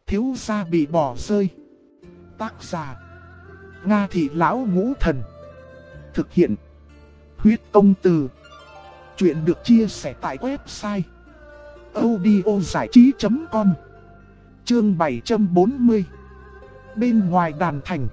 thiếu gia bị bỏ rơi. Tác giả Nga Thị Lão Ngũ Thần. Thực hiện Huyết Công Từ. Chuyện được chia sẻ tại website audiozảichí.com. Chương 740. Bên ngoài đàn thành.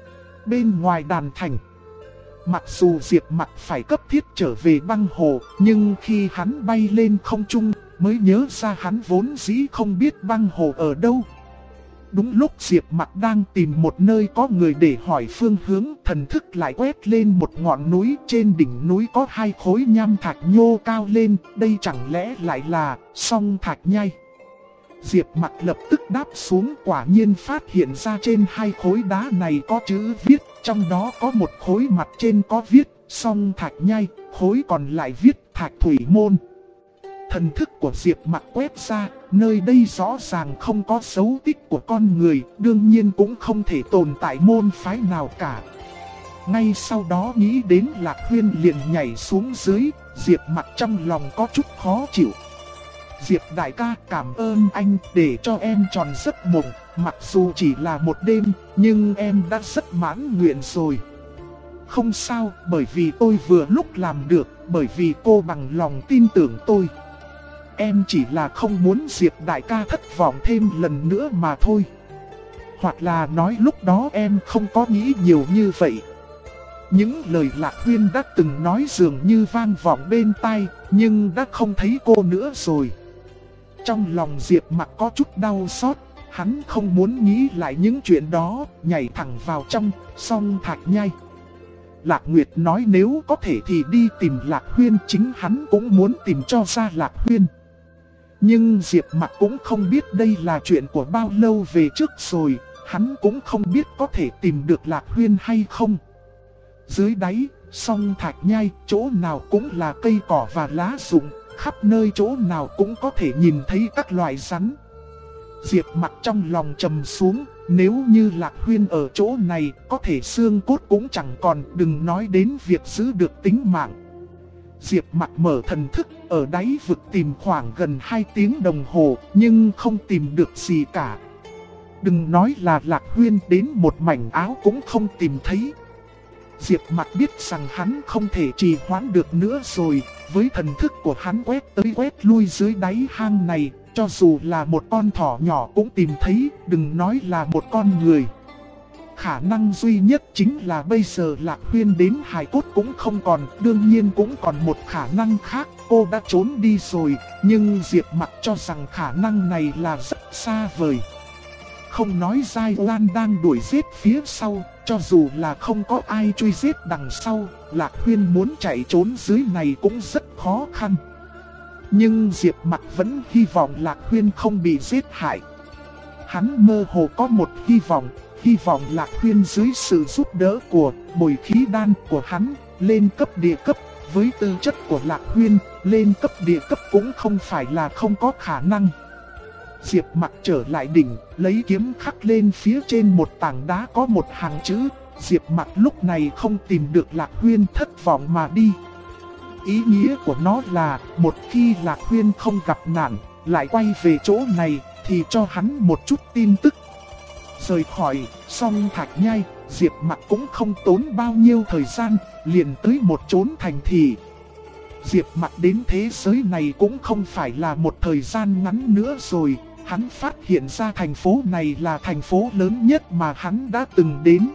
Bên ngoài đàn thành. Mặc dù Diệp Mặc phải cấp thiết trở về băng hồ, nhưng khi hắn bay lên không trung, mới nhớ ra hắn vốn dĩ không biết băng hồ ở đâu. Đúng lúc Diệp Mặc đang tìm một nơi có người để hỏi phương hướng, thần thức lại quét lên một ngọn núi. Trên đỉnh núi có hai khối nham thạch nhô cao lên, đây chẳng lẽ lại là Song Thạch Nhai? Diệp Mặc lập tức đáp xuống, quả nhiên phát hiện ra trên hai khối đá này có chữ viết, trong đó có một khối mặt trên có viết Song Thạch Nhai, khối còn lại viết Thạch Thủy Môn. Thần thức của Diệp Mặc quét ra, nơi đây rõ ràng không có dấu tích của con người, đương nhiên cũng không thể tồn tại môn phái nào cả. Ngay sau đó nghĩ đến Lạc Huyên liền nhảy xuống dưới, Diệp Mặc trong lòng có chút khó chịu. Diệp đại ca, cảm ơn anh để cho em tròn giấc mộng, mặc dù chỉ là một đêm, nhưng em đã rất mãn nguyện rồi. Không sao, bởi vì tôi vừa lúc làm được, bởi vì cô bằng lòng tin tưởng tôi. Em chỉ là không muốn Diệp đại ca thất vọng thêm lần nữa mà thôi. Hoặc là nói lúc đó em không có nghĩ nhiều như vậy. Những lời Lạc Huyên đã từng nói dường như vang vọng bên tai, nhưng đã không thấy cô nữa rồi. Trong lòng Diệp Mặc có chút đau xót, hắn không muốn nghĩ lại những chuyện đó, nhảy thẳng vào trong Song Thạch Nhai. Lạc Nguyệt nói nếu có thể thì đi tìm Lạc Huyên, chính hắn cũng muốn tìm cho ra Lạc Huyên. Nhưng Diệp Mặc cũng không biết đây là chuyện của bao lâu về trước rồi, hắn cũng không biết có thể tìm được Lạc Huyên hay không. Dưới đáy Song Thạch Nhai, chỗ nào cũng là cây cỏ và lá rụng, khắp nơi chỗ nào cũng có thể nhìn thấy các loài rắn. Diệp Mặc trong lòng trầm xuống, nếu như Lạc Huyên ở chỗ này, có thể xương cốt cũng chẳng còn, đừng nói đến việc giữ được tính mạng. Diệp Mặc mở thần thức, ở đáy vực tìm khoảng gần 2 tiếng đồng hồ, nhưng không tìm được gì cả. Đừng nói là Lạc Huyên, đến một mảnh áo cũng không tìm thấy. Diệp Mặc biết rằng hắn không thể trì hoãn được nữa rồi, với thần thức của hắn quét tới quét lui dưới đáy hang này, cho dù là một con thỏ nhỏ cũng tìm thấy, đừng nói là một con người. Khả năng duy nhất chính là bây giờ Lạc Huyên đến hài cốt cũng không còn, đương nhiên cũng còn một khả năng khác, cô đã trốn đi rồi, nhưng Diệp Mặc cho rằng khả năng này là rất xa vời. Không nói Giai Oan đang đuổi giết phía sau, cho dù là không có ai truy giết đằng sau, Lạc Huyên muốn chạy trốn dưới này cũng rất khó khăn. Nhưng Diệp Mặc vẫn hy vọng Lạc Huyên không bị giết hại. Hắn mơ hồ có một hy vọng Lạc Huyên dưới sự giúp đỡ của bồi khí đan của hắn, lên cấp địa cấp. Với tư chất của Lạc Huyên, lên cấp địa cấp cũng không phải là không có khả năng. Diệp Mặc trở lại đỉnh, lấy kiếm khắc lên phía trên một tảng đá có một hàng chữ. Diệp Mặc lúc này không tìm được Lạc Huyên, thất vọng mà đi. Ý nghĩa của nó là, một khi Lạc Huyên không gặp nạn, lại quay về chỗ này, thì cho hắn một chút tin tức. Rời khỏi Song Thạch Nhai, Diệp Mặc cũng không tốn bao nhiêu thời gian, liền tới một chốn thành thị. Diệp Mặc đến thế giới này cũng không phải là một thời gian ngắn nữa rồi, hắn phát hiện ra thành phố này là thành phố lớn nhất mà hắn đã từng đến.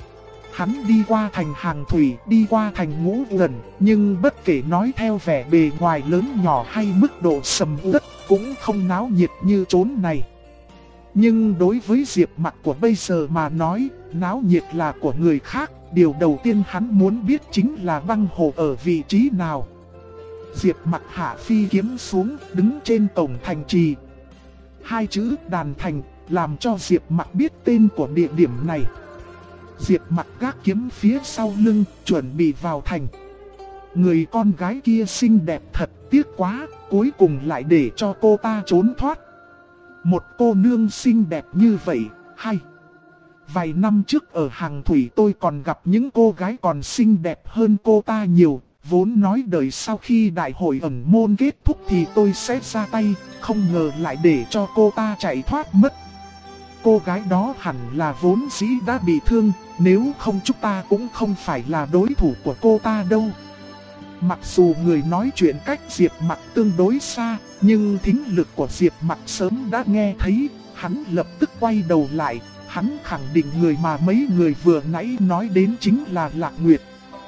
Hắn đi qua thành Hàng Thủy, đi qua thành Ngũ Uẩn, nhưng bất kể nói theo vẻ bề ngoài lớn nhỏ hay mức độ sầm uất, cũng không náo nhiệt như chốn này. Nhưng đối với Diệp Mặc của bây giờ mà nói, náo nhiệt là của người khác, điều đầu tiên hắn muốn biết chính là băng hồ ở vị trí nào. Diệp Mặc hạ phi kiếm xuống, đứng trên cổng thành trì. Hai chữ đàn thành, làm cho Diệp Mặc biết tên của địa điểm này. Diệp Mặc gác kiếm phía sau lưng, chuẩn bị vào thành. Người con gái kia xinh đẹp thật, tiếc quá, cuối cùng lại để cho cô ta trốn thoát. Một cô nương xinh đẹp như vậy, hay. Vài năm trước ở Hàng Thủy tôi còn gặp những cô gái còn xinh đẹp hơn cô ta nhiều. Vốn nói đời sau khi đại hội ẩn môn kết thúc thì tôi sẽ ra tay, không ngờ lại để cho cô ta chạy thoát mất. Cô gái đó hẳn là vốn dĩ đã bị thương, nếu không chúng ta cũng không phải là đối thủ của cô ta đâu. Mặc dù người nói chuyện cách Diệp Mặc tương đối xa, nhưng thính lực của Diệp Mặc sớm đã nghe thấy, hắn lập tức quay đầu lại, hắn khẳng định người mà mấy người vừa nãy nói đến chính là Lạc Nguyệt.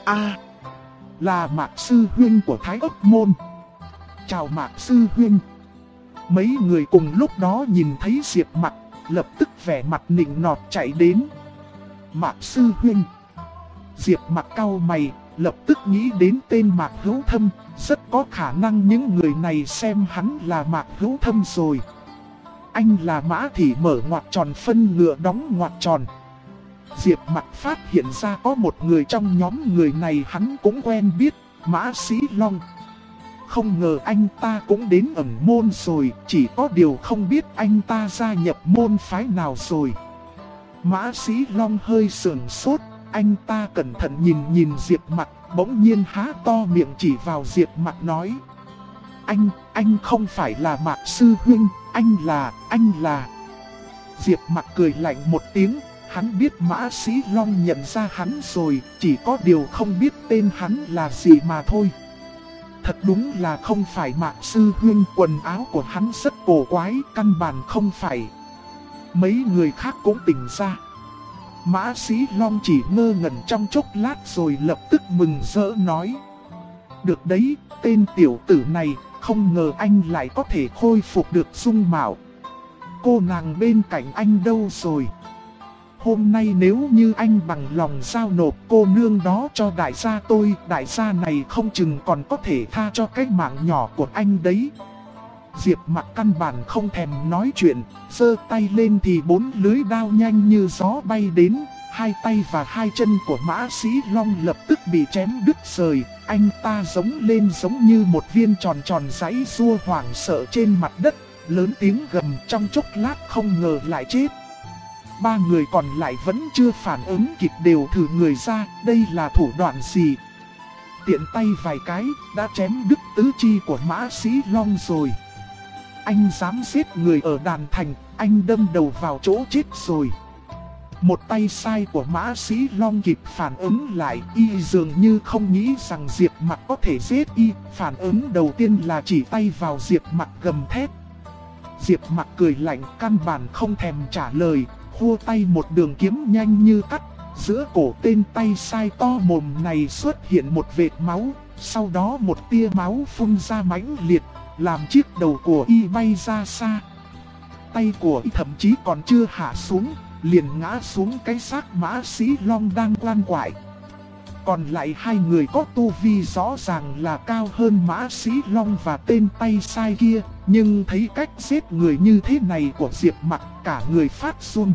Là Mạc Sư Huynh của Thái Ấp Môn. Chào Mạc Sư Huynh. Mấy người cùng lúc đó nhìn thấy Diệp Mặc, lập tức vẻ mặt nịnh nọt chạy đến. Mạc Sư Huynh. Diệp Mặc cau mày, lập tức nghĩ đến tên Mạc Hữu Thâm, rất có khả năng những người này xem hắn là Mạc Hữu Thâm rồi. Anh là Mã Thị mở ngoặc tròn phân ngựa đóng ngoặc tròn. Diệp Mặc phát hiện ra có một người trong nhóm người này hắn cũng quen biết, Mã Sĩ Long. Không ngờ anh ta cũng đến ẩn môn rồi, chỉ có điều không biết anh ta gia nhập môn phái nào rồi. Mã Sĩ Long hơi sườn sốt, anh ta cẩn thận nhìn Diệp Mặc, bỗng nhiên há to miệng chỉ vào Diệp Mặc nói. Anh không phải là Mạc Sư Huynh, anh là... Diệp Mặc cười lạnh một tiếng, hắn biết Mã Sĩ Long nhận ra hắn rồi, chỉ có điều không biết tên hắn là gì mà thôi. Thật đúng là không phải Mạc Sư Huynh, quần áo của hắn rất cổ quái, căn bản không phải. Mấy người khác cũng tỉnh ra. Mã Sĩ Long chỉ ngơ ngẩn trong chốc lát rồi lập tức mừng rỡ nói. Được đấy, tên tiểu tử này, không ngờ anh lại có thể khôi phục được dung mạo. Cô nàng bên cạnh anh đâu rồi? Hôm nay nếu như anh bằng lòng giao nộp cô nương đó cho đại gia tôi, đại gia này không chừng còn có thể tha cho cái mạng nhỏ của anh đấy. Diệp Mặc căn bản không thèm nói chuyện, giơ tay lên thì 4 lưới đao nhanh như gió bay đến, hai tay và hai chân của Mã Sĩ Long lập tức bị chém đứt rời, anh ta giống lên giống như một viên tròn tròn giãy giụa hoảng sợ trên mặt đất, lớn tiếng gầm trong chốc lát không ngờ lại chết. 3 người còn lại vẫn chưa phản ứng kịp đều thử người ra, đây là thủ đoạn gì? Tiện tay vài cái, đã chém đứt tứ chi của Mã Sĩ Long rồi. Anh dám giết người ở đàn thành, anh đâm đầu vào chỗ chết rồi. Một tay sai của Mã Sĩ Long kịp phản ứng lại, y dường như không nghĩ rằng Diệp Mặc có thể giết y, phản ứng đầu tiên là chỉ tay vào Diệp Mặc gầm thét. Diệp Mặc cười lạnh, căn bản không thèm trả lời, khua tay một đường kiếm nhanh như cắt, giữa cổ tên tay sai to mồm này xuất hiện một vệt máu, sau đó một tia máu phun ra mãnh liệt, làm chiếc đầu của y bay ra xa. Tay của y thậm chí còn chưa hạ xuống, liền ngã xuống cái xác Mã Sĩ Long đang lăn quại. Còn lại hai người có tu vi rõ ràng là cao hơn Mã Sĩ Long và tên tay sai kia, nhưng thấy cách giết người như thế này của Diệp Mặc cả người phát run.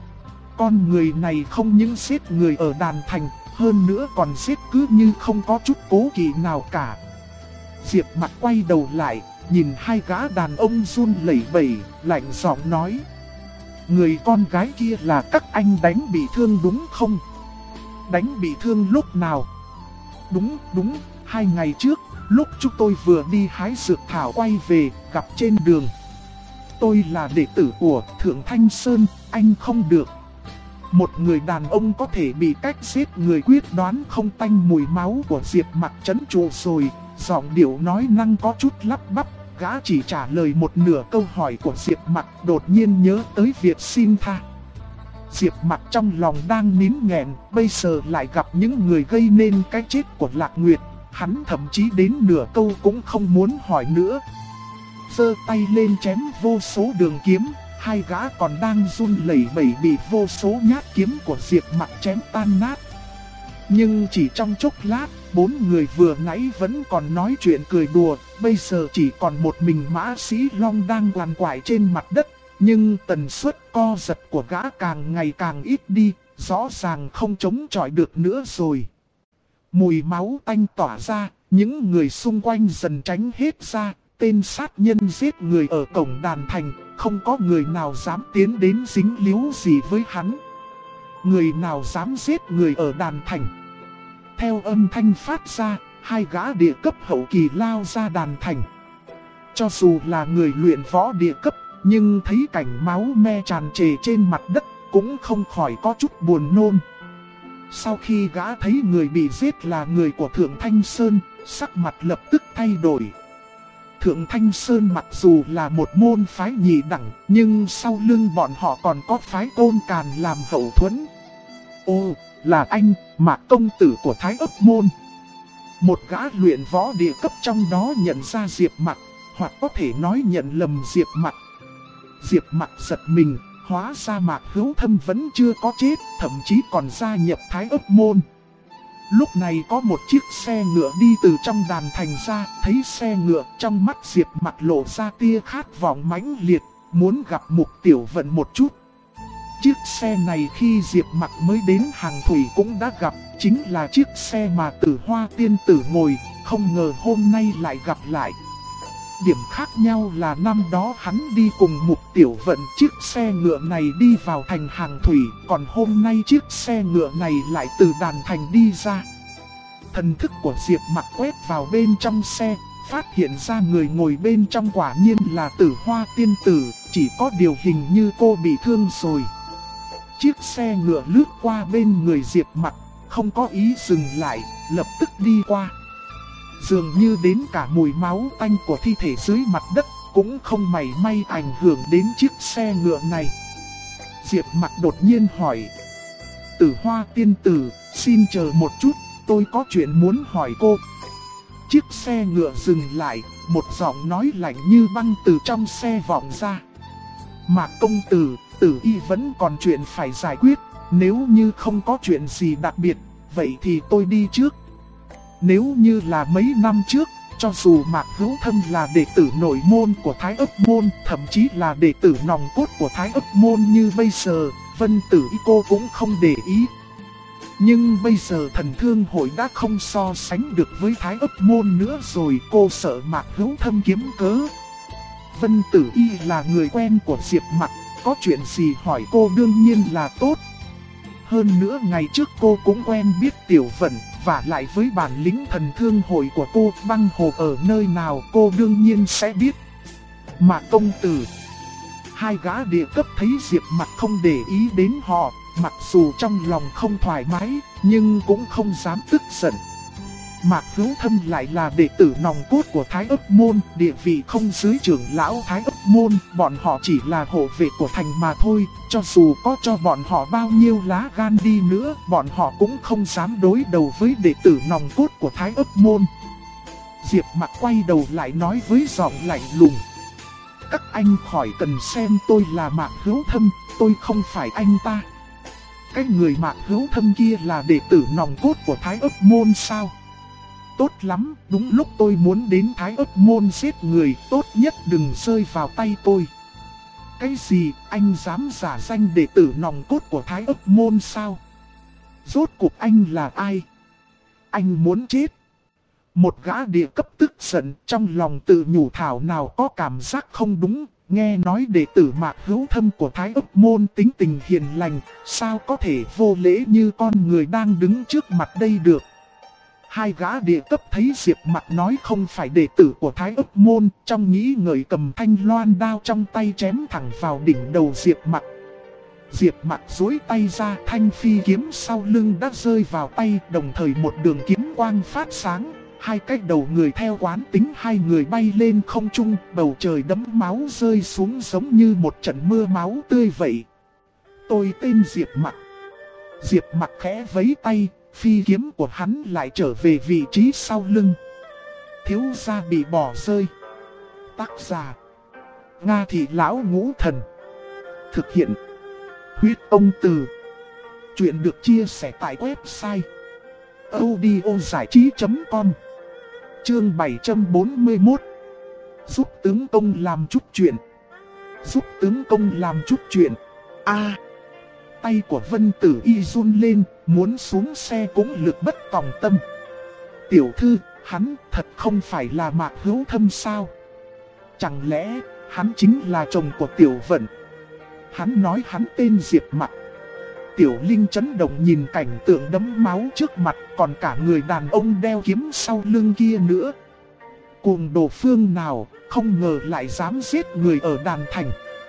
Con người này không những giết người ở đàn thành, hơn nữa còn giết cứ như không có chút cố kỵ nào cả. Diệp Mặc quay đầu lại, nhìn hai gã đàn ông run lẩy bẩy, lạnh giọng nói. Người con gái kia là các anh đánh bị thương đúng không? Đánh bị thương lúc nào? Đúng, 2 ngày trước, lúc chúng tôi vừa đi hái dược thảo quay về, gặp trên đường. Tôi là đệ tử của Thượng Thanh Sơn, anh không được. Một người đàn ông có thể bị cách giết người quyết đoán không tanh mùi máu của Diệp Mặc trấn trụ rồi, giọng điệu nói năng có chút lắp bắp, gã chỉ trả lời một nửa câu hỏi của Diệp Mặc, đột nhiên nhớ tới việc xin tha. Diệp Mặc trong lòng đang nín nghẹn, bây giờ lại gặp những người gây nên cái chết của Lạc Nguyệt, hắn thậm chí đến nửa câu cũng không muốn hỏi nữa. Giơ tay lên chém vô số đường kiếm, hai gã còn đang run lẩy bẩy bị vô số nhát kiếm của Diệp Mặc chém tan nát. Nhưng chỉ trong chốc lát, 4 người vừa nãy vẫn còn nói chuyện cười đùa, bây giờ chỉ còn một mình Mã Sĩ Long đang lăn quải trên mặt đất, nhưng tần suất co giật của gã càng ngày càng ít đi, rõ ràng không chống chọi được nữa rồi. Mùi máu tanh tỏa ra, những người xung quanh dần tránh hết ra, tên sát nhân giết người ở cổng đàn thành, không có người nào dám tiến đến dính líu gì với hắn. Người nào dám giết người ở đàn thành? Theo âm thanh phát ra, hai gã địa cấp hậu kỳ lao ra đàn thành. Cho dù là người luyện võ địa cấp, Nhưng thấy cảnh máu me tràn trề trên mặt đất, cũng không khỏi có chút buồn nôn. Sau khi gã thấy người bị giết là người của Thượng Thanh Sơn, sắc mặt lập tức thay đổi. Thượng Thanh Sơn mặc dù là một môn phái nhị đẳng, nhưng sau lưng bọn họ còn có phái Tôn Càn làm hậu thuẫn. Ô, là anh, Mạc công tử của Thái Ấp Môn. Một gã luyện võ địa cấp trong đó nhận ra Diệp Mặc, hoặc có thể nói nhận lầm Diệp Mặc. Diệp Mặc giật mình, hóa ra Mạc Hữu Thâm vẫn chưa có chết, thậm chí còn gia nhập Thái Ấp Môn. Lúc này có một chiếc xe ngựa đi từ trong đàn thành ra, thấy xe ngựa trong mắt Diệp Mặc lộ ra tia khát vọng mãnh liệt, muốn gặp Mục Tiểu Vận một chút. Chiếc xe này khi Diệp Mặc mới đến Hàng Thủy cũng đã gặp, chính là chiếc xe mà Tử Hoa tiên tử ngồi, không ngờ hôm nay lại gặp lại. Điểm khác nhau là năm đó hắn đi cùng Mục Tiểu Vận, chiếc xe ngựa này đi vào thành Hàng Thủy, còn hôm nay chiếc xe ngựa này lại từ đàn thành đi ra. Thần thức của Diệp Mặc quét vào bên trong xe, phát hiện ra người ngồi bên trong quả nhiên là Tử Hoa tiên tử, chỉ có điều hình như cô bị thương rồi. Chiếc xe ngựa lướt qua bên người Diệp Mặc, không có ý dừng lại, lập tức đi qua. Dường như đến cả mùi máu tanh của thi thể dưới mặt đất cũng không mảy may ảnh hưởng đến chiếc xe ngựa này. Diệp Mặc đột nhiên hỏi: Tử Hoa tiên tử, xin chờ một chút, tôi có chuyện muốn hỏi cô. Chiếc xe ngựa dừng lại, một giọng nói lạnh như băng từ trong xe vọng ra: Mạc công tử, Tử Y vẫn còn chuyện phải giải quyết, nếu như không có chuyện gì đặc biệt, vậy thì tôi đi trước. Nếu như là mấy năm trước, cho dù Mạc Hữu Thâm là đệ tử nội môn của Thái Ấp Môn, thậm chí là đệ tử nòng cốt của Thái Ấp Môn như bây giờ, Vân Tử Y cô cũng không để ý. Nhưng bây giờ thần thương hội đã không so sánh được với Thái Ấp Môn nữa rồi, cô sợ Mạc Hữu Thâm kiếm cớ. Vân Tử Y là người quen của Diệp Mặc, có chuyện gì hỏi cô đương nhiên là tốt. Hơn nữa ngày trước cô cũng quen biết Tiểu Vận, và lại với bản lĩnh thần thương hội của cô, băng hồ ở nơi nào cô đương nhiên sẽ biết. Mạc công tử. Hai gã địa cấp thấy Diệp Mặc không để ý đến họ, mặc dù trong lòng không thoải mái, nhưng cũng không dám tức giận. Mạc Hữu Thâm lại là đệ tử nòng cốt của Thái Ấp Môn, địa vị không dưới trưởng lão Thái Ấp Môn, bọn họ chỉ là hộ vệ của thành mà thôi, cho dù có cho bọn họ bao nhiêu lá gan đi nữa, bọn họ cũng không dám đối đầu với đệ tử nòng cốt của Thái Ấp Môn. Diệp Mặc quay đầu lại nói với giọng lạnh lùng: Các anh khỏi cần xem tôi là Mạc Hữu Thâm, tôi không phải anh ta. Cái người Mạc Hữu Thâm kia là đệ tử nòng cốt của Thái Ấp Môn sao? Tốt lắm, đúng lúc tôi muốn đến Thái Ấp Môn giết người, tốt nhất đừng rơi vào tay tôi. Cái gì, anh dám giả danh đệ tử nòng cốt của Thái Ấp Môn sao? Rốt cuộc anh là ai? Anh muốn chết. Một gã địa cấp tức giận, trong lòng tự nhủ thảo nào có cảm giác không đúng. Nghe nói đệ tử Mạc Hữu Thâm của Thái Ấp Môn tính tình hiền lành, sao có thể vô lễ như con người đang đứng trước mặt đây được. Hai gã địa cấp thấy Diệp Mặc nói không phải đệ tử của Thái Ấp Môn, trong nghĩ ngợi cầm thanh loan đao trong tay chém thẳng vào đỉnh đầu Diệp Mặc. Diệp Mặc duỗi tay ra, thanh phi kiếm sau lưng đã rơi vào tay, đồng thời một đường kiếm quang phát sáng. Hai cái đầu người theo quán tính hai người bay lên không trung, bầu trời đẫm máu rơi xuống giống như một trận mưa máu tươi vậy. Tôi tên Diệp Mặc. Diệp Mặc khẽ vẫy tay, phi kiếm của hắn lại trở về vị trí sau lưng. Thiếu gia bị bỏ rơi. Tác giả: Nga Thị Lão Ngũ Thần. Thực hiện: Huyết Ông Từ. Chuyện được chia sẻ tại website audiozảichí.com. Chương 741. Giúp tướng công làm chút chuyện. Giúp tướng công làm chút chuyện. Tay của Vân Tử Y run lên, muốn xuống xe cũng lực bất tòng tâm. Tiểu thư, hắn thật không phải là Mạc Hữu Thâm sao? Chẳng lẽ hắn chính là chồng của Tiểu Vận? Hắn nói hắn tên Diệp Mặc. Tiểu Linh chấn động nhìn cảnh tượng đẫm máu trước mặt, còn cả người đàn ông đeo kiếm sau lưng kia nữa. Cuồng đồ phương nào, không ngờ lại dám giết người ở đàn thành.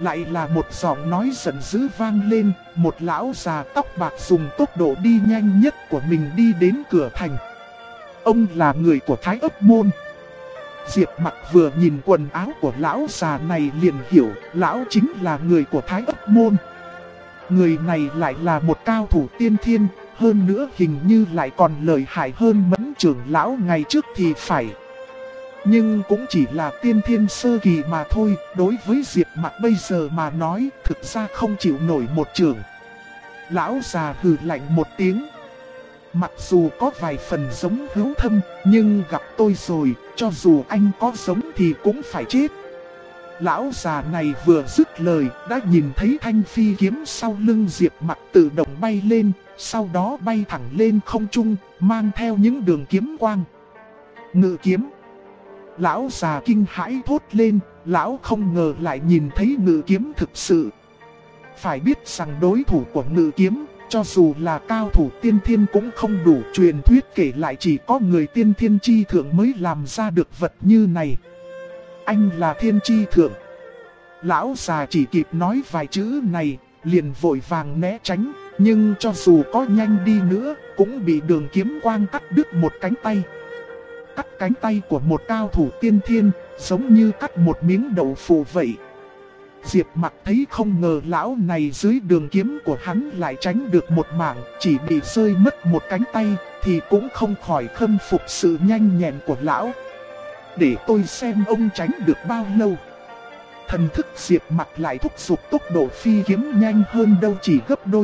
Lại là một giọng nói giận dữ vang lên, một lão già tóc bạc dùng tốc độ đi nhanh nhất của mình đi đến cửa thành. Ông là người của Thái Ấp Môn. Diệp Mặc vừa nhìn quần áo của lão già này liền hiểu, lão chính là người của Thái Ấp Môn. Người này lại là một cao thủ tiên thiên, hơn nữa hình như lại còn lợi hại hơn Mẫn trưởng lão ngày trước thì phải. Nhưng cũng chỉ là tiên thiên sơ kỳ mà thôi, đối với Diệp Mặc bây giờ mà nói thực ra không chịu nổi một trường. Lão già hừ lạnh một tiếng. Mặc dù có vài phần giống Hữu Thâm, nhưng gặp tôi rồi, cho dù anh có giống thì cũng phải chết. Lão già này vừa dứt lời, đã nhìn thấy thanh phi kiếm sau lưng Diệp Mặc tự động bay lên, sau đó bay thẳng lên không trung, mang theo những đường kiếm quang. Ngự kiếm. Lão già kinh hãi thốt lên, lão không ngờ lại nhìn thấy ngự kiếm thực sự. Phải biết rằng đối thủ của ngự kiếm, cho dù là cao thủ tiên thiên cũng không đủ, truyền thuyết kể lại chỉ có người tiên thiên chi thượng mới làm ra được vật như này. Anh là thiên chi thượng. Lão già chỉ kịp nói vài chữ này, liền vội vàng né tránh, nhưng cho dù có nhanh đi nữa, cũng bị đường kiếm quang cắt đứt một cánh tay. Cắt cánh tay của một cao thủ tiên thiên, giống như cắt một miếng đậu phụ vậy. Diệp Mặc thấy không ngờ lão này dưới đường kiếm của hắn lại tránh được một mảng, chỉ bị rơi mất một cánh tay, thì cũng không khỏi khâm phục sự nhanh nhẹn của lão. Để tôi xem ông tránh được bao lâu. Thần thức Diệp Mặc lại thúc giục tốc độ phi kiếm nhanh hơn đâu chỉ gấp đôi.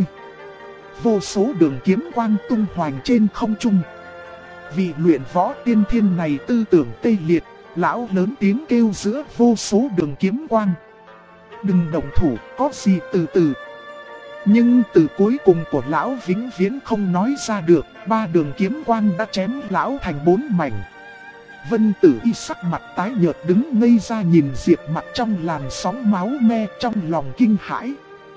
Vô số đường kiếm quang tung hoành trên không trung. Vị luyện võ tiên thiên này tư tưởng tê liệt, lão lớn tiếng kêu giữa vô số đường kiếm quang. Đừng động thủ, có gì từ từ. Nhưng từ cuối cùng của lão vĩnh viễn không nói ra được, ba đường kiếm quang đã chém lão thành 4 mảnh. Vân Tử Y sắc mặt tái nhợt đứng ngây ra nhìn Diệp Mặc trong làn sóng máu me, trong lòng kinh hãi.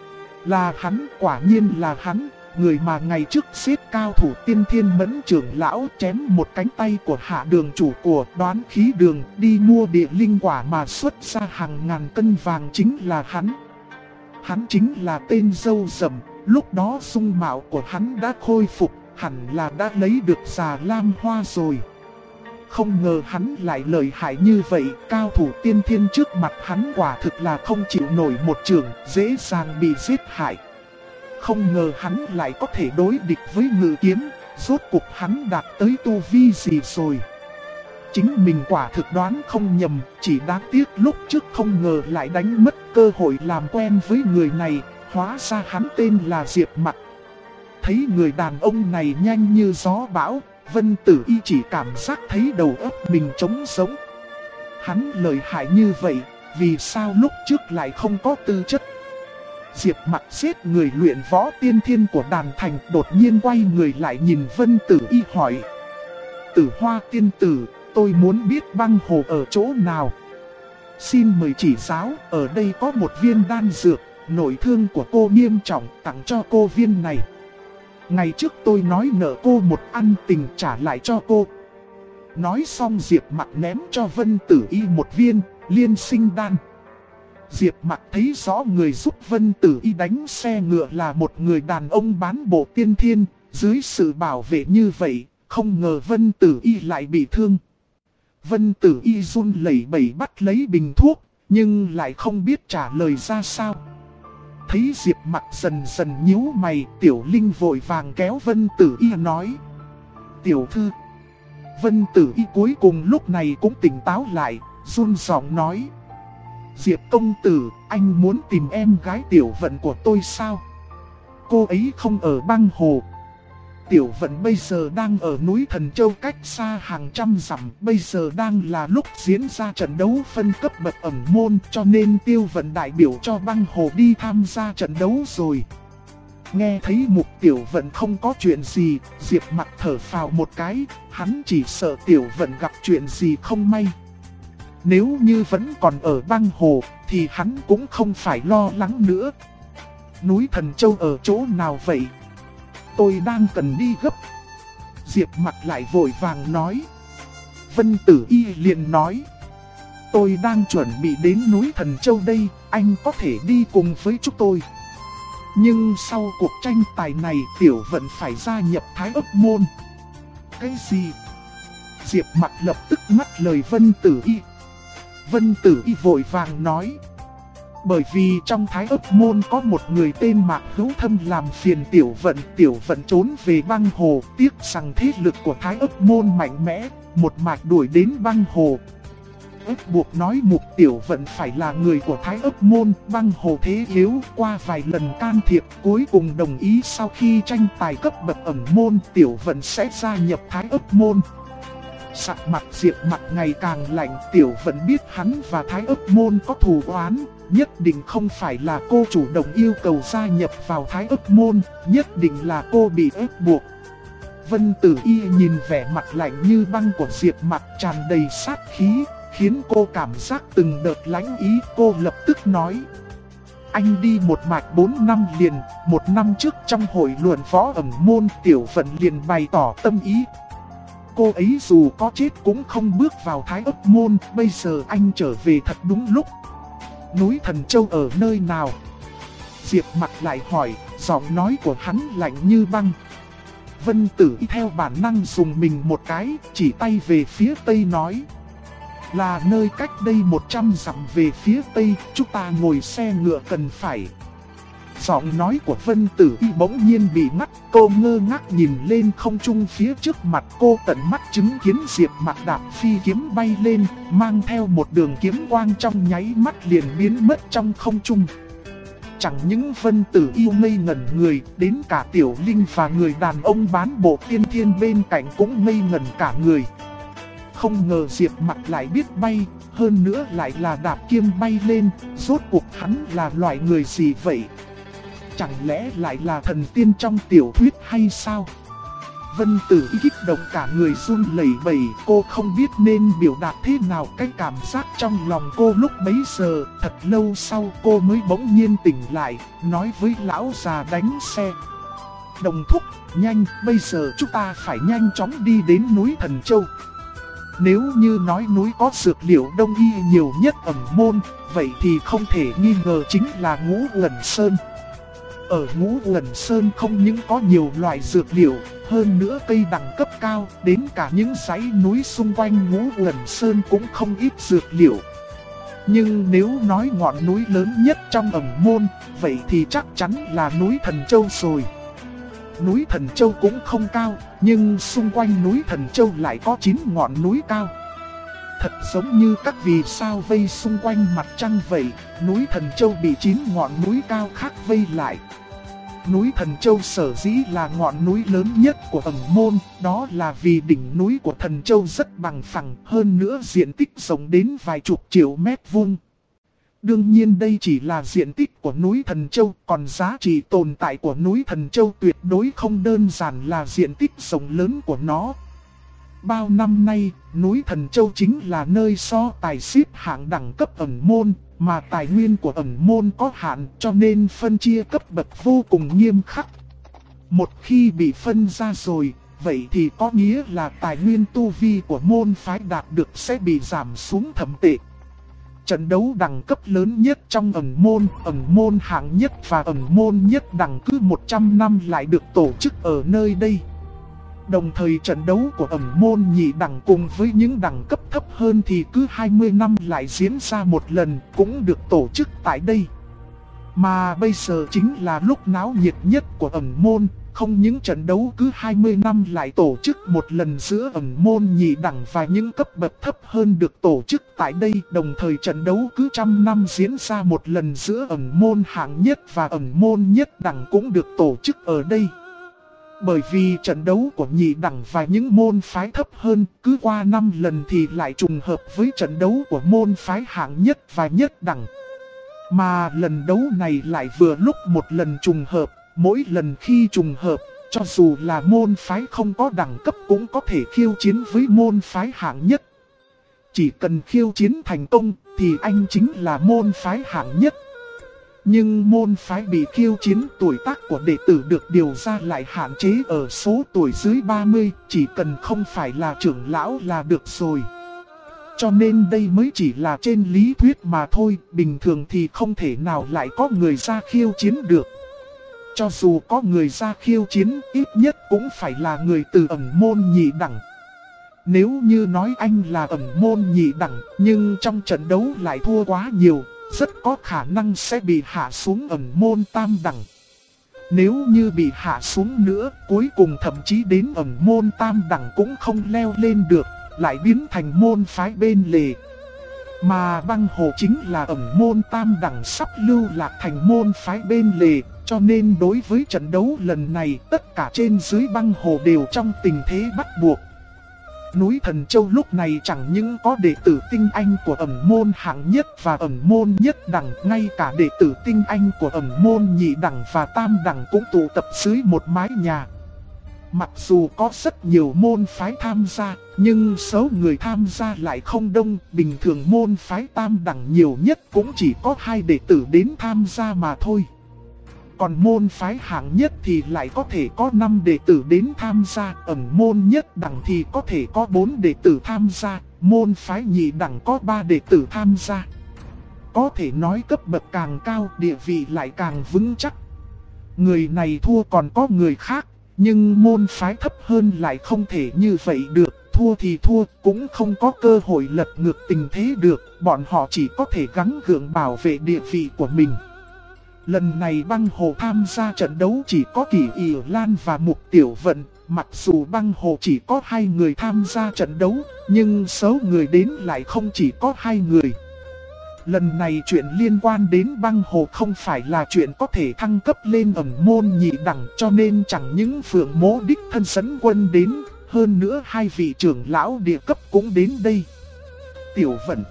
Là hắn, quả nhiên là hắn, người mà ngày trước xếp cao thủ tiên thiên Mẫn trưởng lão chém một cánh tay của Hạ Đường chủ của Đoán Khí Đường đi mua địa linh quả mà xuất ra hàng ngàn cân vàng chính là hắn. Hắn chính là tên râu rậm, lúc đó dung mạo của hắn đã khôi phục, hẳn là đã lấy được già lam hoa rồi. Không ngờ hắn lại lợi hại như vậy, cao thủ tiên thiên trước mặt hắn quả thực là không chịu nổi một trường, dễ dàng bị giết hại. Không ngờ hắn lại có thể đối địch với ngự kiếm, rốt cuộc hắn đạt tới tu vi gì rồi. Chính mình quả thực đoán không nhầm, chỉ đáng tiếc lúc trước không ngờ lại đánh mất cơ hội làm quen với người này, hóa ra hắn tên là Diệp Mặc. Thấy người đàn ông này nhanh như gió bão, Vân Tử Y chỉ cảm giác thấy đầu óc mình trống sống. Hắn lợi hại như vậy, vì sao lúc trước lại không có tư chất? Diệp Mặc giết người luyện võ tiên thiên của Đàn Thành, đột nhiên quay người lại nhìn Vân Tử Y hỏi. Tử Hoa tiên tử, tôi muốn biết băng hồ ở chỗ nào? Xin mời chỉ giáo, ở đây có một viên đan dược, nội thương của cô nghiêm trọng, tặng cho cô viên này. Ngày trước tôi nói nợ cô một ân tình, trả lại cho cô. Nói xong Diệp Mặc ném cho Vân Tử Y một viên liên sinh đan. Diệp Mặc thấy rõ người giúp Vân Tử Y đánh xe ngựa là một người đàn ông bán bộ tiên thiên, dưới sự bảo vệ như vậy, không ngờ Vân Tử Y lại bị thương. Vân Tử Y run lẩy bẩy bắt lấy bình thuốc, nhưng lại không biết trả lời ra sao. Thấy Diệp Mặc dần dần nhíu mày, Tiểu Linh vội vàng kéo Vân Tử Y nói. Tiểu thư. Vân Tử Y cuối cùng lúc này cũng tỉnh táo lại, run giọng nói. Diệp công tử, anh muốn tìm em gái Tiểu Vận của tôi sao? Cô ấy không ở băng hồ. Tiểu Vận bây giờ đang ở núi Thần Châu cách xa hàng trăm dặm, bây giờ đang là lúc diễn ra trận đấu phân cấp bậc ẩn môn, cho nên Tiêu Vận đại biểu cho băng hồ đi tham gia trận đấu rồi. Nghe thấy Mục Tiểu Vận không có chuyện gì, Diệp Mặc thở phào một cái, hắn chỉ sợ Tiểu Vận gặp chuyện gì không may. Nếu như vẫn còn ở băng hồ, thì hắn cũng không phải lo lắng nữa. Núi Thần Châu ở chỗ nào vậy? Tôi đang cần đi gấp. Diệp Mặc lại vội vàng nói. Vân Tử Y liền nói. Tôi đang chuẩn bị đến núi Thần Châu đây, anh có thể đi cùng với chúng tôi. Nhưng sau cuộc tranh tài này Tiểu Vận phải gia nhập Thái Ấp Môn. Cái gì? Diệp Mặc lập tức ngắt lời Vân Tử Y. Vân Tử Y vội vàng nói. Bởi vì trong Thái Ấp Môn có một người tên Mạc Hữu Thâm làm phiền Tiểu Vận trốn về băng hồ, tiếc rằng thế lực của Thái Ấp Môn mạnh mẽ, một mạch đuổi đến băng hồ. Ép buộc nói Mục Tiểu Vận phải là người của Thái Ấp Môn, băng hồ thế yếu, qua vài lần can thiệp cuối cùng đồng ý sau khi tranh tài cấp bậc ẩn môn Tiểu Vận sẽ gia nhập Thái Ấp Môn. Sắc mặt Diệp Mặc ngày càng lạnh, Tiểu Vận biết hắn và Thái Ấp Môn có thù oán, nhất định không phải là cô chủ động yêu cầu gia nhập vào Thái Ấp Môn, nhất định là cô bị ép buộc. Vân Tử Y nhìn vẻ mặt lạnh như băng của Diệp Mặc tràn đầy sát khí, khiến cô cảm giác từng đợt lãnh ý. Cô lập tức nói: anh đi một mạch 4 năm liền, 1 năm trước trong hội luận võ ẩn môn Tiểu Vận liền bày tỏ tâm ý. Cô ấy dù có chết cũng không bước vào Thái Ấp Môn, bây giờ anh trở về thật đúng lúc. Núi Thần Châu ở nơi nào? Diệp Mặc lại hỏi, giọng nói của hắn lạnh như băng. Vân Tử Y theo bản năng dùng mình một cái, chỉ tay về phía tây nói: là nơi cách đây 100 dặm về phía tây, chúng ta ngồi xe ngựa cần phải. Giọng nói của Vân Tử Y bỗng nhiên bị ngắt, cô ngơ ngác nhìn lên không trung phía trước mặt cô, tận mắt chứng kiến Diệp Mặc đạp phi kiếm bay lên, mang theo một đường kiếm quang trong nháy mắt liền biến mất trong không trung. Chẳng những Vân Tử Y ngây ngẩn người, đến cả Tiểu Linh và người đàn ông bán bộ tiên thiên bên cạnh cũng ngây ngẩn cả người. Không ngờ Diệp Mặc lại biết bay, hơn nữa lại là đạp kiếm bay lên, rốt cuộc hắn là loại người gì vậy? Chẳng lẽ lại là thần tiên trong tiểu thuyết hay sao? Vân Tử Y kích động cả người run lẩy bẩy, cô không biết nên biểu đạt thế nào cái cảm giác trong lòng cô lúc bấy giờ. Thật lâu sau cô mới bỗng nhiên tỉnh lại, nói với lão già đánh xe: Đồng thúc, nhanh, bây giờ chúng ta phải nhanh chóng đi đến núi Thần Châu. Nếu như nói núi có dược liệu đông y nhiều nhất ẩn môn, vậy thì không thể nghi ngờ chính là Ngũ Uẩn Sơn. Ở Ngũ Uẩn Sơn không những có nhiều loại dược liệu, hơn nữa cây đẳng cấp cao, đến cả những dãy núi xung quanh Ngũ Uẩn Sơn cũng không ít dược liệu. Nhưng nếu nói ngọn núi lớn nhất trong ẩn môn, vậy thì chắc chắn là núi Thần Châu rồi. Núi Thần Châu cũng không cao, nhưng xung quanh núi Thần Châu lại có 9 ngọn núi cao. Thật giống như các vì sao vây xung quanh mặt trăng vậy, núi Thần Châu bị 9 ngọn núi cao khác vây lại. Núi Thần Châu sở dĩ là ngọn núi lớn nhất của ẩn môn, đó là vì đỉnh núi của Thần Châu rất bằng phẳng, hơn nữa diện tích rộng đến vài chục triệu mét vuông. Đương nhiên đây chỉ là diện tích của núi Thần Châu, còn giá trị tồn tại của núi Thần Châu tuyệt đối không đơn giản là diện tích rộng lớn của nó. Bao năm nay, núi Thần Châu chính là nơi so tài xếp hạng đẳng cấp ẩn môn, mà tài nguyên của ẩn môn có hạn cho nên phân chia cấp bậc vô cùng nghiêm khắc. Một khi bị phân ra rồi, vậy thì có nghĩa là tài nguyên tu vi của môn phái đạt được sẽ bị giảm xuống thậm tệ. Trận đấu đẳng cấp lớn nhất trong ẩn môn hạng nhất và ẩn môn nhất đẳng cứ 100 năm lại được tổ chức ở nơi đây. Đồng thời trận đấu của ẩn môn nhị đẳng cùng với những đẳng cấp thấp hơn thì cứ 20 năm lại diễn ra một lần, cũng được tổ chức tại đây. Mà bây giờ chính là lúc náo nhiệt nhất của ẩn môn, không những trận đấu cứ 20 năm lại tổ chức một lần giữa ẩn môn nhị đẳng và những cấp bậc thấp hơn được tổ chức tại đây. Đồng thời trận đấu cứ 100 năm diễn ra một lần giữa ẩn môn hạng nhất và ẩn môn nhất đẳng cũng được tổ chức ở đây. Bởi vì trận đấu của nhị đẳng và những môn phái thấp hơn cứ qua 5 lần thì lại trùng hợp với trận đấu của môn phái hạng nhất và nhất đẳng. Mà lần đấu này lại vừa lúc một lần trùng hợp, mỗi lần khi trùng hợp, cho dù là môn phái không có đẳng cấp cũng có thể khiêu chiến với môn phái hạng nhất. Chỉ cần khiêu chiến thành công thì anh chính là môn phái hạng nhất. Nhưng môn phái bị khiêu chiến tuổi tác của đệ tử được điều ra lại hạn chế ở số tuổi dưới 30, chỉ cần không phải là trưởng lão là được rồi. cho nên đây mới chỉ là trên lý thuyết mà thôi, bình thường thì không thể nào lại có người ra khiêu chiến được. Cho dù có người ra khiêu chiến, ít nhất cũng phải là người từ ẩn môn nhị đẳng. Nếu như nói anh là ẩn môn nhị đẳng, nhưng trong trận đấu lại thua quá nhiều, rất có khả năng sẽ bị hạ xuống ẩn môn tam đẳng. Nếu như bị hạ xuống nữa, cuối cùng thậm chí đến ẩn môn tam đẳng cũng không leo lên được, lại biến thành môn phái bên lề. Mà băng hồ chính là ẩn môn tam đẳng sắp lưu lạc thành môn phái bên lề, cho nên đối với trận đấu lần này tất cả trên dưới băng hồ đều trong tình thế bắt buộc. Núi Thần Châu lúc này chẳng những có đệ tử tinh anh của ẩn môn hạng nhất và ẩn môn nhất đẳng, ngay cả đệ tử tinh anh của ẩn môn nhị đẳng và tam đẳng cũng tụ tập dưới một mái nhà. Mặc dù có rất nhiều môn phái tham gia, nhưng số người tham gia lại không đông, bình thường môn phái tam đẳng nhiều nhất cũng chỉ có 2 đệ tử đến tham gia mà thôi. Còn môn phái hạng nhất thì lại có thể có 5 đệ tử đến tham gia, ẩn môn nhất đẳng thì có thể có 4 đệ tử tham gia, môn phái nhị đẳng có 3 đệ tử tham gia. Có thể nói cấp bậc càng cao, địa vị lại càng vững chắc. Người này thua còn có người khác, nhưng môn phái thấp hơn lại không thể như vậy được. Thua thì thua, cũng không có cơ hội lật ngược tình thế được, bọn họ chỉ có thể gắng gượng bảo vệ địa vị của mình. Lần này băng hồ tham gia trận đấu chỉ có Kỷ Ỷ Lan và Mục Tiểu Vận. Mặc dù băng hồ chỉ có 2 người tham gia trận đấu, nhưng số người đến lại không chỉ có 2 người. Lần này chuyện liên quan đến băng hồ không phải là chuyện có thể thăng cấp lên ẩn môn nhị đẳng, cho nên chẳng những Phượng Mỗ đích thân dẫn quân đến, hơn nữa 2 vị trưởng lão địa cấp cũng đến đây. Tiểu Vận.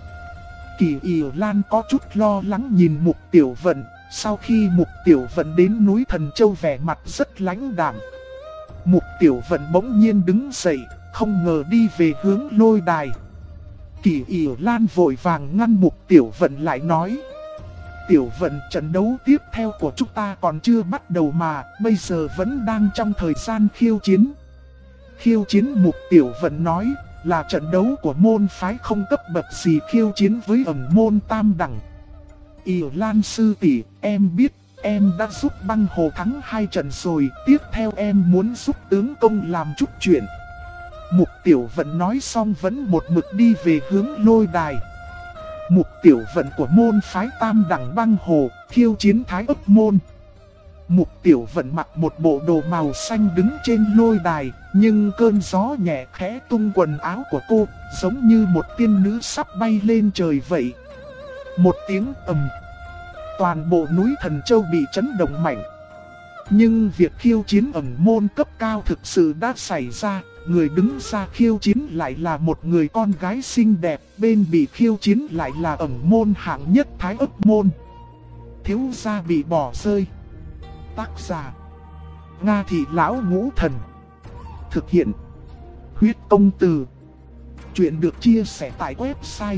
Kỷ Ỷ Lan có chút lo lắng nhìn Mục Tiểu Vận. Sau khi Mục Tiểu Vận đến núi Thần Châu vẻ mặt rất lãnh đạm. Mục Tiểu Vận bỗng nhiên đứng dậy, không ngờ đi về hướng lôi đài. Kỷ Ỷ Lan vội vàng ngăn Mục Tiểu Vận lại nói: Tiểu Vận, trận đấu tiếp theo của chúng ta còn chưa bắt đầu mà, bây giờ vẫn đang trong thời gian khiêu chiến. Khiêu chiến, Mục Tiểu Vận nói, là trận đấu của môn phái không cấp bậc gì khiêu chiến với ẩn môn tam đẳng. Ỷ Lan sư tỷ, em biết, em đã giúp băng hồ thắng 2 trận rồi, tiếp theo em muốn giúp tướng công làm chút chuyện. Mục Tiểu Vận nói xong vẫn một mực đi về hướng lôi đài. Mục Tiểu Vận của môn phái tam đẳng băng hồ, khiêu chiến Thái Ấp môn. Mục Tiểu Vận mặc một bộ đồ màu xanh đứng trên lôi đài, nhưng cơn gió nhẹ khẽ tung quần áo của cô, giống như một tiên nữ sắp bay lên trời vậy. Một tiếng ầm, toàn bộ núi Thần Châu bị chấn động mạnh. Nhưng việc khiêu chiến ẩn môn cấp cao thực sự đã xảy ra. Người đứng ra khiêu chiến lại là một người con gái xinh đẹp, bên bị khiêu chiến lại là ẩn môn hạng nhất Thái Ấp môn. Thiếu gia bị bỏ rơi. Tác giả: Nga Thị Lão Ngũ Thần. Thực hiện: Huyết Công Từ. Chuyện được chia sẻ tại website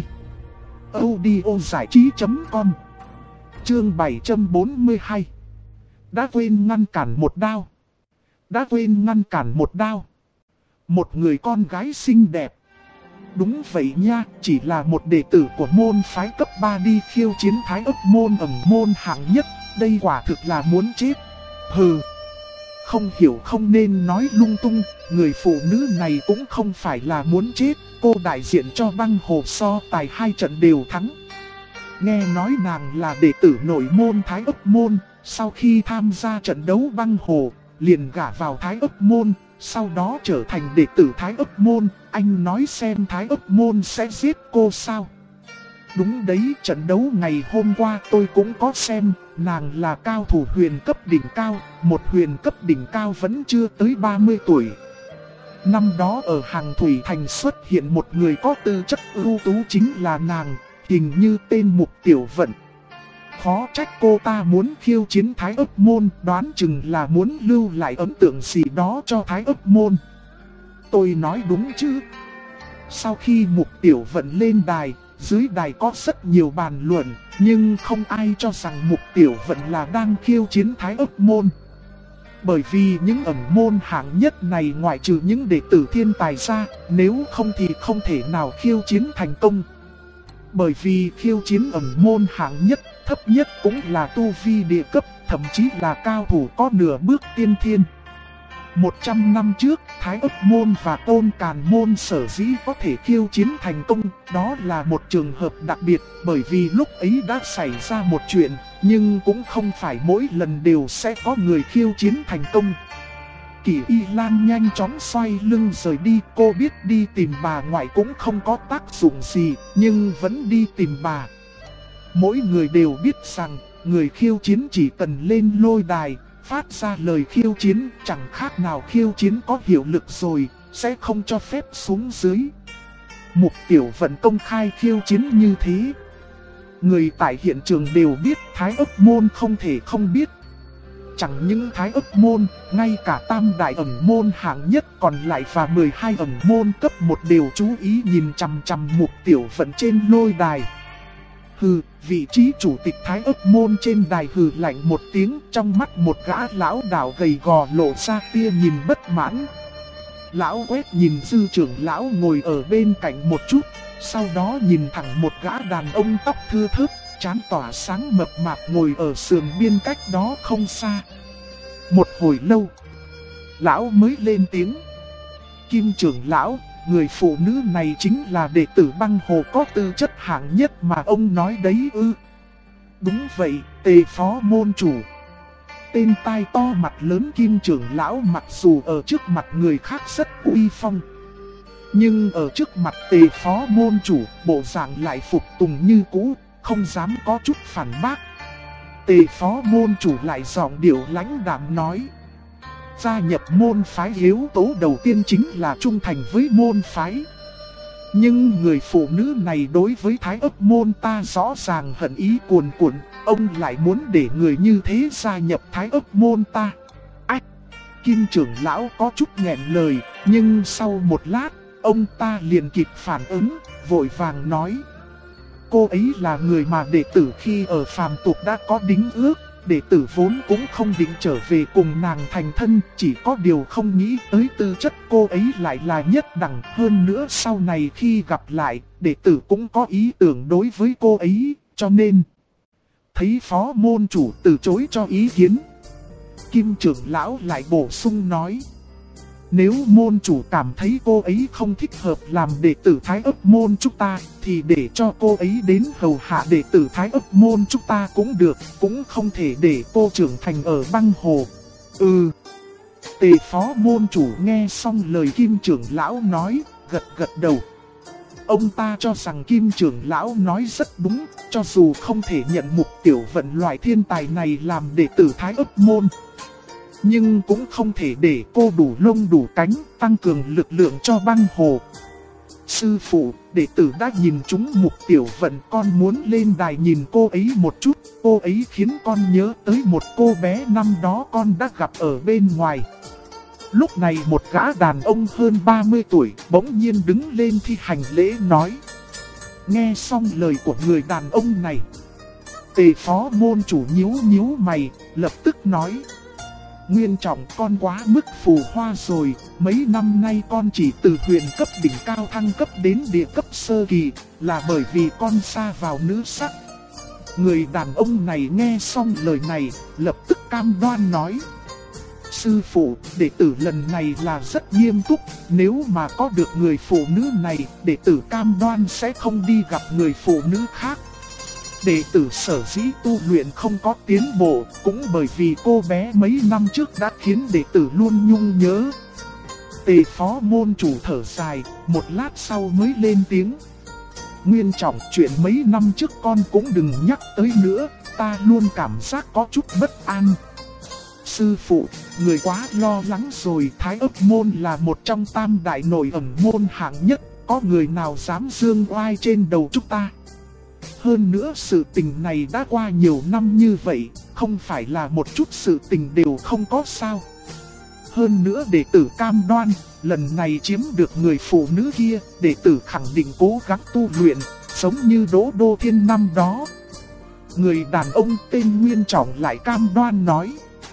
audiozảichí.com. Chương 742. Đã quên ngăn cản một đao. Đã quên ngăn cản một đao. Một người con gái xinh đẹp. Đúng vậy nha, chỉ là một đệ tử của môn phái cấp 3 đi khiêu chiến Thái Ấp môn ẩn môn hạng nhất. Đây quả thực là muốn chết. Hừ, không hiểu không nên nói lung tung. Người phụ nữ này cũng không phải là muốn chết. Cô đại diện cho băng hồ so tài 2 trận đều thắng. Nghe nói nàng là đệ tử nội môn Thái Ấp môn. Sau khi tham gia trận đấu băng hồ, liền gả vào Thái Ấp môn. Sau đó trở thành đệ tử Thái Ấp môn. Anh nói xem Thái Ấp môn sẽ giết cô sao? Đúng đấy, trận đấu ngày hôm qua tôi cũng có xem. Nàng là cao thủ huyền cấp đỉnh cao. Một huyền cấp đỉnh cao vẫn chưa tới 30 tuổi. Năm đó ở Hàng Thủy Thành xuất hiện một người có tư chất ưu tú chính là nàng, hình như tên Mục Tiểu Vận. Khó trách cô ta muốn khiêu chiến Thái Ấp môn, đoán chừng là muốn lưu lại ấn tượng gì đó cho Thái Ấp môn. Tôi nói đúng chứ? Sau khi Mục Tiểu Vận lên đài, dưới đài có rất nhiều bàn luận, nhưng không ai cho rằng Mục Tiểu Vận là đang khiêu chiến Thái Ấp môn. Bởi vì những ẩn môn hạng nhất này ngoại trừ những đệ tử thiên tài ra, nếu không thì không thể nào khiêu chiến thành công. Bởi vì khiêu chiến ẩn môn hạng nhất, thấp nhất cũng là tu vi địa cấp, thậm chí là cao thủ có nửa bước tiên thiên. 100 năm trước, Thái Ức môn và Tôn Càn môn sở dĩ có thể khiêu chiến thành công, đó là một trường hợp đặc biệt, bởi vì lúc ấy đã xảy ra một chuyện, nhưng cũng không phải mỗi lần đều sẽ có người khiêu chiến thành công. Kỷ Y Lan nhanh chóng xoay lưng rời đi, cô biết đi tìm bà ngoại cũng không có tác dụng gì, nhưng vẫn đi tìm bà. Mỗi người đều biết rằng, người khiêu chiến chỉ cần lên lôi đài, phát ra lời khiêu chiến, chẳng khác nào khiêu chiến có hiệu lực rồi, sẽ không cho phép xuống dưới. Mục Tiểu Vận công khai khiêu chiến như thế. Người tại hiện trường đều biết Thái Ức môn không thể không biết. Chẳng những Thái Ức môn, ngay cả tam đại ẩn môn hạng nhất còn lại và 12 ẩn môn cấp 1 đều chú ý nhìn chằm chằm Mục Tiểu Vận trên lôi đài. Hừ, vị trí chủ tịch Thái Ức môn trên đài hừ lạnh một tiếng, trong mắt một gã lão đạo gầy gò lộ ra tia nhìn bất mãn. Lão quét nhìn Dư trưởng lão ngồi ở bên cạnh một chút, sau đó nhìn thẳng một gã đàn ông tóc thưa thớt, trán tỏa sáng mập mạp ngồi ở sườn biên cách đó không xa. Một hồi lâu, lão mới lên tiếng. Kim trưởng lão, người phụ nữ này chính là đệ tử Băng Hồ có tư chất hạng nhất mà ông nói đấy ư? Đúng vậy, Tề phó môn chủ. Tên tai to mặt lớn Kim trưởng lão mặc dù ở trước mặt người khác rất uy phong, nhưng ở trước mặt Tề phó môn chủ, bộ dạng lại phục tùng như cũ, không dám có chút phản bác. Tề phó môn chủ lại giọng điệu lãnh đạm nói. Gia nhập môn phái yếu tố đầu tiên chính là trung thành với môn phái. Nhưng người phụ nữ này đối với Thái Ức môn ta rõ ràng hận ý cuồn cuộn, ông lại muốn để người như thế gia nhập Thái Ức môn ta. Ách! Kim trưởng lão có chút nghẹn lời, nhưng sau một lát, ông ta liền kịp phản ứng, vội vàng nói. Cô ấy là người mà đệ tử khi ở phàm tục đã có đính ước, đệ tử vốn cũng không định trở về cùng nàng thành thân, chỉ có điều không nghĩ tới tư chất cô ấy lại là nhất đẳng. Hơn nữa sau này khi gặp lại, đệ tử cũng có ý tưởng đối với cô ấy, cho nên thấy phó môn chủ từ chối cho ý kiến. Kim trưởng lão lại bổ sung nói. Nếu môn chủ cảm thấy cô ấy không thích hợp làm đệ tử Thái Ức môn chúng ta, thì để cho cô ấy đến hầu hạ đệ tử Thái Ức môn chúng ta cũng được, cũng không thể để cô trưởng thành ở Băng Hồ. Tề phó môn chủ nghe xong lời Kim trưởng lão nói, gật gật đầu. Ông ta cho rằng Kim trưởng lão nói rất đúng, cho dù không thể nhận Mục Tiểu Vận loại thiên tài này làm đệ tử Thái Ức môn, nhưng cũng không thể để cô đủ lông đủ cánh, tăng cường lực lượng cho Băng Hồ. Sư phụ, đệ tử đã nhìn trúng Mục Tiểu Vận, con muốn lên đài nhìn cô ấy một chút. Cô ấy khiến con nhớ tới một cô bé năm đó con đã gặp ở bên ngoài. Lúc này một gã đàn ông hơn 30 tuổi bỗng nhiên đứng lên thi hành lễ nói. Nghe xong lời của người đàn ông này, Tề phó môn chủ nhíu nhíu mày, lập tức nói. Nguyên Trọng, con quá mức phù hoa rồi, mấy năm nay con chỉ từ huyền cấp đỉnh cao thăng cấp đến địa cấp sơ kỳ, là bởi vì con sa vào nữ sắc. Người đàn ông này nghe xong lời này, lập tức cam đoan nói. Sư phụ, đệ tử lần này là rất nghiêm túc, nếu mà có được người phụ nữ này, đệ tử cam đoan sẽ không đi gặp người phụ nữ khác. Đệ tử sở dĩ tu luyện không có tiến bộ, cũng bởi vì cô bé mấy năm trước đã khiến đệ tử luôn nhung nhớ. Tề phó môn chủ thở dài, một lát sau mới lên tiếng. Nguyên Trọng, chuyện mấy năm trước con cũng đừng nhắc tới nữa, ta luôn cảm giác có chút bất an. Sư phụ, người quá lo lắng rồi, Thái Ức môn là một trong tam đại nội ẩn môn hạng nhất, có người nào dám dương oai trên đầu chúng ta. Hơn nữa sự tình này đã qua nhiều năm như vậy, không phải là một chút sự tình đều không có sao. Hơn nữa đệ tử cam đoan, lần này chiếm được người phụ nữ kia, đệ tử khẳng định cố gắng tu luyện, giống như Đỗ Đô Thiên năm đó. Người đàn ông tên Nguyên Trọng lại cam đoan nói.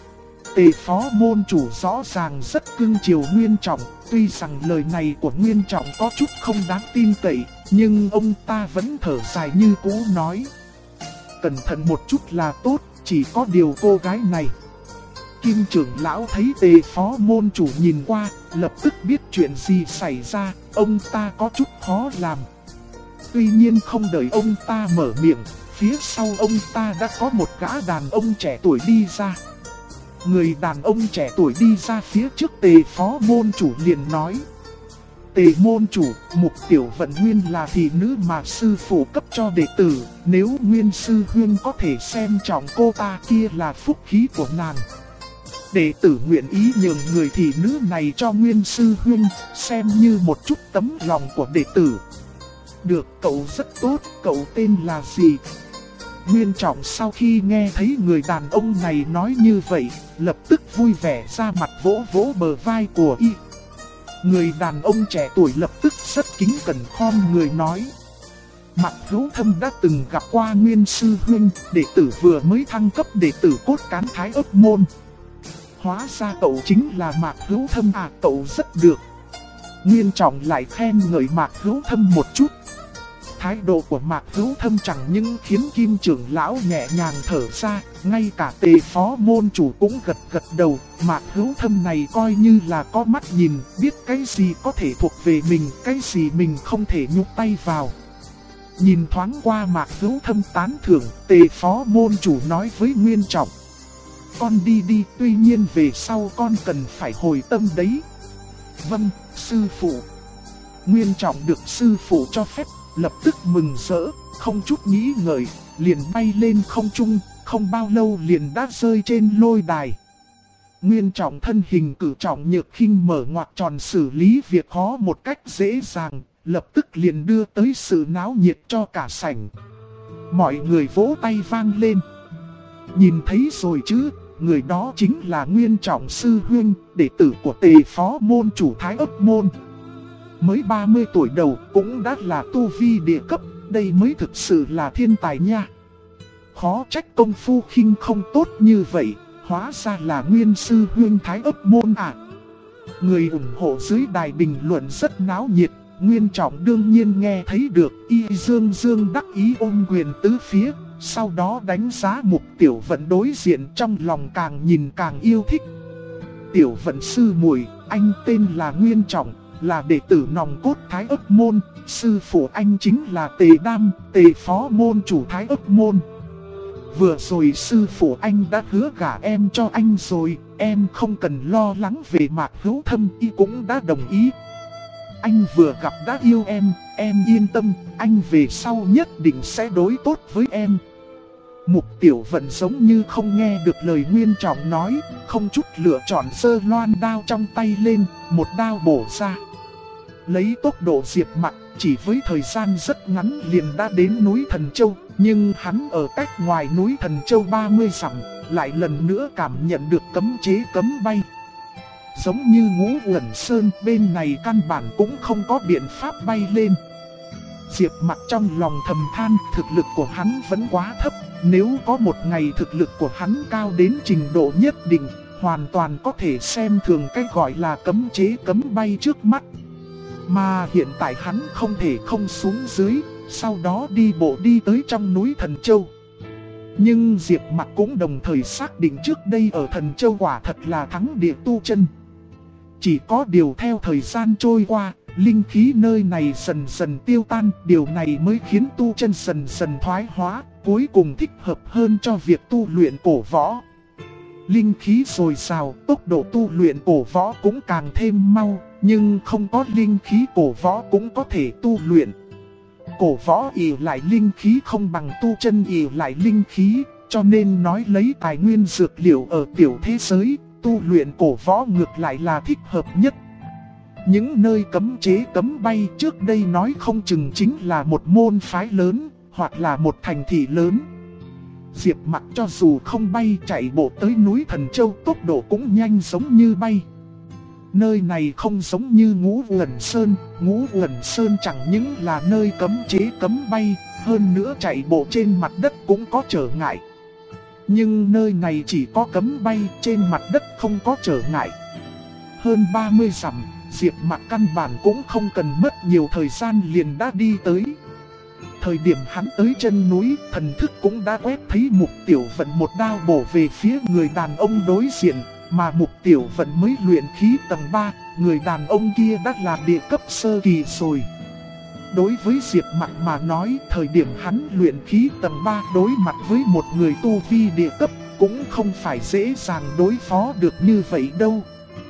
Tề Phó môn chủ rõ ràng rất cưng chiều Nguyên Trọng, tuy rằng lời này của Nguyên Trọng có chút không đáng tin cậy, nhưng ông ta vẫn thở dài như cũ nói. Cẩn thận một chút là tốt, chỉ có điều cô gái này. Kim trưởng lão thấy Tề Phó môn chủ nhìn qua, lập tức biết chuyện gì xảy ra, ông ta có chút khó làm. Tuy nhiên không đợi ông ta mở miệng, phía sau ông ta đã có một gã đàn ông trẻ tuổi đi ra. Người đàn ông trẻ tuổi đi ra phía trước Tề Phó môn chủ liền nói. Tề môn chủ, Mục Tiểu Vận nguyên là thị nữ mà sư phụ cấp cho đệ tử, nếu Nguyên sư huynh có thể xem trọng cô ta kia là phúc khí của nàng. Đệ tử nguyện ý nhường người thị nữ này cho Nguyên sư huynh, xem như một chút tấm lòng của đệ tử. Được, cậu rất tốt, cậu tên là gì? Nguyên Trọng sau khi nghe thấy người đàn ông này nói như vậy, lập tức vui vẻ ra mặt vỗ vỗ bờ vai của y. Người đàn ông trẻ tuổi lập tức rất kính cẩn khom người nói. Mạc Hữu Thâm đã từng gặp qua Nguyên sư huynh, đệ tử vừa mới thăng cấp đệ tử cốt cán Thái Ấp môn. Hóa ra cậu chính là Mạc Hữu Thâm à, cậu rất được. Nguyên Trọng lại khen ngợi Mạc Hữu Thâm một chút. Thái độ của Mạc Hữu Thâm chẳng những khiến Kim trưởng lão nhẹ nhàng thở ra, ngay cả Tề Phó môn chủ cũng gật gật đầu. Mạc Hữu Thâm này coi như là có mắt nhìn, biết cái gì có thể thuộc về mình, cái gì mình không thể nhúc tay vào. Nhìn thoáng qua Mạc Hữu Thâm tán thưởng, Tề Phó môn chủ nói với Nguyên Trọng. Con đi đi, tuy nhiên về sau con cần phải hồi tâm đấy. Vâng, sư phụ. Nguyên Trọng được sư phụ cho phép, lập tức mừng rỡ, không chút nghĩ ngợi, liền bay lên không trung, không bao lâu liền đã rơi trên lôi đài. Nguyên Trọng thân hình cử trọng nhược khinh mở ngoặc tròn xử lý việc khó một cách dễ dàng, lập tức liền đưa tới sự náo nhiệt cho cả sảnh. Mọi người vỗ tay vang lên. Nhìn thấy rồi chứ, người đó chính là Nguyên Trọng sư huynh, đệ tử của Tề Phó môn chủ Thái Ấp môn. Mới 30 tuổi đầu cũng đã là tu vi địa cấp, đây mới thực sự là thiên tài nha. Khó trách công phu khinh không tốt như vậy, hóa ra là Nguyên sư huynh Thái Ấp môn à. Người ủng hộ dưới đài bình luận rất náo nhiệt, Nguyên Trọng đương nhiên nghe thấy được, y dương dương đắc ý ôm quyền tứ phía, sau đó đánh giá Mục Tiểu Vận đối diện trong lòng càng nhìn càng yêu thích. Tiểu Vận sư muội, anh tên là Nguyên Trọng, là đệ tử nòng cốt Thái Ấp môn, sư phụ anh chính là Tề Đam, Tề Phó môn chủ Thái Ấp môn. Vừa rồi sư phụ anh đã hứa gả em cho anh rồi, em không cần lo lắng về Mạc Hữu Thâm, y cũng đã đồng ý. Anh vừa gặp đã yêu em yên tâm, anh về sau nhất định sẽ đối tốt với em. Mục Tiểu Vận giống như không nghe được lời Nguyên Trọng nói, không chút lựa chọn giơ loan đao trong tay lên, một đao bổ ra. Lấy tốc độ Diệp Mặc, chỉ với thời gian rất ngắn liền đã đến núi Thần Châu, nhưng hắn ở cách ngoài núi Thần Châu 30 dặm, lại lần nữa cảm nhận được cấm chế cấm bay. Giống như Ngũ Uẩn Sơn, bên này căn bản cũng không có biện pháp bay lên. Diệp Mặc trong lòng thầm than, thực lực của hắn vẫn quá thấp, nếu có một ngày thực lực của hắn cao đến trình độ nhất định, hoàn toàn có thể xem thường cái gọi là cấm chế cấm bay trước mắt. Mà hiện tại hắn không thể không xuống dưới, sau đó đi bộ đi tới trong núi Thần Châu. Nhưng Diệp Mặc cũng đồng thời xác định trước đây ở Thần Châu quả thật là thắng địa tu chân. Chỉ có điều theo thời gian trôi qua, linh khí nơi này dần dần tiêu tan, điều này mới khiến tu chân dần dần thoái hóa, cuối cùng thích hợp hơn cho việc tu luyện cổ võ. Linh khí dồi dào, tốc độ tu luyện cổ võ cũng càng thêm mau, nhưng không có linh khí cổ võ cũng có thể tu luyện. Cổ võ ỷ lại linh khí không bằng tu chân ỷ lại linh khí, cho nên nói lấy tài nguyên dược liệu ở tiểu thế giới, tu luyện cổ võ ngược lại là thích hợp nhất. Những nơi cấm chế cấm bay trước đây nói không chừng chính là một môn phái lớn, hoặc là một thành thị lớn. Diệp Mặc cho dù không bay chạy bộ tới núi Thần Châu, tốc độ cũng nhanh giống như bay. Nơi này không giống như Ngũ Uẩn Sơn chẳng những là nơi cấm chế cấm bay, hơn nữa chạy bộ trên mặt đất cũng có trở ngại. Nhưng nơi này chỉ có cấm bay, trên mặt đất không có trở ngại. Hơn 30 dặm, Diệp Mặc căn bản cũng không cần mất nhiều thời gian liền đã đi tới. Thời điểm hắn tới chân núi, thần thức cũng đã quét thấy Mục Tiểu Vận một đao bổ về phía người đàn ông đối diện, mà Mục Tiểu Vận mới luyện khí tầng 3, người đàn ông kia đã là địa cấp sơ kỳ rồi. Đối với Diệp Mặc mà nói, thời điểm hắn luyện khí tầng 3 đối mặt với một người tu vi địa cấp cũng không phải dễ dàng đối phó được như vậy đâu.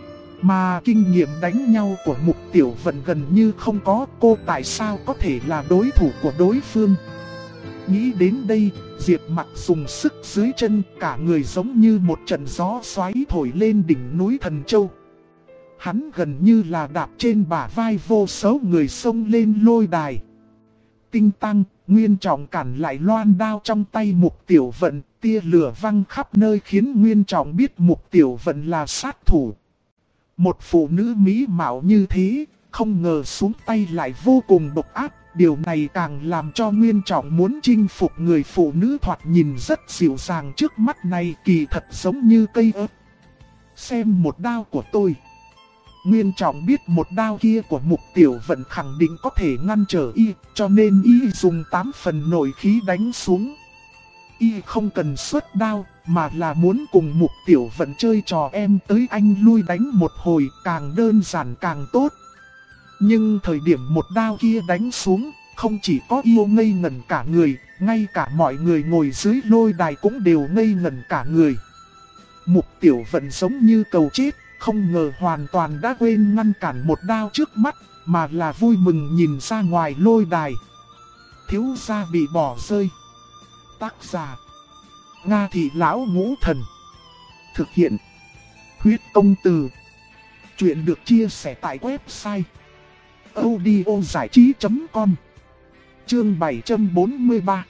Mà kinh nghiệm đánh nhau của Mục Tiểu Vận gần như không có, cô tại sao có thể là đối thủ của đối phương. Nghĩ đến đây, Diệp Mặc dùng sức dưới chân, cả người giống như một trận gió xoáy thổi lên đỉnh núi Thần Châu. Hắn gần như là đạp trên bả vai vô số người xông lên lôi đài. Tinh tăng, Nguyên Trọng cản lại loan đao trong tay Mục Tiểu Vận, tia lửa văng khắp nơi khiến Nguyên Trọng biết Mục Tiểu Vận là sát thủ. Một phụ nữ mỹ mạo như thế, không ngờ xuống tay lại vô cùng độc ác. Điều này càng làm cho Nguyên Trọng muốn chinh phục người phụ nữ thoạt nhìn rất dịu dàng trước mắt này, kỳ thật giống như cây ớt. Xem một đao của tôi. Nguyên Trọng biết một đao kia của Mục Tiểu Vận khẳng định có thể ngăn trở y, cho nên y dùng 8 phần nội khí đánh xuống. Y không cần xuất đao, mà là muốn cùng Mục Tiểu Vận chơi trò em tới anh lui đánh một hồi, càng đơn giản càng tốt. Nhưng thời điểm một đao kia đánh xuống, không chỉ có yêu ngây ngẩn cả người, ngay cả mọi người ngồi dưới lôi đài cũng đều ngây ngẩn cả người. Mục Tiểu Vận giống như cầu chết, không ngờ hoàn toàn đã quên ngăn cản một đao trước mắt, mà là vui mừng nhìn ra ngoài lôi đài. Thiếu gia bị bỏ rơi. Tác giả: Nga Thị Lão Ngũ Thần. Thực hiện: Huyết Công Từ. Chuyện được chia sẻ tại website audiozảichí.com. Chương 743.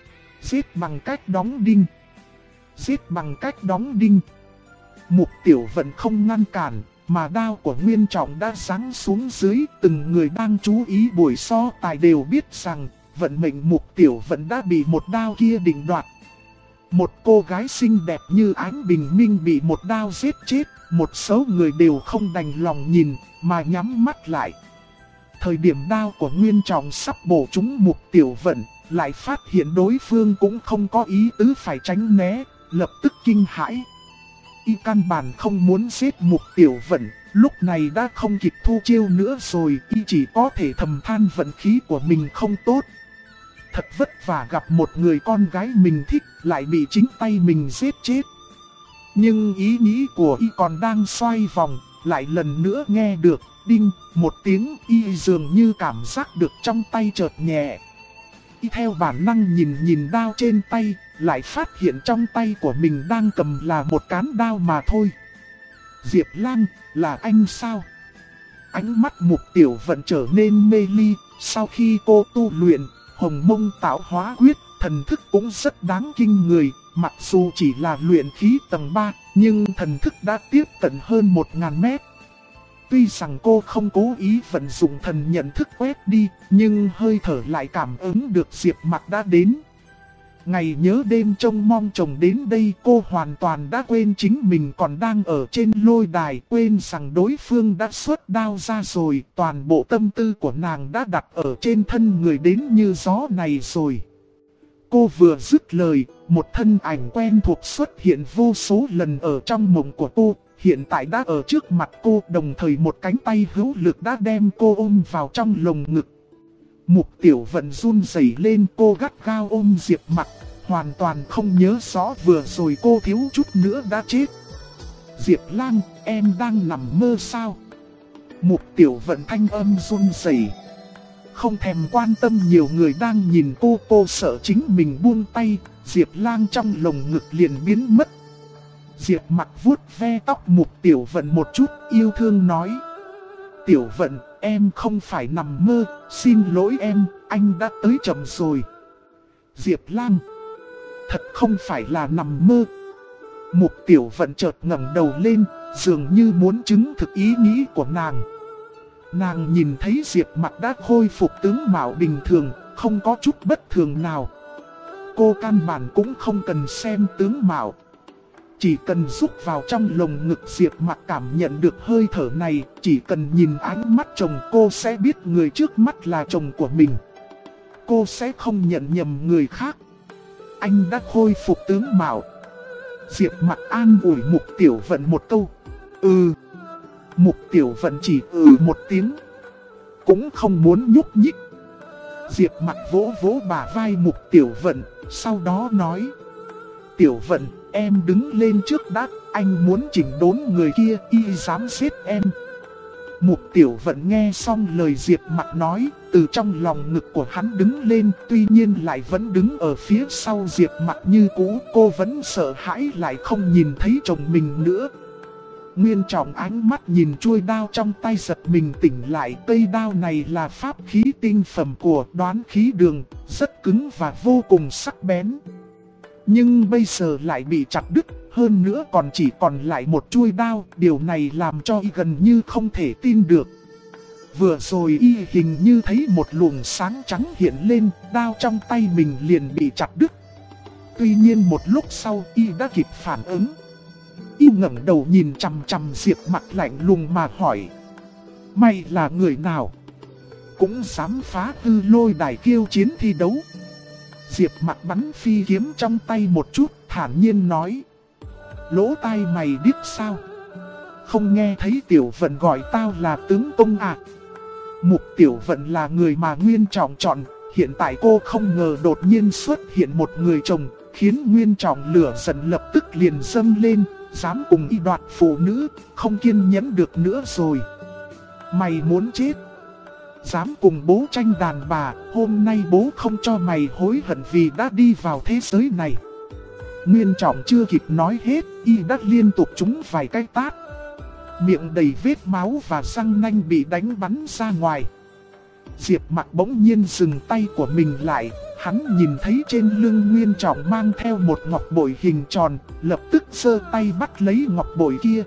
Giết bằng cách đóng đinh. Giết bằng cách đóng đinh. Mục Tiểu Vận không ngăn cản, mà đao của Nguyên Trọng đã giáng xuống dưới. Từng người đang chú ý buổi so tài đều biết rằng vận mệnh Mục Tiểu Vận đã bị một đao kia định đoạt. Một cô gái xinh đẹp như ánh bình minh bị một đao giết chết, một số người đều không đành lòng nhìn, mà nhắm mắt lại. Thời điểm đao của Nguyên Trọng sắp bổ trúng Mục Tiểu Vận, lại phát hiện đối phương cũng không có ý tứ phải tránh né, lập tức kinh hãi. Y căn bản không muốn giết Mục Tiểu Vận, lúc này đã không kịp thu chiêu nữa rồi, y chỉ có thể thầm than vận khí của mình không tốt. Thật vất vả gặp một người con gái mình thích, lại bị chính tay mình giết chết. Nhưng ý nghĩ của y còn đang xoay vòng, lại lần nữa nghe được đinh một tiếng, y dường như cảm giác được trong tay chợt nhẹ. Y theo bản năng nhìn đao trên tay, lại phát hiện trong tay của mình đang cầm là một cán đao mà thôi. Diệp Lang, là anh sao? Ánh mắt Mục Tiểu Vận trở nên mê ly, sau khi cô tu luyện Hồng Mông Tạo Hóa Quyết, thần thức cũng rất đáng kinh người, mặc dù chỉ là luyện khí tầng 3, nhưng thần thức đã tiếp cận hơn 1000 mét. Tuy rằng cô không cố ý vận dụng thần nhận thức quét đi, nhưng hơi thở lại cảm ứng được Diệp Mặc đã đến. Ngày nhớ đêm trông mong chồng đến đây, cô hoàn toàn đã quên chính mình còn đang ở trên lôi đài, quên rằng đối phương đã xuất đao ra rồi, toàn bộ tâm tư của nàng đã đặt ở trên thân người đến như gió này rồi. Cô vừa dứt lời, một thân ảnh quen thuộc xuất hiện vô số lần ở trong mộng của cô, hiện tại đã ở trước mặt cô, đồng thời một cánh tay hữu lực đã đem cô ôm vào trong lồng ngực. Mục Tiểu Vận run rẩy lên, cô gắt gao ôm Diệp Mặc, hoàn toàn không nhớ rõ vừa rồi cô thiếu chút nữa đã chết. Diệp Lang, em đang nằm mơ sao? Mục Tiểu Vận thanh âm run rẩy, không thèm quan tâm nhiều người đang nhìn cô sợ chính mình buông tay, Diệp Lang trong lồng ngực liền biến mất. Diệp Mặc vuốt ve tóc Mục Tiểu Vận một chút, yêu thương nói: Tiểu Vận, em không phải nằm mơ, xin lỗi em, anh đã tới chậm rồi. Diệp Lang, thật không phải là nằm mơ. Mục Tiểu Vận chợt ngẩng đầu lên, dường như muốn chứng thực ý nghĩ của nàng. Nàng nhìn thấy Diệp Mặc đã khôi phục tướng mạo bình thường, không có chút bất thường nào. cô căn bản cũng không cần xem tướng mạo. Chỉ cần rúc vào trong lồng ngực Diệp Mặc cảm nhận được hơi thở này, chỉ cần nhìn ánh mắt chồng cô sẽ biết người trước mắt là chồng của mình. Cô sẽ không nhận nhầm người khác. Anh đã khôi phục tướng mạo. Diệp Mặc an ủi Mục Tiểu Vận một câu. Mục Tiểu Vận chỉ một tiếng, cũng không muốn nhúc nhích. Diệp Mặc vỗ vỗ bả vai Mục Tiểu Vận, sau đó nói: Tiểu Vận, em đứng lên trước đã, anh muốn chỉnh đốn người kia, y dám giết em. Mục Tiểu Vận nghe xong lời Diệp Mặc nói, từ trong lòng ngực của hắn đứng lên, tuy nhiên lại vẫn đứng ở phía sau Diệp Mặc như cũ. Cô vẫn sợ hãi lại không nhìn thấy chồng mình nữa. Nguyên Trọng ánh mắt nhìn chuôi đao trong tay giật mình tỉnh lại. Cây đao này là pháp khí tinh phẩm của Đoán Khí Đường, rất cứng và vô cùng sắc bén. Nhưng bây giờ lại bị chặt đứt, hơn nữa còn chỉ còn lại một chuôi đao. Điều này làm cho y gần như không thể tin được. Vừa rồi y hình như thấy một luồng sáng trắng hiện lên, đao trong tay mình liền bị chặt đứt. Tuy nhiên một lúc sau y đã kịp phản ứng. Y ngẩng đầu nhìn chằm chằm Diệp Mặc lạnh lùng mà hỏi: Mày là người nào? Cũng dám phá hư lôi đài khiêu chiến thi đấu? Diệp Mặc bắn phi kiếm trong tay một chút, thản nhiên nói: Lỗ tai mày điếc sao? Không nghe thấy Tiểu Vận gọi tao là tướng công à? Mục Tiểu Vận là người mà Nguyên Trọng chọn. Hiện tại cô không ngờ đột nhiên xuất hiện một người chồng, khiến Nguyên Trọng lửa giận lập tức liền dâng lên. Dám cùng y đoạt phụ nữ, không kiên nhẫn được nữa rồi. Mày muốn chết? Dám cùng bố tranh đàn bà, hôm nay bố không cho mày hối hận vì đã đi vào thế giới này. Nguyên Trọng chưa kịp nói hết, y đã liên tục trúng vài cái tát. Miệng đầy vết máu và răng nanh bị đánh bắn ra ngoài. Diệp Mặc bỗng nhiên dừng tay của mình lại. Hắn nhìn thấy trên lưng Nguyên Trọng mang theo một ngọc bội hình tròn, lập tức giơ tay bắt lấy ngọc bội kia.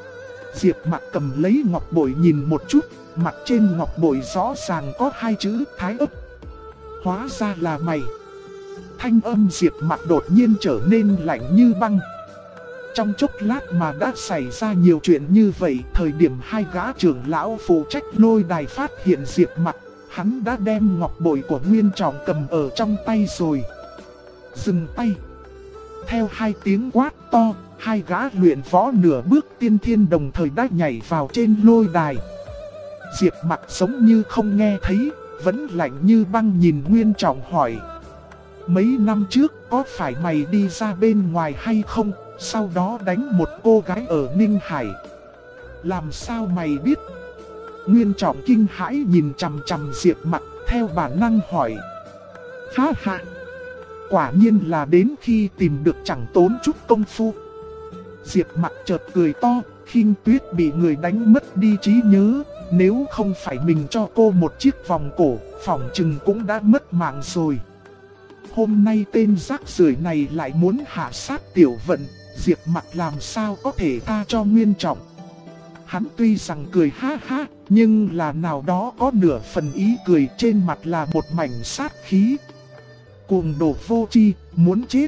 Diệp Mặc cầm lấy ngọc bội nhìn một chút, mặt trên ngọc bội rõ ràng có hai chữ Thái Ấp. Hóa ra là mày. Thanh âm Diệp Mặc đột nhiên trở nên lạnh như băng. Trong chốc lát mà đã xảy ra nhiều chuyện như vậy, thời điểm hai gã trưởng lão phụ trách lôi đài phát hiện Diệp Mặc, hắn đã đem ngọc bội của Nguyên Trọng cầm ở trong tay rồi. Dừng tay. Theo hai tiếng quát to, hai gã luyện võ nửa bước tiên thiên đồng thời đã nhảy vào trên lôi đài. Diệp Mặc giống như không nghe thấy, vẫn lạnh như băng nhìn Nguyên Trọng hỏi: Mấy năm trước có phải mày đi ra bên ngoài hay không, sau đó đánh một cô gái ở Ninh Hải? Làm sao mày biết? Nguyên Trọng kinh hãi nhìn chằm chằm Diệp Mặc, theo bản năng hỏi: Ha ha, quả nhiên là đến khi tìm được chẳng tốn chút công phu. Diệp Mặc chợt cười to, Khinh Tuyết bị người đánh mất đi trí nhớ, nếu không phải mình cho cô một chiếc vòng cổ, phỏng chừng cũng đã mất mạng rồi. Hôm nay tên rác rưởi này lại muốn hạ sát Tiểu Vận, Diệp Mặc làm sao có thể tha cho Nguyên Trọng. Hắn tuy rằng cười ha ha, nhưng là nào đó có nửa phần ý cười, trên mặt là một mảnh sát khí. Cuồng đồ vô tri, muốn chết.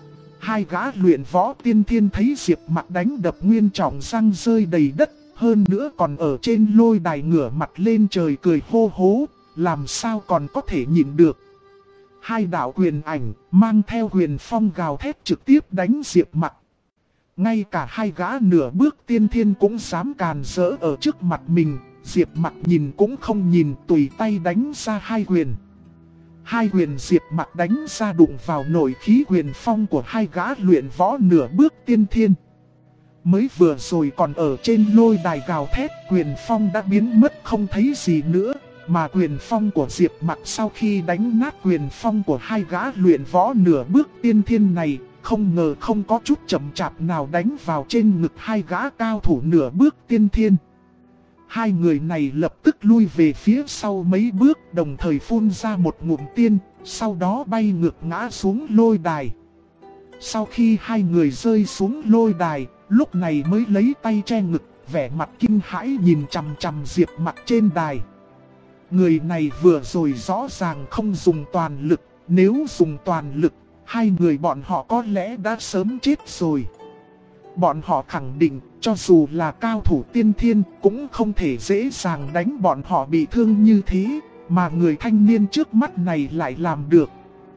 Hai gã luyện võ tiên thiên thấy Diệp Mặc đánh đập Nguyên Trọng răng rơi đầy đất, hơn nữa còn ở trên lôi đài ngửa mặt lên trời cười hô hố, làm sao còn có thể nhịn được. Hai đạo quyền ảnh mang theo quyền phong gào thét trực tiếp đánh Diệp Mặc. Ngay cả hai gã nửa bước tiên thiên cũng dám càn rỡ ở trước mặt mình, Diệp Mặc nhìn cũng không nhìn, tùy tay đánh ra hai quyền. Hai quyền Diệp Mặc đánh ra đụng vào nội khí quyền phong của hai gã luyện võ nửa bước tiên thiên. Mới vừa rồi còn ở trên lôi đài gào thét, quyền phong đã biến mất không thấy gì nữa. Mà quyền phong của Diệp Mặc sau khi đánh nát quyền phong của hai gã luyện võ nửa bước tiên thiên này, không ngờ không có chút chậm chạp nào đánh vào trên ngực hai gã cao thủ nửa bước tiên thiên. Hai người này lập tức lui về phía sau mấy bước, đồng thời phun ra một ngụm tiên, sau đó bay ngược ngã xuống lôi đài. Sau khi hai người rơi xuống lôi đài, lúc này mới lấy tay che ngực, vẻ mặt kinh hãi nhìn chằm chằm Diệp Mặc trên đài. Người này vừa rồi rõ ràng không dùng toàn lực, nếu dùng toàn lực, hai người bọn họ có lẽ đã sớm chết rồi. Bọn họ khẳng định, cho dù là cao thủ tiên thiên, cũng không thể dễ dàng đánh bọn họ bị thương như thế, mà người thanh niên trước mắt này lại làm được.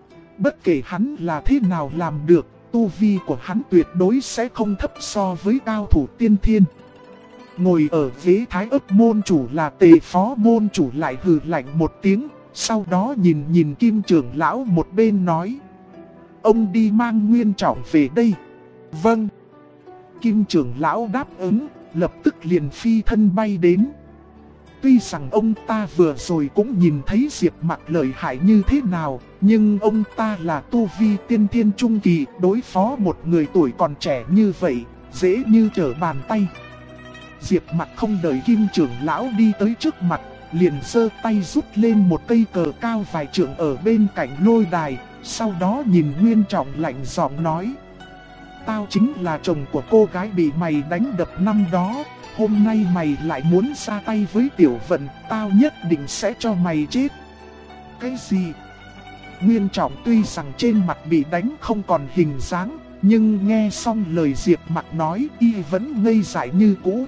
Bất kể hắn là thế nào làm được, tu vi của hắn tuyệt đối sẽ không thấp so với cao thủ tiên thiên. Ngồi ở ghế Thái Ức môn chủ là Tề Phó môn chủ lại hừ lạnh một tiếng, sau đó nhìn Kim trưởng lão một bên nói: ông đi mang Nguyên Trọng về đây. Vâng. Kim trưởng lão đáp ứng, lập tức liền phi thân bay đến. Tuy rằng ông ta vừa rồi cũng nhìn thấy Diệp Mặc lợi hại như thế nào, nhưng ông ta là tu vi tiên thiên trung kỳ, đối phó một người tuổi còn trẻ như vậy, dễ như trở bàn tay. Diệp Mặc không đợi Kim trưởng lão đi tới trước mặt, liền giơ tay rút lên một cây cờ cao vài trượng ở bên cạnh lôi đài, sau đó nhìn Nguyên Trọng lạnh giọng nói: tao chính là chồng của cô gái bị mày đánh đập năm đó, hôm nay mày lại muốn ra tay với Tiểu Vận, tao nhất định sẽ cho mày chết. Cái gì? Nguyên Trọng tuy rằng trên mặt bị đánh không còn hình dáng, nhưng nghe xong lời Diệp Mặc nói, y vẫn ngây dại như cũ.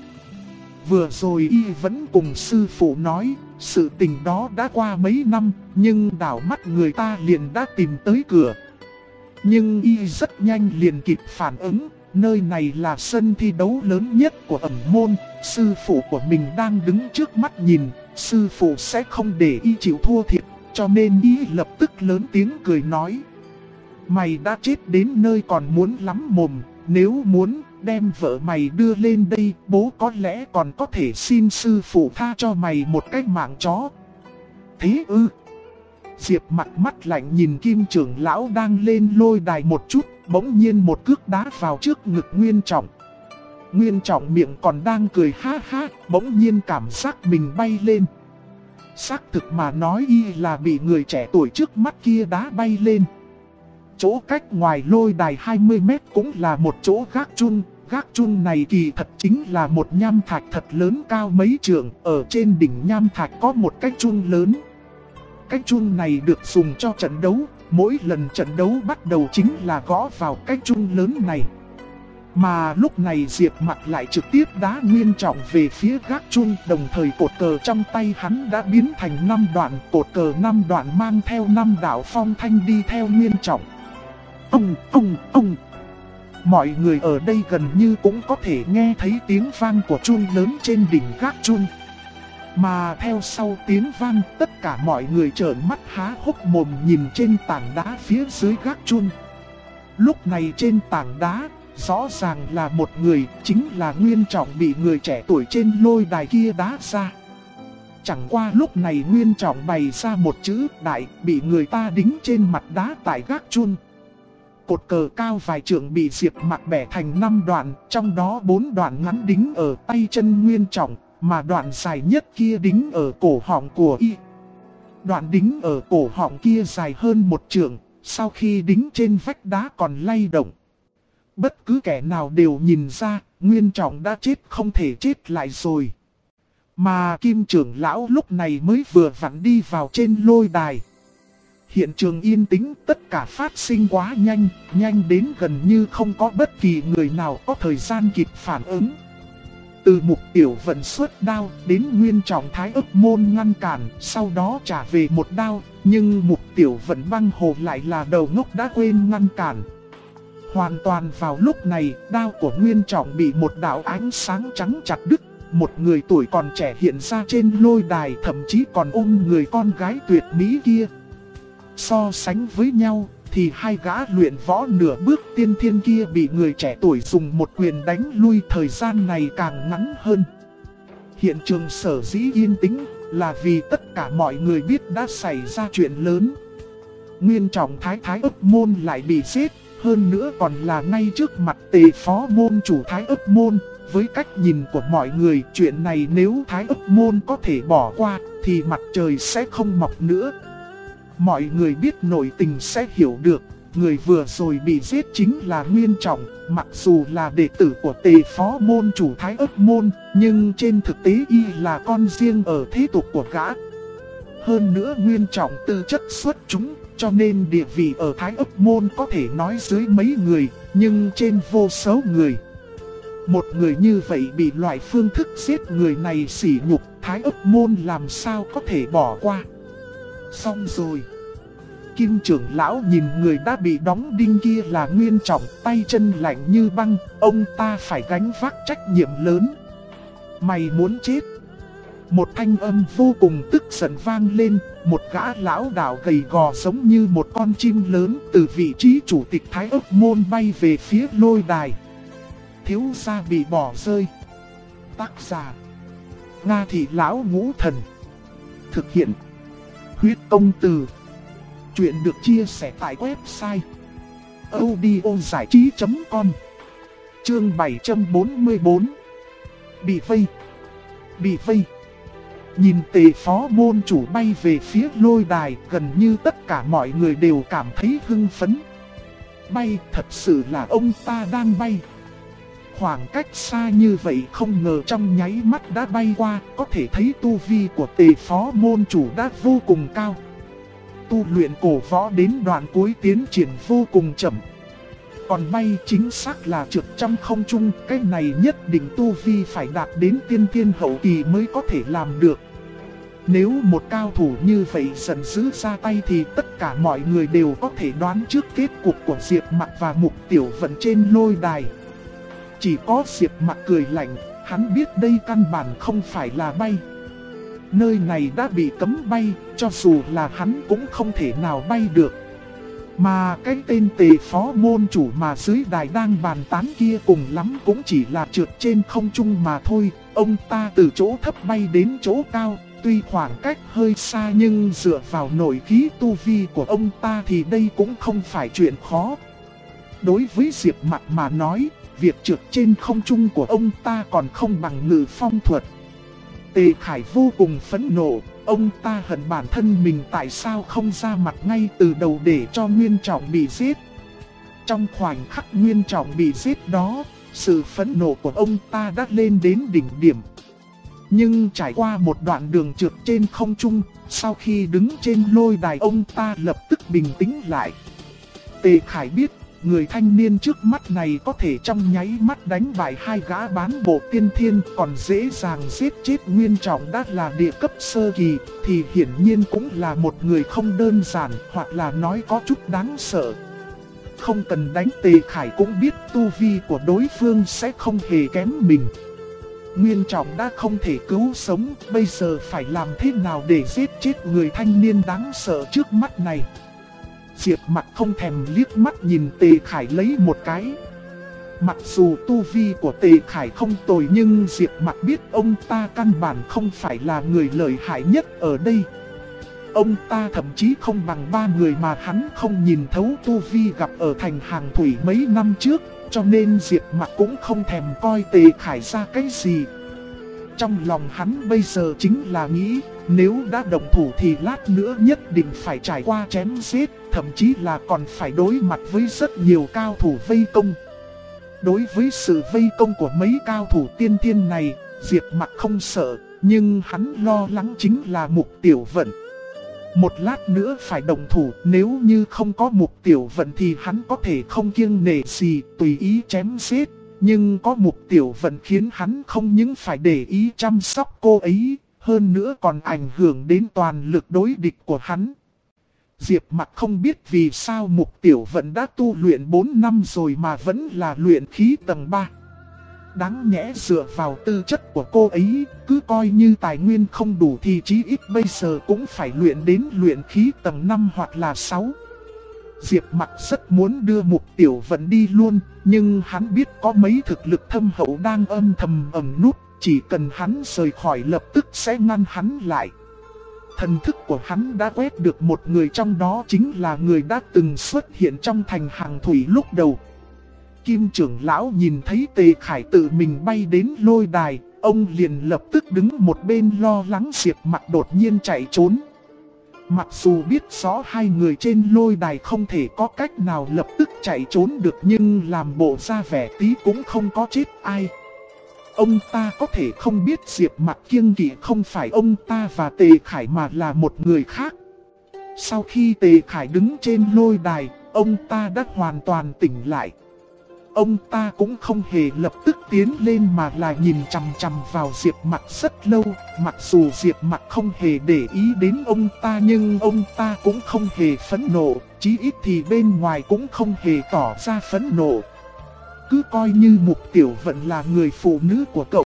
Vừa rồi y vẫn cùng sư phụ nói, sự tình đó đã qua mấy năm, nhưng đảo mắt người ta liền đã tìm tới cửa. Nhưng y rất nhanh liền kịp phản ứng, nơi này là sân thi đấu lớn nhất của ẩn môn, sư phụ của mình đang đứng trước mắt nhìn, sư phụ sẽ không để y chịu thua thiệt, cho nên y lập tức lớn tiếng cười nói: mày đã chết đến nơi còn muốn lắm mồm, nếu muốn đem vợ mày đưa lên đây, bố có lẽ còn có thể xin sư phụ tha cho mày một cái mạng chó. Thế ư? Diệp Mặc mắt lạnh nhìn Kim trưởng lão đang lên lôi đài một chút, bỗng nhiên một cước đá vào trước ngực Nguyên Trọng. Nguyên Trọng miệng còn đang cười ha ha, bỗng nhiên cảm giác mình bay lên. Xác thực mà nói y là bị người trẻ tuổi trước mắt kia đá bay lên. Chỗ cách ngoài lôi đài 20 mét cũng là một chỗ gác chun này kỳ thật chính là một nham thạch thật lớn cao mấy trượng, ở trên đỉnh nham thạch có một cái chun lớn. Cái chun này được dùng cho trận đấu, mỗi lần trận đấu bắt đầu chính là gõ vào cái chun lớn này. Mà lúc này Diệp Mặc lại trực tiếp đá Nguyên Trọng về phía gác chun, đồng thời cột cờ trong tay hắn đã biến thành 5 đoạn, cột cờ 5 đoạn mang theo 5 đạo phong thanh đi theo Nguyên Trọng. Ông. Mọi người ở đây gần như cũng có thể nghe thấy tiếng vang của chun lớn trên đỉnh gác chun. Mà theo sau tiếng vang, tất cả mọi người trợn mắt há hốc mồm nhìn trên tảng đá phía dưới gác chun. Lúc này trên tảng đá, rõ ràng là một người, chính là Nguyên Trọng bị người trẻ tuổi trên lôi đài kia đá ra. Chẳng qua lúc này Nguyên Trọng bày ra một chữ đại, bị người ta đính trên mặt đá tại gác chun. Cột cờ cao vài trượng bị Diệp Mặc bẻ thành 5 đoạn, trong đó 4 đoạn ngắn đính ở tay chân Nguyên Trọng, mà đoạn dài nhất kia đính ở cổ họng của y. Đoạn đính ở cổ họng kia dài hơn 1 trượng, sau khi đính trên vách đá còn lay động. Bất cứ kẻ nào đều nhìn ra, Nguyên Trọng đã chết không thể chết lại rồi. Mà Kim trưởng lão lúc này mới vừa vặn đi vào trên lôi đài. Hiện trường yên tĩnh, tất cả phát sinh quá nhanh đến gần như không có bất kỳ người nào có thời gian kịp phản ứng. Từ Mục Tiểu Vận xuất đao đến Nguyên Trọng Thái Ức môn ngăn cản, sau đó trả về một đao, nhưng Mục Tiểu Vận băng hồ lại là đầu ngốc đã quên ngăn cản. Hoàn toàn vào lúc này, đao của Nguyên Trọng bị một đạo ánh sáng trắng chặt đứt. Một người tuổi còn trẻ hiện ra trên lôi đài, thậm chí còn ôm người con gái tuyệt mỹ kia. So sánh với nhau, thì hai gã luyện võ nửa bước tiên thiên kia bị người trẻ tuổi dùng một quyền đánh lui, thời gian này càng ngắn hơn. Hiện trường sở dĩ yên tĩnh là vì tất cả mọi người biết đã xảy ra chuyện lớn. Nguyên Trọng Thái Ức môn lại bị giết, hơn nữa còn là ngay trước mặt Tề Phó môn chủ Thái Ức môn. Với cách nhìn của mọi người, chuyện này nếu Thái Ức môn có thể bỏ qua thì mặt trời sẽ không mọc nữa. Mọi người biết nội tình sẽ hiểu được, người vừa rồi bị giết chính là Nguyên Trọng, mặc dù là đệ tử của Tề Phó môn chủ Thái Ức môn, nhưng trên thực tế y là con riêng ở thế tục của gã. Hơn nữa Nguyên Trọng tư chất xuất chúng, cho nên địa vị ở Thái Ấp Môn có thể nói dưới mấy người, nhưng trên vô số người. Một người như vậy bị loại phương thức giết người này sỉ nhục, Thái Ấp Môn làm sao có thể bỏ qua. Xong rồi. Kim trưởng lão nhìn người đã bị đóng đinh kia là Nguyên Trọng, tay chân lạnh như băng, ông ta phải gánh vác trách nhiệm lớn. Mày muốn chết. Một thanh âm vô cùng tức giận vang lên, một gã lão đạo gầy gò giống như một con chim lớn từ vị trí chủ tịch Thái Ấp Môn bay về phía lôi đài. Thiếu gia bị bỏ rơi. Tác giả: Nga Thị Lão Ngũ Thần. Thực hiện: Huyết Công Từ. Chuyện được chia sẻ tại website audiozảichí.com. Chương 744. Bị vây. Bị vây. Nhìn Tề phó môn chủ bay về phía lôi đài, gần như tất cả mọi người đều cảm thấy hưng phấn. Bay, thật sự là ông ta đang bay. Khoảng cách xa như vậy không ngờ trong nháy mắt đã bay qua, có thể thấy tu vi của Tề phó môn chủ đã vô cùng cao. Tu luyện cổ võ đến đoạn cuối tiến triển vô cùng chậm. Còn bay chính xác là trượt trong không trung, cái này nhất định tu vi phải đạt đến tiên thiên hậu kỳ mới có thể làm được. Nếu một cao thủ như vậy giận dữ ra tay thì tất cả mọi người đều có thể đoán trước kết cục của Diệp Mặc và Mục Tiểu Vận trên lôi đài. Chỉ có Diệp Mặc cười lạnh, hắn biết đây căn bản không phải là bay. Nơi này đã bị cấm bay, cho dù là hắn cũng không thể nào bay được. Mà cái tên Tề phó môn chủ mà dưới đài đang bàn tán kia cùng lắm cũng chỉ là trượt trên không trung mà thôi. Ông ta từ chỗ thấp bay đến chỗ cao, tuy khoảng cách hơi xa nhưng dựa vào nội khí tu vi của ông ta thì đây cũng không phải chuyện khó. Đối với Diệp Mặc mà nói, việc trượt trên không trung của ông ta còn không bằng ngự phong thuật. Tề Khải vô cùng phẫn nộ, ông ta hận bản thân mình tại sao không ra mặt ngay từ đầu để cho Nguyên Trọng bị giết. Trong khoảnh khắc Nguyên Trọng bị giết đó, sự phẫn nộ của ông ta đã lên đến đỉnh điểm. Nhưng trải qua một đoạn đường trượt trên không trung, sau khi đứng trên lôi đài ông ta lập tức bình tĩnh lại. Tề Khải biết, người thanh niên trước mắt này có thể trong nháy mắt đánh bại hai gã bán bộ tiên thiên, còn dễ dàng giết chết Nguyên Trọng đã là địa cấp sơ kỳ, thì hiển nhiên cũng là một người không đơn giản, hoặc là nói có chút đáng sợ. Không cần đánh, Tề Khải cũng biết tu vi của đối phương sẽ không hề kém mình. Nguyên Trọng đã không thể cứu sống, bây giờ phải làm thế nào để giết chết người thanh niên đáng sợ trước mắt này. Diệp Mặc không thèm liếc mắt nhìn Tề Khải lấy một cái. Mặc dù tu vi của Tề Khải không tồi nhưng Diệp Mặc biết ông ta căn bản không phải là người lợi hại nhất ở đây. Ông ta thậm chí không bằng ba người mà hắn không nhìn thấu tu vi gặp ở thành Hàng Thủy mấy năm trước, cho nên Diệp Mặc cũng không thèm coi Tề Khải ra cái gì. Trong lòng hắn bây giờ chính là nghĩ, nếu đã động thủ thì lát nữa nhất định phải trải qua chém giết, thậm chí là còn phải đối mặt với rất nhiều cao thủ vây công. Đối với sự vây công của mấy cao thủ tiên thiên này, Diệp Mặc không sợ, nhưng hắn lo lắng chính là Mục Tiểu Vận. Một lát nữa phải động thủ, nếu như không có Mục Tiểu Vận thì hắn có thể không kiêng nể gì, tùy ý chém giết. Nhưng có Mục Tiểu Vận khiến hắn không những phải để ý chăm sóc cô ấy, hơn nữa còn ảnh hưởng đến toàn lực đối địch của hắn. Diệp Mặc không biết vì sao Mục Tiểu Vận đã tu luyện 4 năm rồi mà vẫn là luyện khí tầng 3. Đáng nhẽ dựa vào tư chất của cô ấy, cứ coi như tài nguyên không đủ thì chí ít bây giờ cũng phải luyện đến luyện khí tầng 5 hoặc là 6. Diệp Mặc rất muốn đưa Mục Tiểu Vận đi luôn, nhưng hắn biết có mấy thực lực thâm hậu đang âm thầm ẩn núp, chỉ cần hắn rời khỏi lập tức sẽ ngăn hắn lại. Thần thức của hắn đã quét được một người, trong đó chính là người đã từng xuất hiện trong thành Hàng Thủy lúc đầu. Kim trưởng lão nhìn thấy Tề Khải tự mình bay đến lôi đài, ông liền lập tức đứng một bên lo lắng Diệp Mặc đột nhiên chạy trốn. Mặc dù biết rõ hai người trên lôi đài không thể có cách nào lập tức chạy trốn được, nhưng làm bộ ra vẻ tí cũng không có chết ai. Ông ta có thể không biết Diệp Mặc kiêng kỵ không phải ông ta và Tề Khải mà là một người khác. Sau khi Tề Khải đứng trên lôi đài, ông ta đã hoàn toàn tỉnh lại. Ông ta cũng không hề lập tức tiến lên mà là nhìn chằm chằm vào Diệp Mặc rất lâu. Mặc dù Diệp Mặc không hề để ý đến ông ta nhưng ông ta cũng không hề phẫn nộ, chí ít thì bên ngoài cũng không hề tỏ ra phẫn nộ. Cứ coi như Mục Tiểu Vận là người phụ nữ của cậu.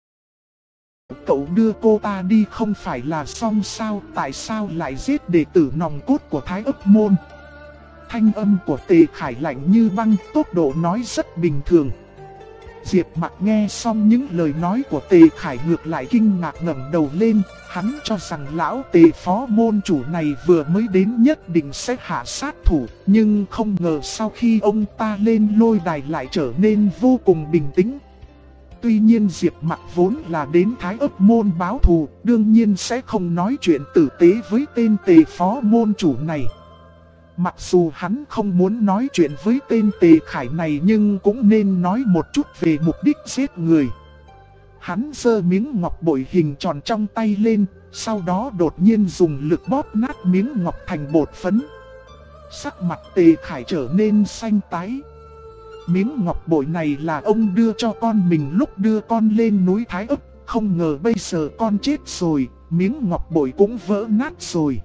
Cậu đưa cô ta đi không phải là xong sao, tại sao lại giết đệ tử nòng cốt của Thái Ấp Môn? Thanh âm của Tề Khải lạnh như băng, tốc độ nói rất bình thường. Diệp Mặc nghe xong những lời nói của Tề Khải ngược lại kinh ngạc ngẩng đầu lên, hắn cho rằng lão Tề phó môn chủ này vừa mới đến nhất định sẽ hạ sát thủ, nhưng không ngờ sau khi ông ta lên lôi đài lại trở nên vô cùng bình tĩnh. Tuy nhiên Diệp Mặc vốn là đến Thái Ấp Môn báo thù, đương nhiên sẽ không nói chuyện tử tế với tên Tề phó môn chủ này. Mặc dù hắn không muốn nói chuyện với tên Tề Khải này nhưng cũng nên nói một chút về mục đích giết người. Hắn giơ miếng ngọc bội hình tròn trong tay lên, sau đó đột nhiên dùng lực bóp nát miếng ngọc thành bột phấn. Sắc mặt Tề Khải trở nên xanh tái. Miếng ngọc bội này là ông đưa cho con mình lúc đưa con lên núi Thái Ấp, không ngờ bây giờ con chết rồi, miếng ngọc bội cũng vỡ nát rồi.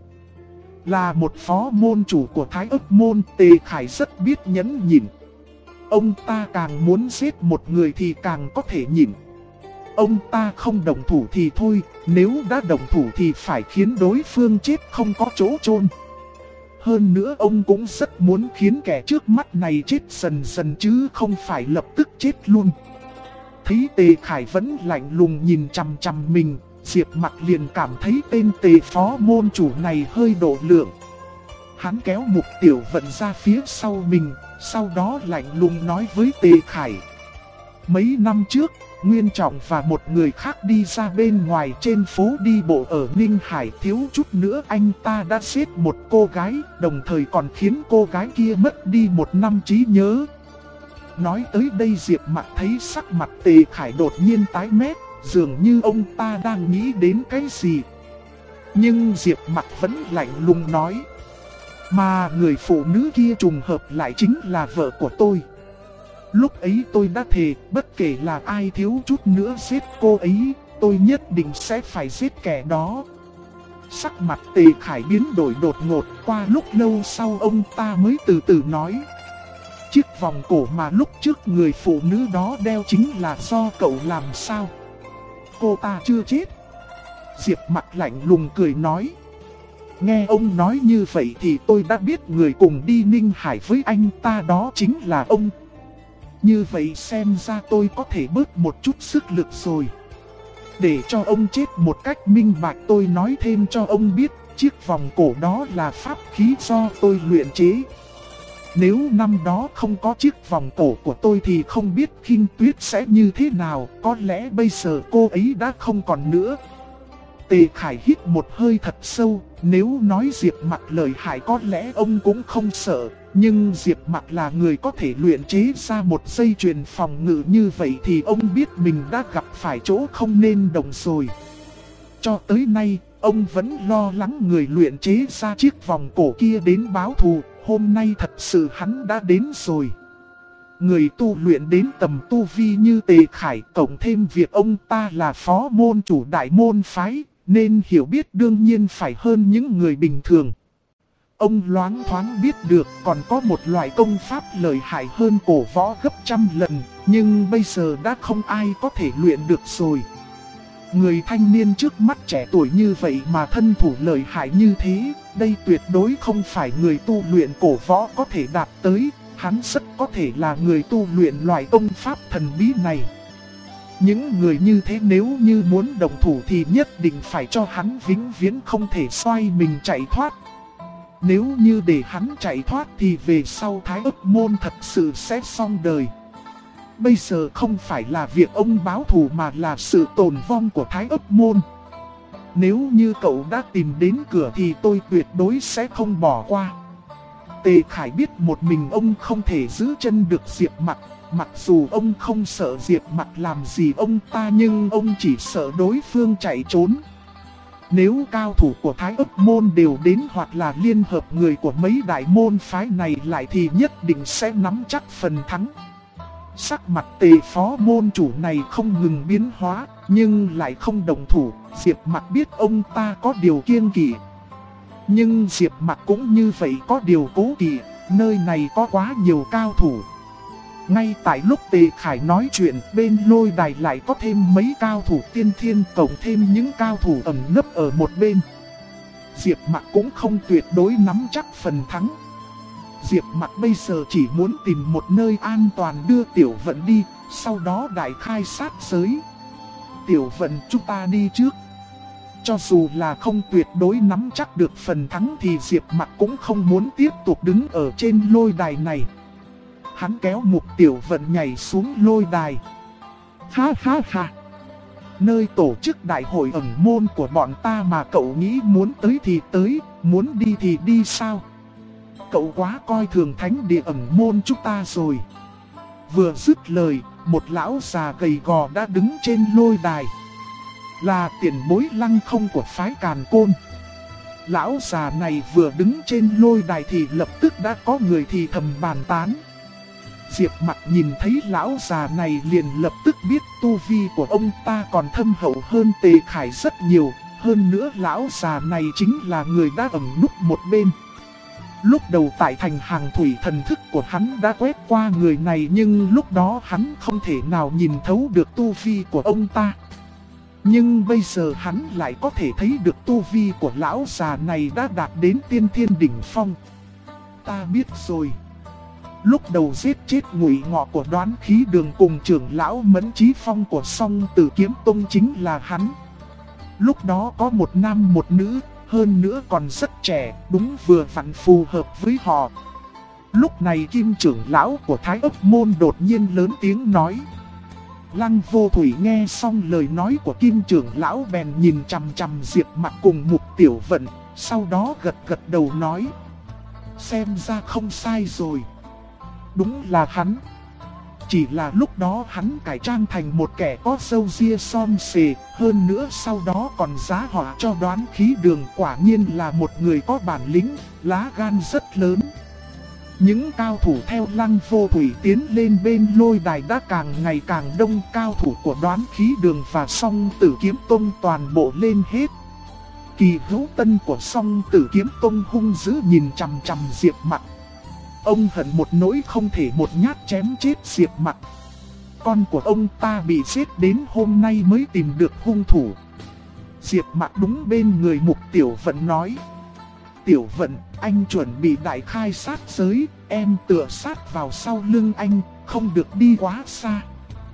Là một phó môn chủ của Thái Ấp Môn, Tề Khải rất biết nhẫn nhịn. Ông ta càng muốn giết một người thì càng có thể nhịn. Ông ta không động thủ thì thôi, nếu đã động thủ thì phải khiến đối phương chết không có chỗ chôn. Hơn nữa ông cũng rất muốn khiến kẻ trước mắt này chết dần dần chứ không phải lập tức chết luôn. Thấy Tề Khải vẫn lạnh lùng nhìn chằm chằm mình, Diệp Mặc liền cảm thấy tên Tề phó môn chủ này hơi độ lượng. Hắn kéo Mục Tiểu Vận ra phía sau mình, sau đó lạnh lùng nói với Tề Khải. Mấy năm trước, Nguyên Trọng và một người khác đi ra bên ngoài trên phố đi bộ ở Ninh Hải, thiếu chút nữa anh ta đã giết một cô gái, đồng thời còn khiến cô gái kia mất đi 1 năm trí nhớ. Nói tới đây Diệp Mặc thấy sắc mặt Tề Khải đột nhiên tái mét, dường như ông ta đang nghĩ đến cái gì. Nhưng Diệp Mặc vẫn lạnh lùng nói. Mà người phụ nữ kia trùng hợp lại chính là vợ của tôi. Lúc ấy tôi đã thề, bất kể là ai thiếu chút nữa giết cô ấy, tôi nhất định sẽ phải giết kẻ đó. Sắc mặt Tề Khải biến đổi đột ngột, qua lúc lâu sau ông ta mới từ từ nói. Chiếc vòng cổ mà lúc trước người phụ nữ đó đeo chính là do cậu làm sao? Cô ta chưa chết. Diệp Mặc lạnh lùng cười nói. Nghe ông nói như vậy thì tôi đã biết người cùng đi Ninh Hải với anh ta đó chính là ông. Như vậy xem ra tôi có thể bớt một chút sức lực rồi. Để cho ông chết một cách minh bạch, tôi nói thêm cho ông biết, chiếc vòng cổ đó là pháp khí do tôi luyện chế. Nếu năm đó không có chiếc vòng cổ của tôi thì không biết Khinh Tuyết sẽ như thế nào, có lẽ bây giờ cô ấy đã không còn nữa. Tề Khải hít một hơi thật sâu, nếu nói Diệp Mặc lợi hại có lẽ ông cũng không sợ, nhưng Diệp Mặc là người có thể luyện chế ra một dây chuyền phòng ngự như vậy thì ông biết mình đã gặp phải chỗ không nên động rồi. Cho tới nay, ông vẫn lo lắng người luyện chế ra chiếc vòng cổ kia đến báo thù, hôm nay thật sự hắn đã đến rồi. Người tu luyện đến tầm tu vi như Tề Khải, cộng thêm việc ông ta là phó môn chủ đại môn phái, nên hiểu biết đương nhiên phải hơn những người bình thường. Ông loáng thoáng biết được còn có một loại công pháp lợi hại hơn cổ võ gấp trăm lần, nhưng bây giờ đã không ai có thể luyện được rồi. Người thanh niên trước mắt trẻ tuổi như vậy mà thân thủ lợi hại như thế, đây tuyệt đối không phải người tu luyện cổ võ có thể đạt tới, hắn rất có thể là người tu luyện loại công pháp thần bí này. Những người như thế nếu như muốn đồng thủ thì nhất định phải cho hắn vĩnh viễn không thể xoay mình chạy thoát. Nếu như để hắn chạy thoát thì về sau Thái Ấp Môn thật sự sẽ xong đời. Bây giờ không phải là việc ông báo thù mà là sự tồn vong của Thái Ấp Môn. Nếu như cậu đã tìm đến cửa thì tôi tuyệt đối sẽ không bỏ qua. Tề Khải biết một mình ông không thể giữ chân được Diệp Mặc. Mặc dù ông không sợ Diệp Mặc làm gì ông ta nhưng ông chỉ sợ đối phương chạy trốn. Nếu cao thủ của Thái Ức môn đều đến hoặc là liên hợp người của mấy đại môn phái này lại thì nhất định sẽ nắm chắc phần thắng. Sắc mặt Tề phó môn chủ này không ngừng biến hóa, nhưng lại không đồng thủ. Diệp Mặc biết ông ta có điều kiêng kỵ. Nhưng Diệp Mặc cũng như vậy có điều cố kỵ, nơi này có quá nhiều cao thủ. Ngay tại lúc Tề Khải nói chuyện, bên lôi đài lại có thêm mấy cao thủ tiên thiên, cộng thêm những cao thủ ẩn nấp ở một bên. Diệp Mặc cũng không tuyệt đối nắm chắc phần thắng. Diệp Mặc bây giờ chỉ muốn tìm một nơi an toàn đưa Tiểu Vận đi, sau đó đại khai sát giới. Tiểu Vận, chúng ta đi trước. Cho dù là không tuyệt đối nắm chắc được phần thắng thì Diệp Mặc cũng không muốn tiếp tục đứng ở trên lôi đài này. Hắn kéo Mục Tiểu Vận nhảy xuống lôi đài. Ha ha ha! Nơi tổ chức đại hội ẩn môn của bọn ta mà cậu nghĩ muốn tới thì tới, muốn đi thì đi sao? Cậu quá coi thường thánh địa ẩn môn chúng ta rồi. Vừa dứt lời, một lão già gầy gò đã đứng trên lôi đài. Là tiền bối Lăng Không của phái Càn Côn. Lão già này vừa đứng trên lôi đài thì lập tức đã có người thì thầm bàn tán. Diệp Mặc nhìn thấy lão già này liền lập tức biết tu vi của ông ta còn thâm hậu hơn Tề Khải rất nhiều. Hơn nữa lão già này chính là người đã ẩn núp một bên. Lúc đầu tại thành hàng thủy thần thức của hắn đã quét qua người này, nhưng lúc đó hắn không thể nào nhìn thấu được tu vi của ông ta. Nhưng bây giờ hắn lại có thể thấy được tu vi của lão già này đã đạt đến tiên thiên đỉnh phong. Ta biết rồi. Lúc đầu giết chết Ngụy Ngọ của Đoán Khí Đường cùng trưởng lão Mẫn Chí Phong của Song Tử Kiếm Tông chính là hắn. Lúc đó có một nam một nữ, hơn nữa còn rất trẻ, đúng vừa vặn phù hợp với họ. Lúc này Kim trưởng lão của Thái Ức môn đột nhiên lớn tiếng nói. Lăng Vô Thủy nghe xong lời nói của Kim trưởng lão bèn nhìn chằm chằm Diệp Mặc cùng Mục Tiểu Vận, sau đó gật gật đầu nói. Xem ra không sai rồi. Đúng là hắn. Chỉ là lúc đó hắn cải trang thành một kẻ có râu ria xom xề, hơn nữa sau đó còn giá họa cho Đoán Khí Đường, quả nhiên là một người có bản lĩnh, lá gan rất lớn. Những cao thủ theo Lăng Vô Thủy tiến lên bên lôi đài đã càng ngày càng đông, cao thủ của Đoán Khí Đường và Song Tử Kiếm Tông toàn bộ lên hết. Kỳ Hữu Tân của Song Tử Kiếm Tông hung dữ nhìn chằm chằm Diệp Mặc. Ông hận một nỗi không thể một nhát chém chết Diệp Mặc. Con của ông ta bị giết đến hôm nay mới tìm được hung thủ. Diệp Mặc đúng bên người Mục Tiểu Vận nói. Tiểu Vận, anh chuẩn bị đại khai sát giới, em tựa sát vào sau lưng anh, không được đi quá xa.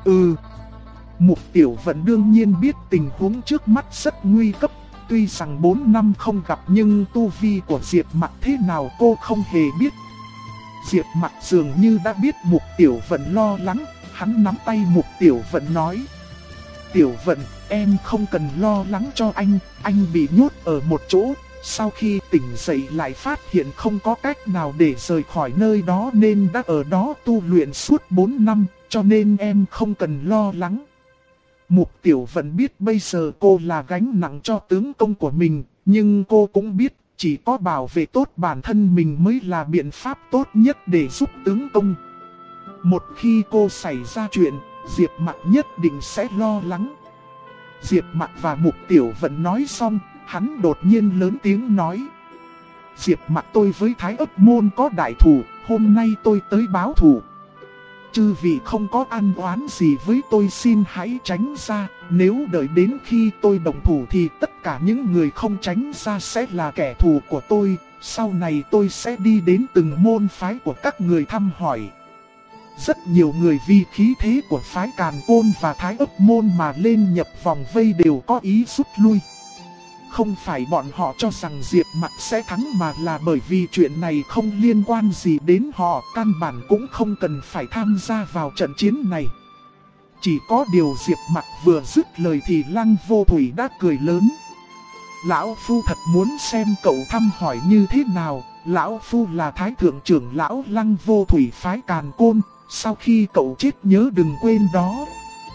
Mục Tiểu Vận đương nhiên biết tình huống trước mắt rất nguy cấp. Tuy rằng 4 năm không gặp nhưng tu vi của Diệp Mặc thế nào cô không hề biết. Diệp Mặc dường như đã biết Mục Tiểu Vận lo lắng, hắn nắm tay Mục Tiểu Vận nói. Tiểu Vận, em không cần lo lắng cho anh bị nhốt ở một chỗ. Sau khi tỉnh dậy lại phát hiện không có cách nào để rời khỏi nơi đó nên đã ở đó tu luyện suốt 4 năm, cho nên em không cần lo lắng. Mục Tiểu Vận biết bây giờ cô là gánh nặng cho tướng công của mình, nhưng cô cũng biết chỉ có bảo vệ tốt bản thân mình mới là biện pháp tốt nhất để giúp tướng công. Một khi cô xảy ra chuyện, Diệp Mặc nhất định sẽ lo lắng. Diệp Mặc và Mục Tiểu Vận nói xong, hắn đột nhiên lớn tiếng nói. Diệp Mặc, tôi với Thái Ức môn có đại thù, hôm nay tôi tới báo thù. Chư vị không có ăn oán gì với tôi, xin hãy tránh ra. Nếu đợi đến khi tôi động thủ thì tất cả những người không tránh ra sẽ là kẻ thù của tôi. Sau này tôi sẽ đi đến từng môn phái của các người thăm hỏi. Rất nhiều người vì khí thế của phái Càn Côn và Thái Ức môn mà lên nhập vòng vây đều có ý rút lui. Không phải bọn họ cho rằng Diệp Mặc sẽ thắng mà là bởi vì chuyện này không liên quan gì đến họ, căn bản cũng không cần phải tham gia vào trận chiến này. Chỉ có điều Diệp Mặc vừa dứt lời thì Lăng Vô Thủy đã cười lớn. Lão Phu thật muốn xem cậu thăm hỏi như thế nào, Lão Phu là Thái Thượng trưởng lão Lăng Vô Thủy phái Càn Côn, sau khi cậu chết nhớ đừng quên đó.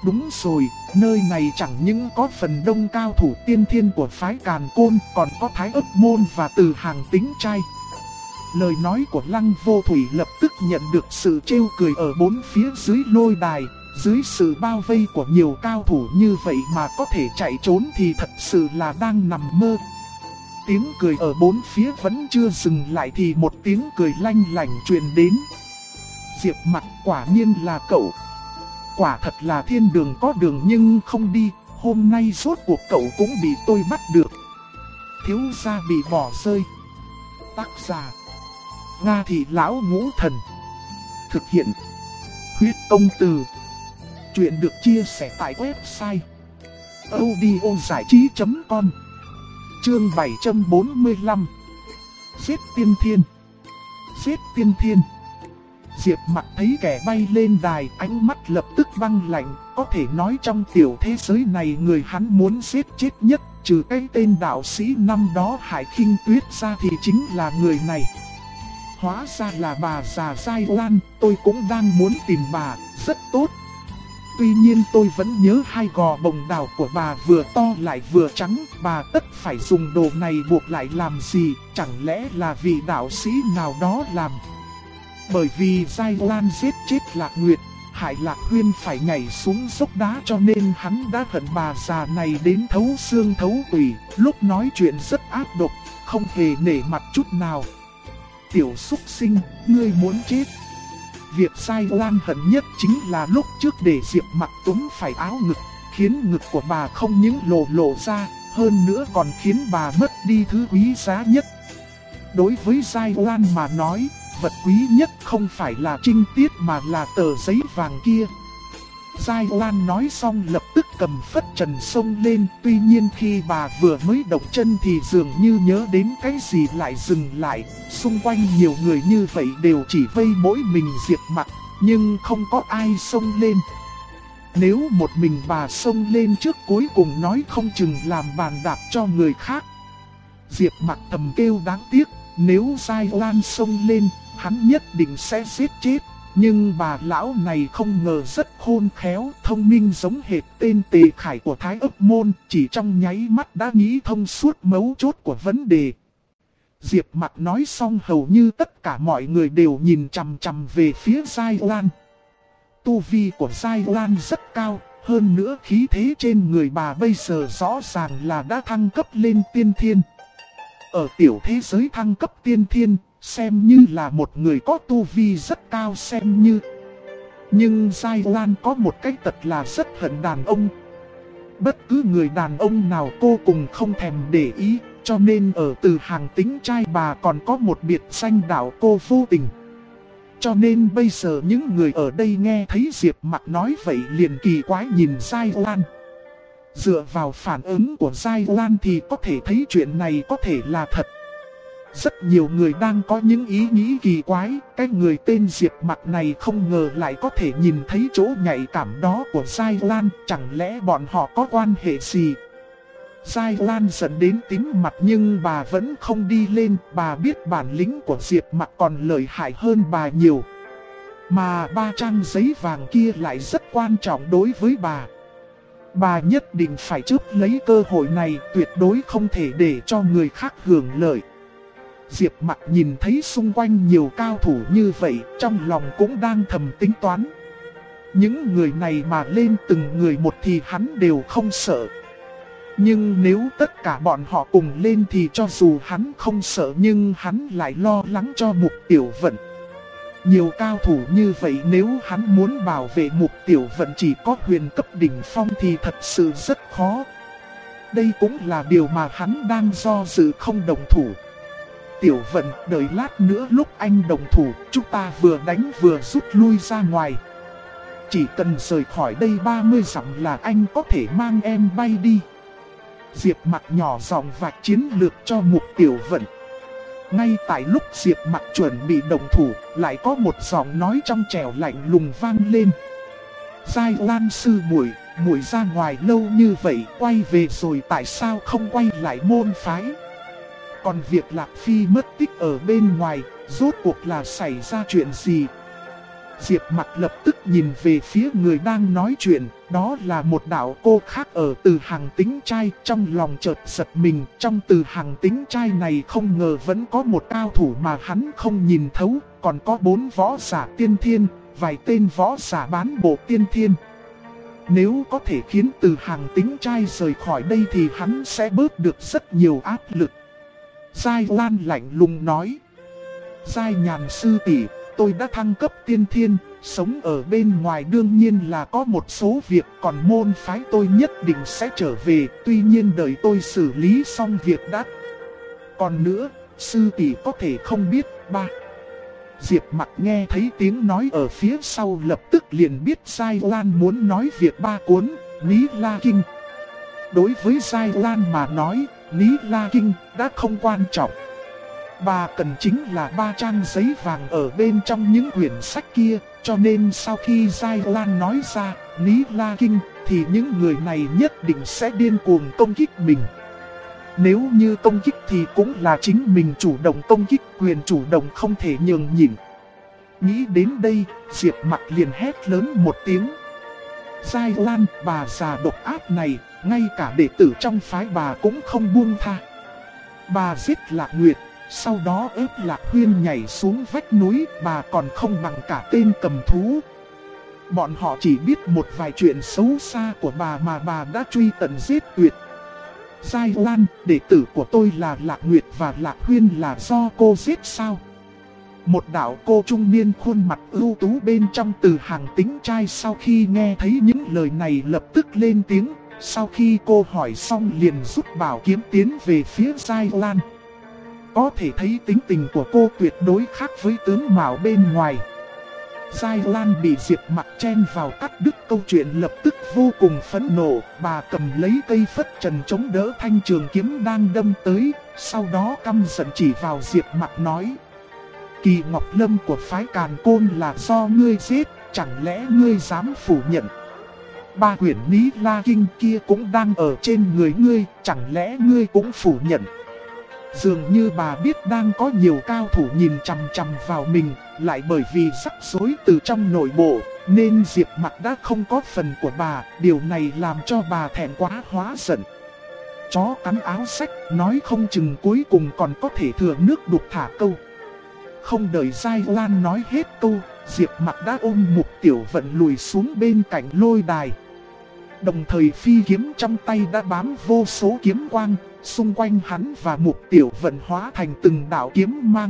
Đúng rồi, nơi này chẳng những có phần đông cao thủ tiên thiên của phái Càn Côn, còn có Thái Ức Môn và Từ Hàng tính trai. Lời nói của Lăng Vô Thủy lập tức nhận được sự trêu cười ở bốn phía dưới lôi đài. Dưới sự bao vây của nhiều cao thủ như vậy mà có thể chạy trốn thì thật sự là đang nằm mơ. Tiếng cười ở bốn phía vẫn chưa dừng lại thì một tiếng cười lanh lảnh truyền đến. Diệp Mặc, quả nhiên là cậu. Quả thật là thiên đường có đường nhưng không đi, hôm nay rốt cuộc cậu cũng bị tôi bắt được. Thiếu gia bị bỏ rơi. Tác giả: Nga Thị Lão Ngũ Thần. Thực hiện: Huyết Công Từ. Chuyện được chia sẻ tại website audiozảichí.com. Chương 745. Giết tiên thiên. Giết tiên thiên. Diệp Mặc thấy kẻ bay lên đài, ánh mắt lập tức băng lạnh. Có thể nói trong tiểu thế giới này người hắn muốn giết chết nhất, trừ cái tên đạo sĩ năm đó Hải Khinh Tuyết ra thì chính là người này. Hóa ra là bà già Giai Oan, tôi cũng đang muốn tìm bà, rất tốt. Tuy nhiên tôi vẫn nhớ hai gò bồng đào của bà vừa to lại vừa trắng, bà tất phải dùng đồ này buộc lại làm gì, chẳng lẽ là vị đạo sĩ nào đó làm. Bởi vì Giai Oan giết chết Lạc Nguyệt, hại Lạc Huyên phải nhảy xuống dốc đá cho nên hắn đã hận bà già này đến thấu xương thấu tủy, lúc nói chuyện rất ác độc, không hề nể mặt chút nào. Tiểu súc sinh, ngươi muốn chết. Việc Giai Oan hận nhất chính là lúc trước để Diệp Mặc túm phải áo ngực, khiến ngực của bà không những lộ ra, hơn nữa còn khiến bà mất đi thứ quý giá nhất. Đối với Giai Oan mà nói, vật quý nhất không phải là trinh tiết mà là tờ giấy vàng kia. Giai Oan nói xong lập tức cầm phất trần xông lên, tuy nhiên khi bà vừa mới động chân thì dường như nhớ đến cái gì lại dừng lại. Xung quanh nhiều người như vậy đều chỉ vây mỗi mình Diệp Mặc, nhưng không có ai xông lên. Nếu một mình bà xông lên trước cuối cùng nói không chừng làm bàn đạp cho người khác. Diệp Mặc thầm kêu đáng tiếc, nếu Giai Oan xông lên, hắn nhất định sẽ giết chết. Nhưng bà lão này không ngờ rất khôn khéo, thông minh giống hệt tên Tề Khải của Thái Ức Môn, chỉ trong nháy mắt đã nghĩ thông suốt mấu chốt của vấn đề. Diệp Mặc nói xong hầu như tất cả mọi người đều nhìn chằm chằm về phía Giai Oan. Tu vi của Giai Oan rất cao, hơn nữa khí thế trên người bà bây giờ rõ ràng là đã thăng cấp lên tiên thiên. Ở tiểu thế giới thăng cấp tiên thiên, xem như là một người có tu vi rất cao xem như. Nhưng Giai Oan có một cái tật là rất hận đàn ông. Bất cứ người đàn ông nào cô cùng không thèm để ý, cho nên ở Từ Hàng tính trai bà còn có một biệt danh đạo cô vô tình. Cho nên bây giờ những người ở đây nghe thấy Diệp Mặc nói vậy liền kỳ quái nhìn Giai Oan. Dựa vào phản ứng của Giai Oan thì có thể thấy chuyện này có thể là thật. Rất nhiều người đang có những ý nghĩ kỳ quái, cái người tên Diệp Mặc này không ngờ lại có thể nhìn thấy chỗ nhạy cảm đó của Giai Oan, chẳng lẽ bọn họ có quan hệ gì? Giai Oan giận đến tím mặt nhưng bà vẫn không đi lên, bà biết bản lĩnh của Diệp Mặc còn lợi hại hơn bà nhiều. Mà 3 trang giấy vàng kia lại rất quan trọng đối với bà. Bà nhất định phải chớp lấy cơ hội này, tuyệt đối không thể để cho người khác hưởng lợi. Diệp Mặc nhìn thấy xung quanh nhiều cao thủ như vậy, trong lòng cũng đang thầm tính toán. Những người này mà lên từng người một thì hắn đều không sợ. Nhưng nếu tất cả bọn họ cùng lên thì cho dù hắn không sợ nhưng hắn lại lo lắng cho Mục Tiểu Vận. Nhiều cao thủ như vậy nếu hắn muốn bảo vệ Mục Tiểu Vận chỉ có huyền cấp đỉnh phong thì thật sự rất khó. Đây cũng là điều mà hắn đang do dự không đồng thủ. Tiểu Vận, đợi lát nữa lúc anh đồng thủ, chúng ta vừa đánh vừa rút lui ra ngoài. Chỉ cần rời khỏi đây 30 dặm là anh có thể mang em bay đi. Diệp Mặc nhỏ giọng vạch chiến lược cho Mục Tiểu Vận. Ngay tại lúc Diệp Mặc chuẩn bị đồng thủ, lại có một giọng nói trong trẻo lạnh lùng vang lên. Giai Oan sư muội, muội ra ngoài lâu như vậy, quay về rồi tại sao không quay lại môn phái? Còn việc Lạc Phi mất tích ở bên ngoài, rốt cuộc là xảy ra chuyện gì? Diệp Mặc lập tức nhìn về phía người đang nói chuyện, Đó là một đạo cô khác ở Từ Hàng tính trai, trong lòng chợt giật mình. Trong Từ Hàng tính trai này không ngờ vẫn có một cao thủ mà hắn không nhìn thấu, còn có 4 võ giả tiên thiên, vài tên võ giả bán bộ tiên thiên. Nếu có thể khiến Từ Hàng tính trai rời khỏi đây thì hắn sẽ bớt được rất nhiều áp lực. Giai Lan lạnh lùng nói: Giai Nhàn sư tỷ, tôi đã thăng cấp tiên thiên, sống ở bên ngoài đương nhiên là có một số việc, còn môn phái tôi nhất định sẽ trở về, tuy nhiên đợi tôi xử lý xong việc đã. Còn nữa, sư tỷ có thể không biết ba. Diệp Mặc nghe thấy tiếng nói ở phía sau lập tức liền biết Giai Lan muốn nói việc 3 cuốn Ní La Kinh. Đối với Giai Lan mà nói, Ní La Kinh đã không quan trọng. Bà cần chính là 3 trang giấy vàng ở bên trong những quyển sách kia, cho nên sau khi Giai Lan nói ra Ní La Kinh thì những người này nhất định sẽ điên cuồng công kích mình. Nếu như công kích thì cũng là chính mình chủ động công kích, quyền chủ động không thể nhường nhịn. Nghĩ đến đây, Diệp Mặc liền hét lớn một tiếng: Giai Lan, bà già độc ác này, ngay cả đệ tử trong phái bà cũng không buông tha. Bà giết Lạc Nguyệt, sau đó ép Lạc Huyên nhảy xuống vách núi, bà còn không bằng cả tên cầm thú. Bọn họ chỉ biết một vài chuyện xấu xa của bà mà bà đã truy tận giết tuyệt. Giai Lan, đệ tử của tôi là Lạc Nguyệt và Lạc Huyên là do cô giết sao? Một đạo cô trung niên khuôn mặt ưu tú bên trong Từ Hàng tính trai sau khi nghe thấy những lời này lập tức lên tiếng. Sau khi cô hỏi xong liền rút bảo kiếm tiến về phía Giai Lan. Có thể thấy tính tình của cô tuyệt đối khác với tướng mạo bên ngoài. Giai Lan bị Diệp Mặc chen vào cắt đứt câu chuyện lập tức vô cùng phẫn nộ. Bà cầm lấy cây phất trần chống đỡ thanh trường kiếm đang đâm tới, sau đó căm giận chỉ vào Diệp Mặc nói: Kỳ Ngọc Lâm của phái Càn Côn là do ngươi giết, chẳng lẽ ngươi dám phủ nhận? 3 quyển Ní La Kinh kia cũng đang ở trên người ngươi, chẳng lẽ ngươi cũng phủ nhận? Dường như bà biết đang có nhiều cao thủ nhìn chằm chằm vào mình, lại bởi vì rắc rối từ trong nội bộ, nên Diệp Mặc đã không có phần của bà, điều này làm cho bà thẹn quá hóa giận. Chó cắn áo sách, nói không chừng cuối cùng còn có thể thừa nước đục thả câu. Không đợi Giai Lan nói hết câu, Diệp Mặc đã ôm Mục Tiểu Vận lùi xuống bên cạnh lôi đài. Đồng thời phi kiếm trong tay đã bám vô số kiếm quang, xung quanh hắn và Mục Tiểu Vận hóa thành từng đạo kiếm mang.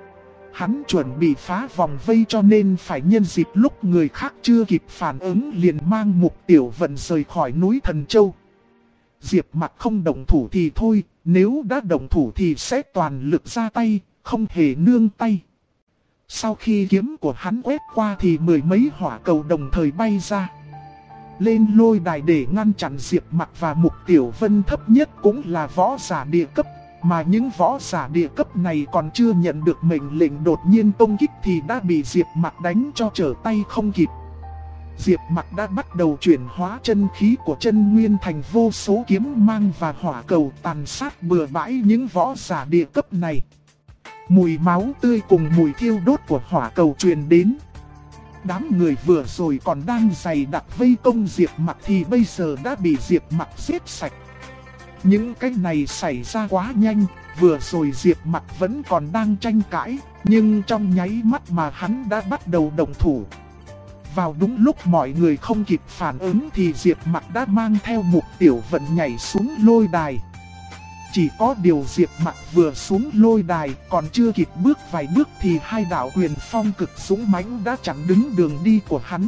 Hắn chuẩn bị phá vòng vây cho nên phải nhân dịp lúc người khác chưa kịp phản ứng liền mang Mục Tiểu Vận rời khỏi núi Thần Châu. Diệp Mặc không động thủ thì thôi, nếu đã động thủ thì sẽ toàn lực ra tay, không hề nương tay. Sau khi kiếm của hắn quét qua thì 10 mấy hỏa cầu đồng thời bay ra. Lên lôi đài để ngăn chặn Diệp Mặc và Mục Tiểu Vân thấp nhất cũng là võ giả địa cấp. Mà những võ giả địa cấp này còn chưa nhận được mệnh lệnh đột nhiên công kích thì đã bị Diệp Mặc đánh cho trở tay không kịp. Diệp Mặc đã bắt đầu chuyển hóa chân khí của chân nguyên thành vô số kiếm mang và hỏa cầu tàn sát bừa bãi những võ giả địa cấp này. Mùi máu tươi cùng mùi thiêu đốt của hỏa cầu truyền đến. Đám người vừa rồi còn đang dày đặc vây công Diệp Mặc thì bây giờ đã bị Diệp Mặc giết sạch. Những cái này xảy ra quá nhanh, vừa rồi Diệp Mặc vẫn còn đang tranh cãi, nhưng trong nháy mắt mà hắn đã bắt đầu động thủ. Vào đúng lúc mọi người không kịp phản ứng thì Diệp Mặc đã mang theo Mục Tiểu Vận nhảy xuống lôi đài. Chỉ có điều Diệp Mặc vừa xuống lôi đài còn chưa kịp bước vài bước thì 2 đạo quyền phong cực dũng mãnh đã chặn đứng đường đi của hắn.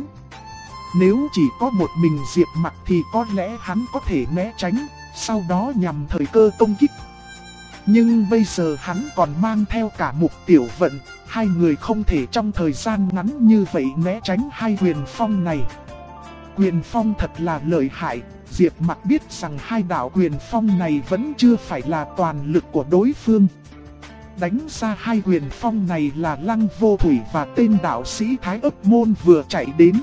Nếu chỉ có một mình Diệp Mặc thì có lẽ hắn có thể né tránh, sau đó nhằm thời cơ công kích. Nhưng bây giờ hắn còn mang theo cả Mục Tiểu Vận, 2 người không thể trong thời gian ngắn như vậy né tránh 2 quyền phong này. Quyền phong thật là lợi hại, Diệp Mặc biết rằng 2 đạo quyền phong này vẫn chưa phải là toàn lực của đối phương. Đánh ra 2 quyền phong này là Lăng Vô Thủy và tên đạo sĩ Thái Ấp Môn vừa chạy đến.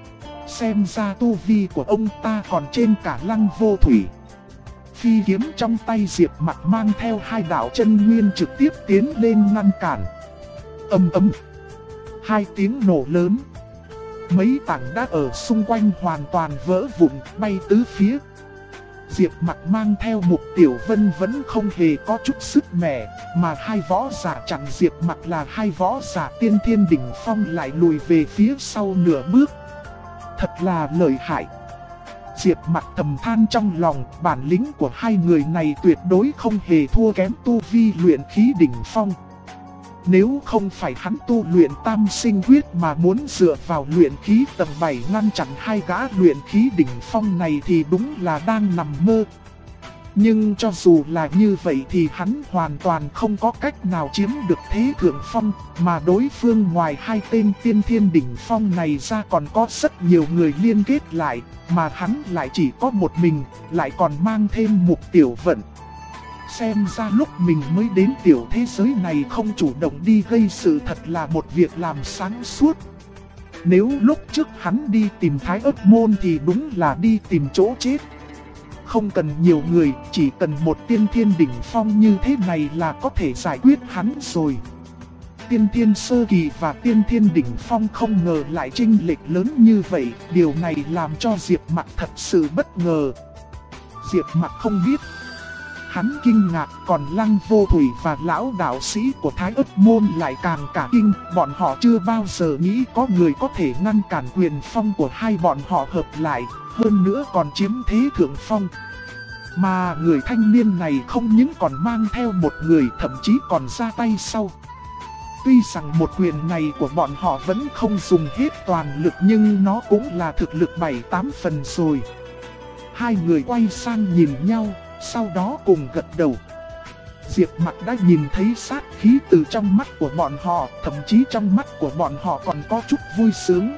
Xem ra tu vi của ông ta còn trên cả Lăng Vô Thủy. Phi kiếm trong tay Diệp Mặc mang theo 2 đạo chân nguyên trực tiếp tiến lên ngăn cản. Ầm ầm. 2 tiếng nổ lớn. mấy tảng đá ở xung quanh hoàn toàn vỡ vụn bay tứ phía. Diệp Mặc mang theo Mục Tiểu Vân vẫn không hề có chút sức mẻ, mà hai võ giả chặn Diệp Mặc là hai võ giả tiên thiên đỉnh phong lại lùi về phía sau nửa bước. Thật là lợi hại. Diệp Mặc thầm than trong lòng, bản lĩnh của hai người này tuyệt đối không hề thua kém tu vi luyện khí đỉnh phong. Nếu không phải hắn tu luyện tam sinh quyết mà muốn dựa vào luyện khí tầng 7 ngăn chặn hai gã luyện khí đỉnh phong này thì đúng là đang nằm mơ. Nhưng cho dù là như vậy thì hắn hoàn toàn không có cách nào chiếm được thế thượng phong, mà đối phương ngoài hai tên tiên thiên đỉnh phong này ra còn có rất nhiều người liên kết lại, mà hắn lại chỉ có một mình, lại còn mang thêm Mục Tiểu Vận. Xem ra lúc mình mới đến tiểu thế giới này không chủ động đi gây sự thật là một việc làm sáng suốt. Nếu lúc trước hắn đi tìm Thái Ức Môn thì đúng là đi tìm chỗ chết. Không cần nhiều người, chỉ cần một tiên thiên đỉnh phong như thế này là có thể giải quyết hắn rồi. Tiên thiên sơ kỳ và tiên thiên đỉnh phong không ngờ lại chênh lệch lớn như vậy, điều này làm cho Diệp Mặc thật sự bất ngờ. Diệp Mặc không biết. Hắn kinh ngạc, còn Lăng Vô Thủy và lão đạo sĩ của Thái Ức Môn lại càng cả kinh, bọn họ chưa bao giờ nghĩ có người có thể ngăn cản quyền phong của hai bọn họ hợp lại, hơn nữa còn chiếm thế thượng phong. Mà người thanh niên này không những còn mang theo một người, thậm chí còn ra tay sau. Tuy rằng một quyền này của bọn họ vẫn không dùng hết toàn lực nhưng nó cũng là thực lực 7-8 phần rồi. Hai người quay sang nhìn nhau, sau đó cùng gật đầu. Diệp Mặc đã nhìn thấy sát khí từ trong mắt của bọn họ, thậm chí trong mắt của bọn họ còn có chút vui sướng.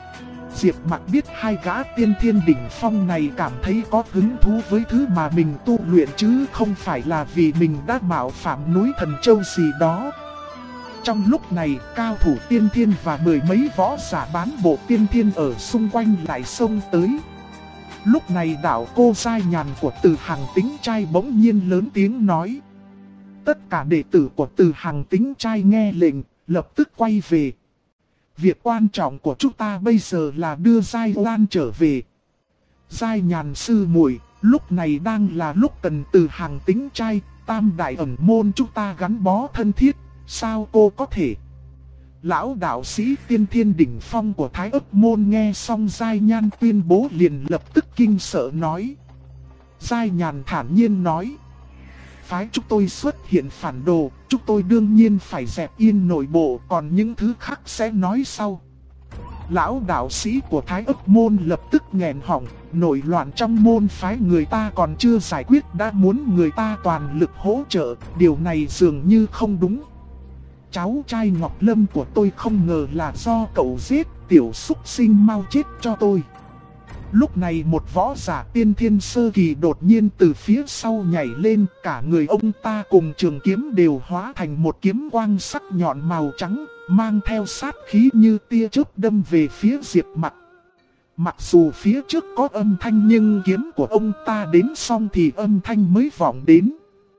Diệp Mặc biết hai gã tiên thiên đỉnh phong này cảm thấy có hứng thú với thứ mà mình tu luyện chứ không phải là vì mình đã mạo phạm núi Thần Châu gì đó. Trong lúc này, cao thủ tiên thiên và mười mấy võ giả bán bộ tiên thiên ở xung quanh lại xông tới. Lúc này đạo cô giai nhàn của Từ Hằng Tính Trai bỗng nhiên lớn tiếng nói. Tất cả đệ tử của Từ Hằng Tính Trai nghe lệnh, lập tức quay về. Việc quan trọng của chúng ta bây giờ là đưa Giai Lan trở về. Giai nhàn sư muội, lúc này đang là lúc cần Từ Hằng Tính Trai, tam đại ẩn môn chúng ta gắn bó thân thiết, sao cô có thể? Lão đạo sĩ tiên thiên đỉnh phong của Thái Ức Môn nghe xong Giai Nhan tuyên bố liền lập tức kinh sợ nói. Giai Nhàn thản nhiên nói. Phái chúng tôi xuất hiện phản đồ, chúng tôi đương nhiên phải dẹp yên nội bộ, còn những thứ khác sẽ nói sau. Lão đạo sĩ của Thái Ức Môn lập tức nghẹn họng, nổi loạn trong môn phái người ta còn chưa giải quyết đã muốn người ta toàn lực hỗ trợ, điều này dường như không đúng. Cháu trai Ngọc Lâm của tôi không ngờ là do cậu giết, tiểu súc sinh mau chết cho tôi. Lúc này một võ giả tiên thiên sơ kỳ đột nhiên từ phía sau nhảy lên, cả người ông ta cùng trường kiếm đều hóa thành một kiếm quang sắc nhọn màu trắng, mang theo sát khí như tia chớp đâm về phía Diệp Mặc. Mặc dù phía trước có âm thanh nhưng kiếm của ông ta đến xong thì âm thanh mới vọng đến.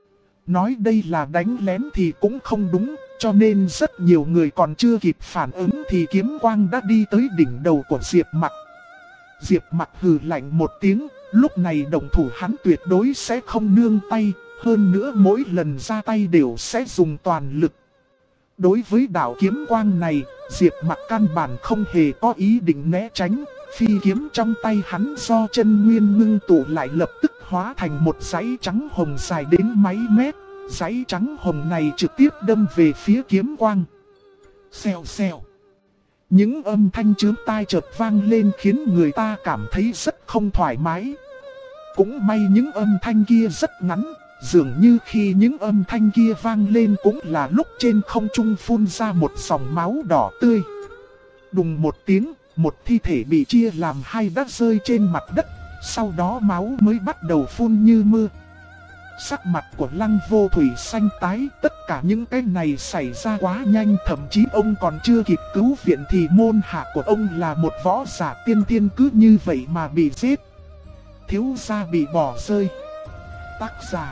Nói đây là đánh lén thì cũng không đúng, cho nên rất nhiều người còn chưa kịp phản ứng thì kiếm quang đã đi tới đỉnh đầu của Diệp Mặc. Diệp Mặc hừ lạnh một tiếng, lúc này động thủ hắn tuyệt đối sẽ không nương tay, hơn nữa mỗi lần ra tay đều sẽ dùng toàn lực. Đối với đạo kiếm quang này, Diệp Mặc căn bản không hề có ý định né tránh, phi kiếm trong tay hắn do chân nguyên ngưng tụ lại lập tức hóa thành một dãy trắng hồng dài đến mấy mét. Dãy trắng hồng này trực tiếp đâm về phía kiếm quang. Xèo xèo. Những âm thanh chướng tai chợt vang lên khiến người ta cảm thấy rất không thoải mái. Cũng may những âm thanh kia rất ngắn, dường như khi những âm thanh kia vang lên cũng là lúc trên không trung phun ra một dòng máu đỏ tươi. Đùng một tiếng, một thi thể bị chia làm hai đã rơi trên mặt đất, sau đó máu mới bắt đầu phun như mưa. Sắc mặt của Lăng Vô Thủy xanh tái, tất cả những cái này xảy ra quá nhanh, thậm chí ông còn chưa kịp cứu viện thì môn hạ của ông là một võ giả tiên tiên cứ như vậy mà bị giết. Thiếu gia bị bỏ rơi. Tác giả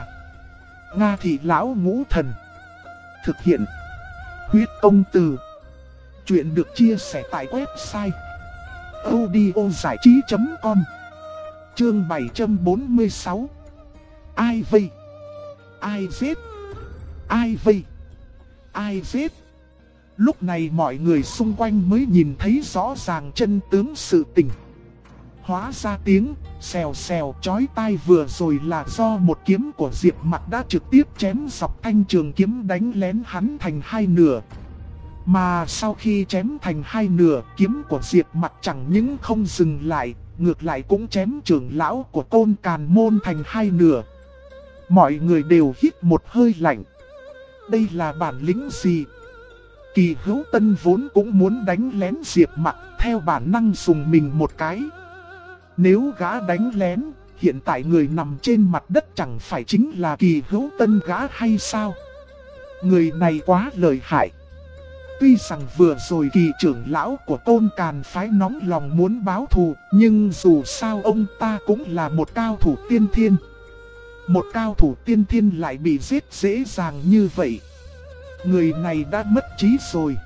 Nga Thị Lão Ngũ Thần. Thực hiện Huyết Công Từ. Chuyện được chia sẻ tại website audiozảichí.com. Chương 746. Ai vây? Ai giết? Ai vây? Ai giết? Lúc này mọi người xung quanh mới nhìn thấy rõ ràng chân tướng sự tình. Hóa ra tiếng xèo xèo chói tai vừa rồi là do một kiếm của Diệp Mặc đã trực tiếp chém dọc thanh trường kiếm đánh lén hắn thành hai nửa. Mà sau khi chém thành hai nửa, kiếm của Diệp Mặc chẳng những không dừng lại, ngược lại cũng chém trưởng lão của Côn Càn Môn thành hai nửa. Mọi người đều hít một hơi lạnh. Đây là bản lĩnh gì? Kỳ Hữu Tân vốn cũng muốn đánh lén Diệp Mặc, theo bản năng dùng mình một cái. Nếu gã đánh lén, hiện tại người nằm trên mặt đất chẳng phải chính là Kỳ Hữu Tân gã hay sao? Người này quá lợi hại. Tuy rằng vừa rồi Kỳ trưởng lão của Côn Càn phái nóng lòng muốn báo thù, nhưng dù sao ông ta cũng là một cao thủ tiên thiên. Một cao thủ tiên thiên lại bị giết dễ dàng như vậy. Người này đã mất trí rồi.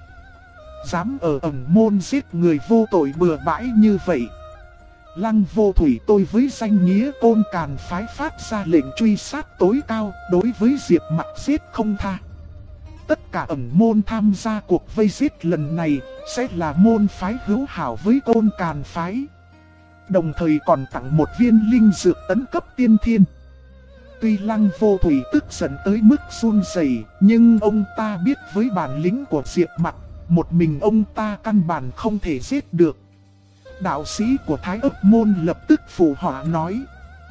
Dám ở ẩn môn giết người vô tội bừa bãi như vậy. Lăng Vô Thủy tôi với danh nghĩa Côn Càn phái phát ra lệnh truy sát tối cao đối với Diệp Mặc giết không tha. Tất cả ẩn môn tham gia cuộc vây giết lần này sẽ là môn phái hữu hảo với Côn Càn phái. Đồng thời còn tặng một viên linh dược tấn cấp tiên thiên. Tuy Lăng Vô Thủy tức giận tới mức run rẩy, nhưng ông ta biết với bản lĩnh của Diệp Mặc, một mình ông ta căn bản không thể giết được. Đạo sĩ của Thái Ấp Môn lập tức phụ họa nói: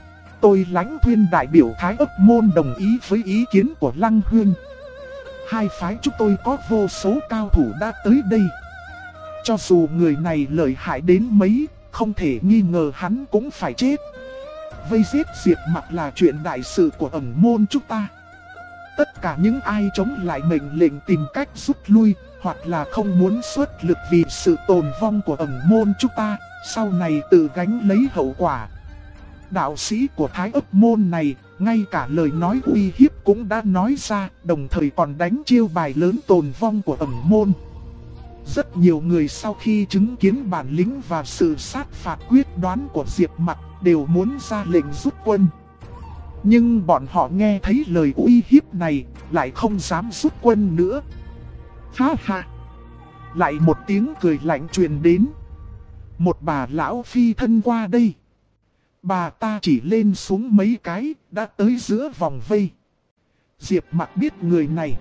tôi Lãnh Thuyên đại biểu Thái Ấp Môn đồng ý với ý kiến của Lăng Huyên. Hai phái chúng tôi có vô số cao thủ đã tới đây. Cho dù người này lợi hại đến mấy, không thể nghi ngờ hắn cũng phải chết. Vây giết Diệp Mặc là chuyện đại sự của ẩn môn chúng ta. Tất cả những ai chống lại mệnh lệnh tìm cách rút lui, hoặc là không muốn xuất lực vì sự tồn vong của ẩn môn chúng ta, sau này tự gánh lấy hậu quả. Đạo sĩ của Thái Ấp Môn này, ngay cả lời nói uy hiếp cũng đã nói ra, đồng thời còn đánh chiêu bài lớn tồn vong của ẩn môn. Rất nhiều người sau khi chứng kiến bản lĩnh và sự sát phạt quyết đoán của Diệp Mặc đều muốn ra lệnh rút quân. Nhưng bọn họ nghe thấy lời uy hiếp này, lại không dám rút quân nữa. Ha ha! Lại một tiếng cười lạnh truyền đến. Một bà lão phi thân qua đây. Bà ta chỉ lên xuống mấy cái, đã tới giữa vòng vây. Diệp Mặc biết người này.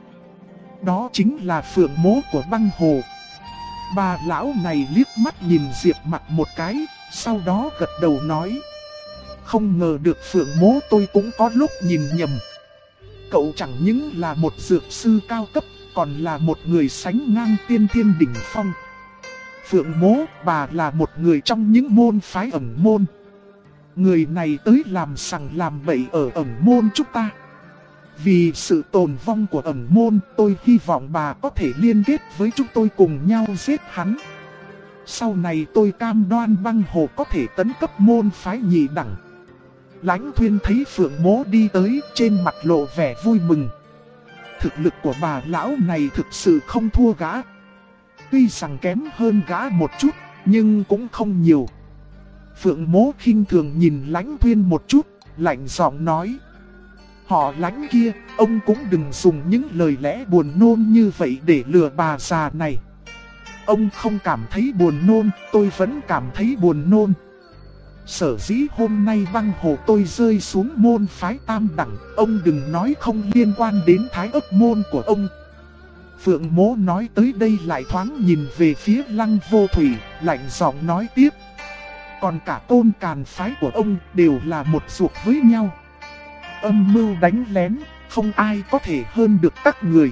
Đó chính là Phượng Mố của Băng Hồ. Bà lão này liếc mắt nhìn Diệp Mặc một cái, sau đó gật đầu nói: không ngờ được Phượng Mố tôi cũng có lúc nhìn nhầm. Cậu chẳng những là một dược sư cao cấp, còn là một người sánh ngang tiên thiên đỉnh phong. Phượng Mố, bà là một người trong những môn phái ẩn môn. Người này tới làm sằng làm bậy ở ẩn môn chúng ta. Vì sự tồn vong của ẩn môn, tôi hy vọng bà có thể liên kết với chúng tôi cùng nhau giết hắn. Sau này tôi cam đoan Băng Hồ có thể tấn cấp môn phái nhị đẳng. Lãnh Thuyên thấy Phượng Mố đi tới, trên mặt lộ vẻ vui mừng. Thực lực của bà lão này thực sự không thua gã. Tuy rằng kém hơn gã một chút, nhưng cũng không nhiều. Phượng Mố khinh thường nhìn Lãnh Thuyên một chút, lạnh giọng nói: họ Lãnh kia, ông cũng đừng dùng những lời lẽ buồn nôn như vậy để lừa bà già này. Ông không cảm thấy buồn nôn, tôi vẫn cảm thấy buồn nôn. Sở dĩ hôm nay Băng Hồ tôi rơi xuống môn phái tam đẳng, ông đừng nói không liên quan đến Thái Ấp Môn của ông. Phượng Mố nói tới đây lại thoáng nhìn về phía Lăng Vô Thủy, lạnh giọng nói tiếp: còn cả Côn Càn phái của ông đều là một ruột với nhau. Âm mưu đánh lén, không ai có thể hơn được các người.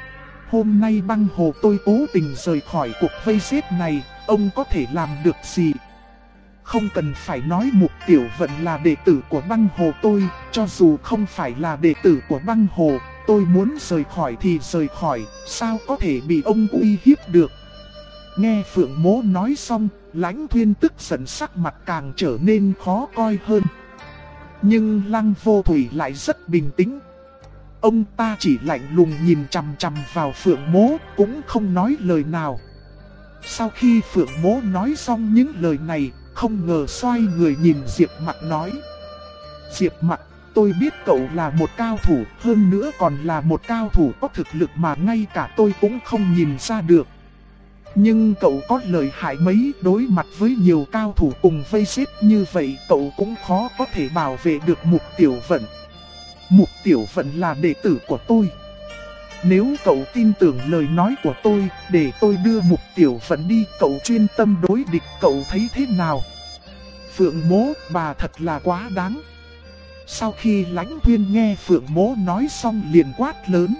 Hôm nay Băng Hồ tôi cố tình rời khỏi cuộc vây giết này, ông có thể làm được gì? Không cần phải nói Mục Tiểu Vận là đệ tử của Băng Hồ tôi, cho dù không phải là đệ tử của Băng Hồ, tôi muốn rời khỏi thì rời khỏi, sao có thể bị ông uy hiếp được? Nghe Phượng Mố nói xong, Lãnh Thuyên tức giận, sắc mặt càng trở nên khó coi hơn. Nhưng Lăng Vô Thủy lại rất bình tĩnh. Ông ta chỉ lạnh lùng nhìn chằm chằm vào Phượng Mố, cũng không nói lời nào. Sau khi Phượng Mỗ nói xong những lời này, không ngờ xoay người nhìn Diệp Mặc nói. Diệp Mặc, tôi biết cậu là một cao thủ, hơn nữa còn là một cao thủ có thực lực mà ngay cả tôi cũng không nhìn ra được. Nhưng cậu có lợi hại mấy, đối mặt với nhiều cao thủ cùng vây giết như vậy, cậu cũng khó có thể bảo vệ được Mục Tiểu Vận. Mục Tiểu Vận là đệ tử của tôi. Nếu cậu tin tưởng lời nói của tôi, để tôi đưa Mục Tiểu Vận đi, cậu chuyên tâm đối địch, cậu thấy thế nào? Phượng Mỗ, bà thật là quá đáng. Sau khi Lãnh Huyên nghe Phượng Mỗ nói xong liền quát lớn.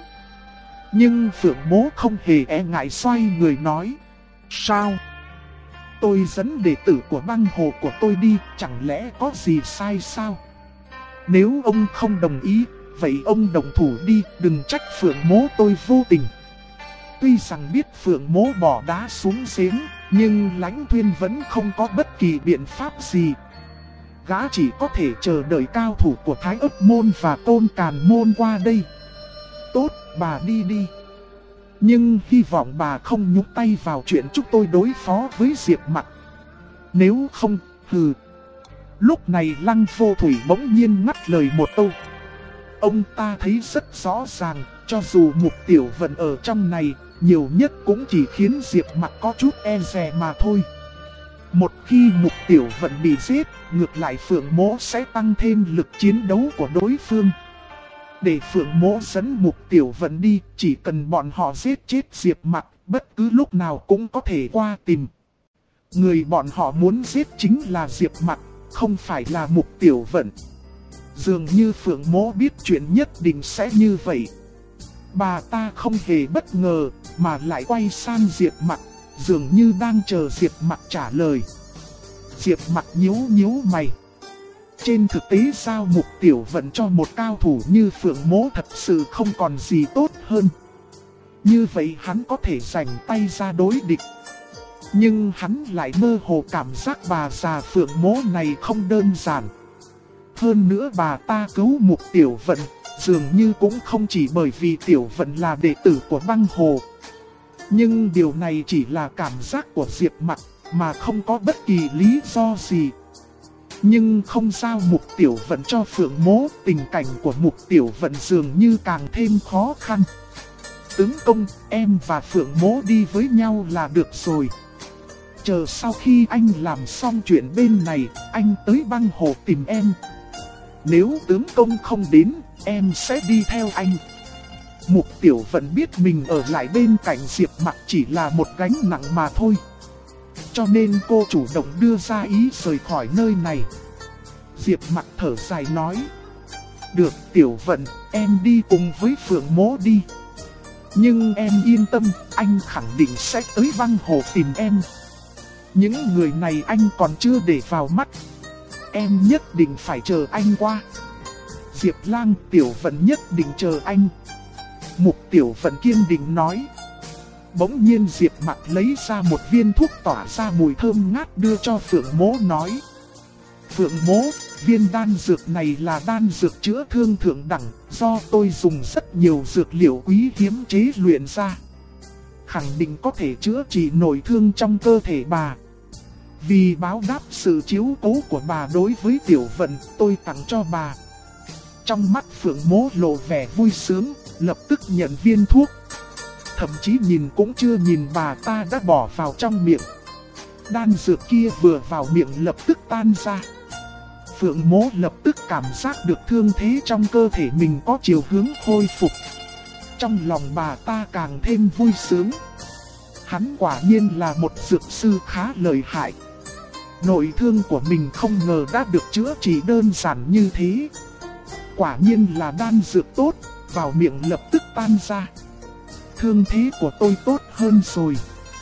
Nhưng Phượng Mỗ không hề e ngại, xoay người nói. Sao? Tôi dẫn đệ tử của băng hồ của tôi đi, chẳng lẽ có gì sai sao? Nếu ông không đồng ý, vậy ông đồng thủ đi, đừng trách Phượng Mỗ tôi vô tình. Tuy rằng biết Phượng Mỗ bỏ đá xuống giếng, nhưng Lãnh Huyên vẫn không có bất kỳ biện pháp gì. Gã chỉ có thể chờ đợi cao thủ của Thái Ức Môn và Tôn Càn Môn qua đây. Tốt, bà đi đi. Nhưng hy vọng bà không nhúng tay vào chuyện chúng tôi đối phó với Diệp Mặc. Nếu không, hừ. Lúc này Lăng Vô Thủy bỗng nhiên ngắt lời một câu. Ông ta thấy rất rõ ràng, cho dù Mục Tiểu Vận ở trong này, nhiều nhất cũng chỉ khiến Diệp Mặc có chút e dè mà thôi. Một khi Mục Tiểu Vận bị giết, ngược lại Phượng Mỗ sẽ tăng thêm lực chiến đấu của đối phương. Để Phượng Mỗ dẫn Mục Tiểu Vận đi, chỉ cần bọn họ giết chết Diệp Mặc, bất cứ lúc nào cũng có thể qua tìm. Người bọn họ muốn giết chính là Diệp Mặc, không phải là Mục Tiểu Vận. Dường như Phượng Mỗ biết chuyện nhất định sẽ như vậy. Bà ta không hề bất ngờ, mà lại quay sang Diệp Mặc, dường như đang chờ Diệp Mặc trả lời. Diệp Mặc nhíu nhíu mày. Trên thực tế sao Mục Tiểu Vận cho một cao thủ như Phượng Mỗ thật sự không còn gì tốt hơn. Như vậy hắn có thể rảnh tay ra đối địch. Nhưng hắn lại mơ hồ cảm giác bà già Phượng Mỗ này không đơn giản. Hơn nữa bà ta cứu Mục Tiểu Vận, dường như cũng không chỉ bởi vì Tiểu Vận là đệ tử của băng hồ. Nhưng điều này chỉ là cảm giác của Diệp Mặc, mà không có bất kỳ lý do gì. Nhưng không sao Mục Tiểu Vận cho Phượng Mỗ, tình cảnh của Mục Tiểu Vận dường như càng thêm khó khăn. Tướng công, em và Phượng Mỗ đi với nhau là được rồi. Chờ sau khi anh làm xong chuyện bên này, anh tới băng hồ tìm em. Nếu tướng công không đến, em sẽ đi theo anh. Mục Tiểu Vận biết mình ở lại bên cạnh Diệp Mặc chỉ là một gánh nặng mà thôi. Cho nên cô chủ động đưa ra ý rời khỏi nơi này. Diệp Mặc thở dài nói. Được Tiểu Vận, em đi cùng với Phượng Mỗ đi. Nhưng em yên tâm, anh khẳng định sẽ tới băng hồ tìm em. Những người này anh còn chưa để vào mắt. Em nhất định phải chờ anh qua. Diệp Lang, Tiểu Vận nhất định chờ anh. Mục Tiểu Vận kiên định nói. Bỗng nhiên Diệp Mặc lấy ra một viên thuốc tỏa ra mùi thơm ngát đưa cho Phượng Mỗ nói. Phượng Mỗ, viên đan dược này là đan dược chữa thương thượng đẳng, do tôi dùng rất nhiều dược liệu quý hiếm chế luyện ra. Khẳng định có thể chữa trị nội thương trong cơ thể bà. Vì báo đáp sự chiếu cố của bà đối với Tiểu Vận, tôi tặng cho bà. Trong mắt Phượng Mỗ lộ vẻ vui sướng, lập tức nhận viên thuốc. Thậm chí nhìn cũng chưa nhìn bà ta đã bỏ vào trong miệng. Đan dược kia vừa vào miệng lập tức tan ra. Phượng Mỗ lập tức cảm giác được thương thế trong cơ thể mình có chiều hướng khôi phục. Trong lòng bà ta càng thêm vui sướng. Hắn quả nhiên là một dược sư khá lợi hại. Nội thương của mình không ngờ đã được chữa trị đơn giản như thế. Quả nhiên là đan dược tốt, vào miệng lập tức tan ra. Thương thế của tôi tốt hơn rồi.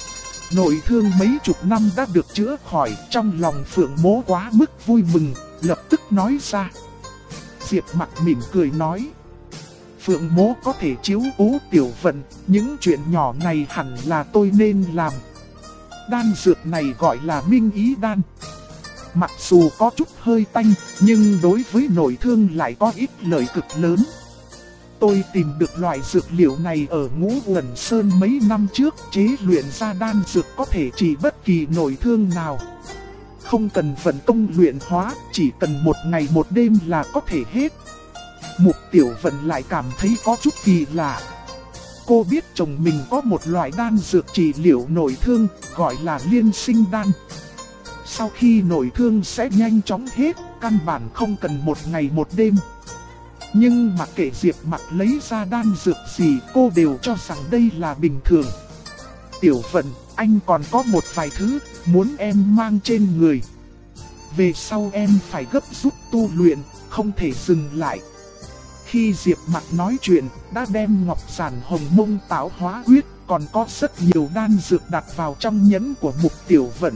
Nội thương mấy chục năm đã được chữa khỏi, trong lòng Phượng Mỗ quá mức vui mừng, lập tức nói ra. Diệp Mặc mỉm cười nói. Phượng Mỗ có thể chiếu cố Tiểu Vận, những chuyện nhỏ này hẳn là tôi nên làm. Đan dược này gọi là Minh Ý Đan. Mặc dù có chút hơi tanh, nhưng đối với nội thương lại có ít lợi cực lớn. Tôi tìm được loại dược liệu này ở Ngũ Uẩn Sơn mấy năm trước, chế luyện ra đan dược có thể trị bất kỳ nội thương nào. Không cần vận công luyện hóa, chỉ cần một ngày một đêm là có thể hết. Mục Tiểu Vận lại cảm thấy có chút kỳ lạ. Cô biết chồng mình có một loại đan dược trị liệu nội thương, gọi là liên sinh đan. Sau khi nội thương sẽ nhanh chóng hết, căn bản không cần một ngày một đêm. Nhưng mặc kệ Diệp Mặc lấy ra đan dược gì, cô đều cho rằng đây là bình thường. Tiểu Vận, anh còn có một vài thứ muốn em mang trên người. Về sau em phải gấp rút tu luyện, không thể dừng lại. Khi Diệp Mặc nói chuyện, đã đem ngọc giản hồng mông tạo hóa huyết, còn có rất nhiều đan dược đặt vào trong nhẫn của Mục Tiểu Vận.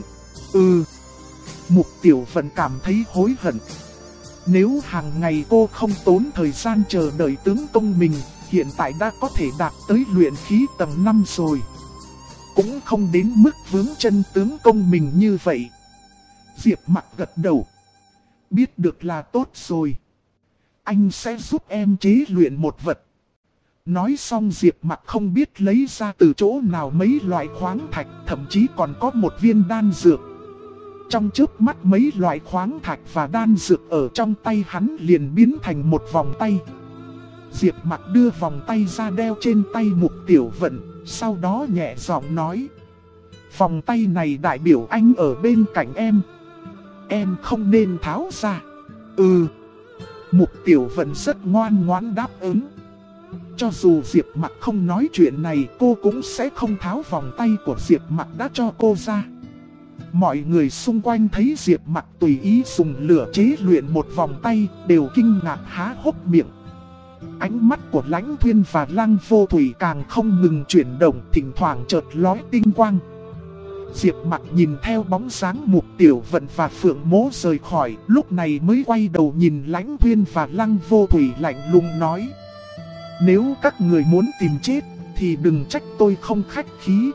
Mục Tiểu Vận cảm thấy hối hận. Nếu hàng ngày cô không tốn thời gian chờ đợi tướng công mình, hiện tại đã có thể đạt tới luyện khí tầng 5 rồi. Cũng không đến mức vướng chân tướng công mình như vậy. Diệp Mặc gật đầu. Biết được là tốt rồi. Anh sẽ giúp em chế luyện một vật. Nói xong Diệp Mặc không biết lấy ra từ chỗ nào mấy loại khoáng thạch, thậm chí còn có một viên đan dược. Trong chớp mắt mấy loại khoáng thạch và đan dược ở trong tay hắn liền biến thành một vòng tay. Diệp Mặc đưa vòng tay ra đeo trên tay Mục Tiểu Vận, sau đó nhẹ giọng nói: vòng tay này đại biểu anh ở bên cạnh em không nên tháo ra. Mục Tiểu Vận rất ngoan ngoãn đáp ứng. Cho dù Diệp Mặc không nói chuyện này, cô cũng sẽ không tháo vòng tay của Diệp Mặc đã cho cô ra. Mọi người xung quanh thấy Diệp Mặc tùy ý dùng lửa chế luyện một vòng tay, đều kinh ngạc há hốc miệng. Ánh mắt của Lãnh Thuyên và Lăng Vô Thủy càng không ngừng chuyển động, thỉnh thoảng chợt lóe tinh quang. Diệp Mặc nhìn theo bóng dáng Mục Tiểu Vận và Phượng Mỗ rời khỏi, lúc này mới quay đầu nhìn Lãnh Thuyên và Lăng Vô Thủy lạnh lùng nói: nếu các người muốn tìm chết, thì đừng trách tôi không khách khí.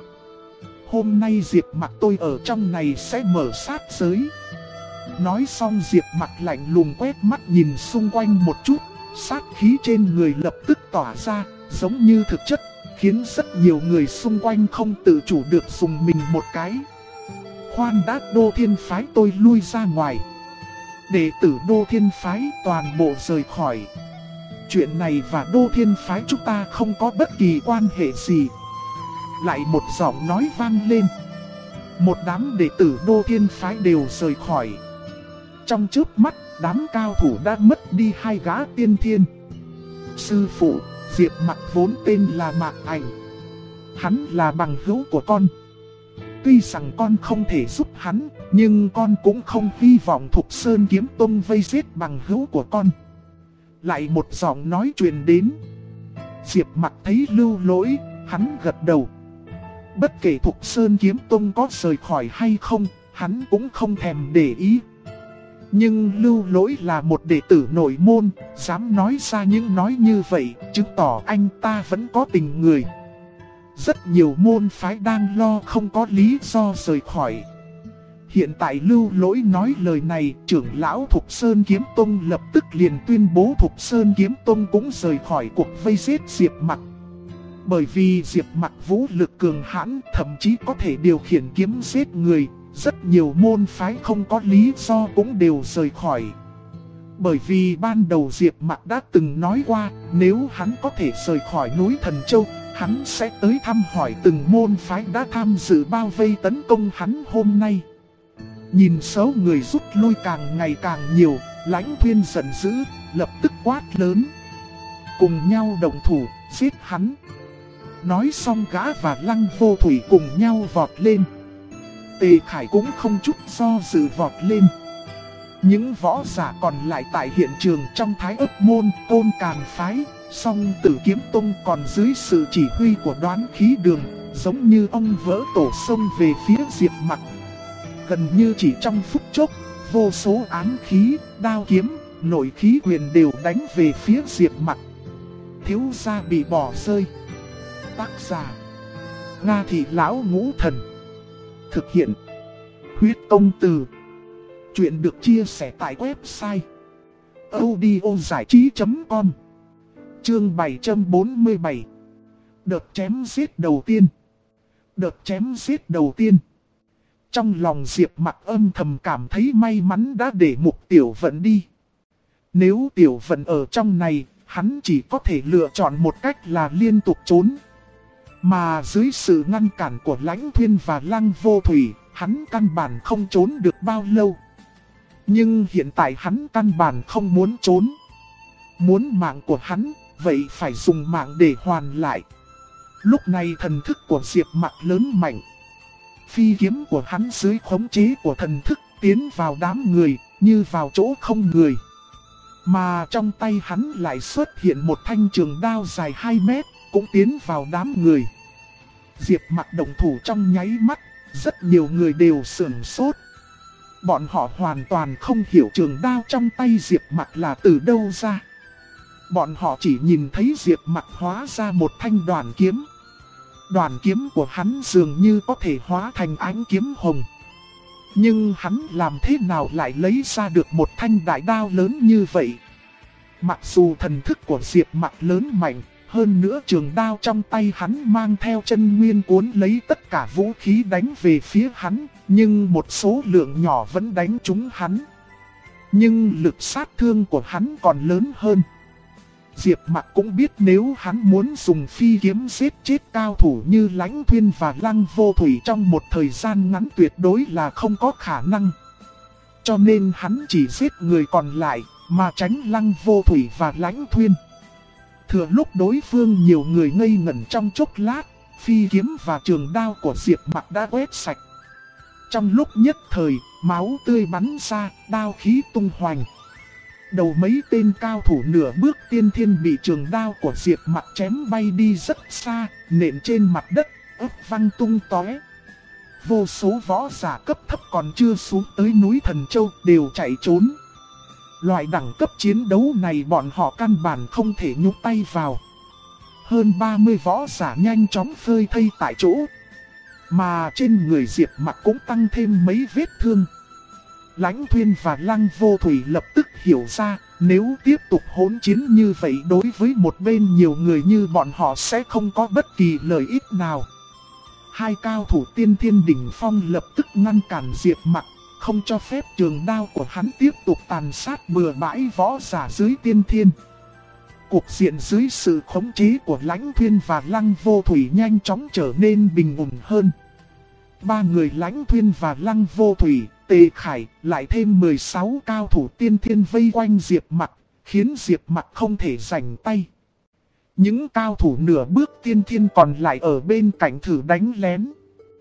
Hôm nay Diệp Mặc tôi ở trong này sẽ mở sát giới. Nói xong Diệp Mặc lạnh lùng quét mắt nhìn xung quanh một chút, sát khí trên người lập tức tỏa ra, giống như thực chất, khiến rất nhiều người xung quanh không tự chủ được dùng mình một cái. Khoan đã, Đô Thiên Phái tôi lui ra ngoài. Đệ tử Đô Thiên Phái toàn bộ rời khỏi. Chuyện này và Đô Thiên Phái chúng ta không có bất kỳ quan hệ gì. Lại một giọng nói vang lên. Một đám đệ tử Đô Thiên Phái đều rời khỏi. Trong chớp mắt, đám cao thủ đã mất đi hai gã tiên thiên. Sư phụ, Diệp Mặc vốn tên là Mạc Ảnh. Hắn là bằng hữu của con. Tuy rằng con không thể giúp hắn, nhưng con cũng không hy vọng Thục Sơn Kiếm Tông vây giết bằng hữu của con. Lại một giọng nói truyền đến. Diệp Mặc thấy Lưu Lỗi, hắn gật đầu. Bất kể Thục Sơn Kiếm Tông có rời khỏi hay không, hắn cũng không thèm để ý. Nhưng Lưu Lỗi là một đệ tử nội môn, dám nói ra những nói như vậy, chứng tỏ anh ta vẫn có tình người. Rất nhiều môn phái đang lo không có lý do rời khỏi. Hiện tại Lưu Lỗi nói lời này, trưởng lão Thục Sơn Kiếm Tông lập tức liền tuyên bố Thục Sơn Kiếm Tông cũng rời khỏi cuộc vây giết Diệp Mặc. Bởi vì Diệp Mặc vũ lực cường hãn, thậm chí có thể điều khiển kiếm giết người, rất nhiều môn phái không có lý do cũng đều rời khỏi. Bởi vì ban đầu Diệp Mặc đã từng nói qua, nếu hắn có thể rời khỏi núi Thần Châu, hắn sẽ tới thăm hỏi từng môn phái đã tham dự bao vây tấn công hắn hôm nay. Nhìn số người rút lui càng ngày càng nhiều, Lãnh Thuyên giận dữ, lập tức quát lớn: cùng nhau động thủ, giết hắn. Nói xong gã và Lăng Vô Thủy cùng nhau vọt lên. Tề Khải cũng không chút do dự vọt lên. Những võ giả còn lại tại hiện trường trong Thái Ấp Môn, Côn Càn Phái, Song Tử Kiếm Tông còn dưới sự chỉ huy của Đoán Khí Đường, giống như ông vỡ tổ sông về phía Diệp Mặc. Gần như chỉ trong phút chốc, vô số ám khí, đao kiếm, nội khí quyền đều đánh về phía Diệp Mặc. Thiếu gia bị bỏ rơi. Tác giả: Nga Thị Lão Ngũ Thần. Thực hiện: Huyết Công Từ. Chuyện được chia sẻ tại website audiozảichí.com. Chương 747. Đợt chém giết đầu tiên. Đợt chém giết đầu tiên. Trong lòng Diệp Mặc âm thầm cảm thấy may mắn đã để Mục Tiểu Vận đi. Nếu Tiểu Vận ở trong này, hắn chỉ có thể lựa chọn một cách là liên tục trốn. Mà dưới sự ngăn cản của Lãnh Thuyên và Lăng Vô Thủy, hắn căn bản không trốn được bao lâu. Nhưng hiện tại hắn căn bản không muốn trốn. Muốn mạng của hắn, vậy phải dùng mạng để hoàn lại. Lúc này thần thức của Diệp Mặc lớn mạnh. Phi kiếm của hắn dưới khống chế của thần thức tiến vào đám người, như vào chỗ không người. Mà trong tay hắn lại xuất hiện một thanh trường đao dài 2 mét, cũng tiến vào đám người. Diệp Mặc động thủ trong nháy mắt, rất nhiều người đều sửng sốt. Bọn họ hoàn toàn không hiểu trường đao trong tay Diệp Mặc là từ đâu ra. Bọn họ chỉ nhìn thấy Diệp Mặc hóa ra một thanh đoàn kiếm. Đoàn kiếm của hắn dường như có thể hóa thành ánh kiếm hồng. Nhưng hắn làm thế nào lại lấy ra được một thanh đại đao lớn như vậy? Mặc dù thần thức của Diệp Mặc lớn mạnh, hơn nữa trường đao trong tay hắn mang theo chân nguyên cuốn lấy tất cả vũ khí đánh về phía hắn, nhưng một số lượng nhỏ vẫn đánh trúng hắn. Nhưng lực sát thương của hắn còn lớn hơn. Diệp Mặc cũng biết nếu hắn muốn dùng phi kiếm giết chết cao thủ như Lãnh Thuyên và Lăng Vô Thủy trong một thời gian ngắn tuyệt đối là không có khả năng. Cho nên hắn chỉ giết người còn lại, mà tránh Lăng Vô Thủy và Lãnh Thuyên. Thừa lúc đối phương nhiều người ngây ngẩn trong chốc lát, phi kiếm và trường đao của Diệp Mặc đã quét sạch. Trong lúc nhất thời, máu tươi bắn ra, đao khí tung hoành. Đầu mấy tên cao thủ nửa bước tiên thiên bị trường đao của Diệp Mặc chém bay đi rất xa, nện trên mặt đất, ấp văng tung tóe. Vô số võ giả cấp thấp còn chưa xuống tới núi Thần Châu đều chạy trốn. Loại đẳng cấp chiến đấu này bọn họ căn bản không thể nhúc tay vào. Hơn 30 võ giả nhanh chóng phơi thây tại chỗ. Mà trên người Diệp Mặc cũng tăng thêm mấy vết thương. Lãnh Thuyên và Lăng Vô Thủy lập tức hiểu ra, nếu tiếp tục hỗn chiến như vậy đối với một bên nhiều người như bọn họ sẽ không có bất kỳ lợi ích nào. Hai cao thủ tiên thiên đỉnh phong lập tức ngăn cản Diệp Mặc, không cho phép trường đao của hắn tiếp tục tàn sát bừa bãi võ giả dưới tiên thiên. Cuộc diện dưới sự khống chế của Lãnh Thuyên và Lăng Vô Thủy nhanh chóng trở nên bình ổn hơn. Ba người Lãnh Thuyên và Lăng Vô Thủy, Tề Khải, lại thêm 16 cao thủ tiên thiên vây quanh Diệp Mặc, khiến Diệp Mặc không thể giành tay. Những cao thủ nửa bước tiên thiên còn lại ở bên cạnh thử đánh lén.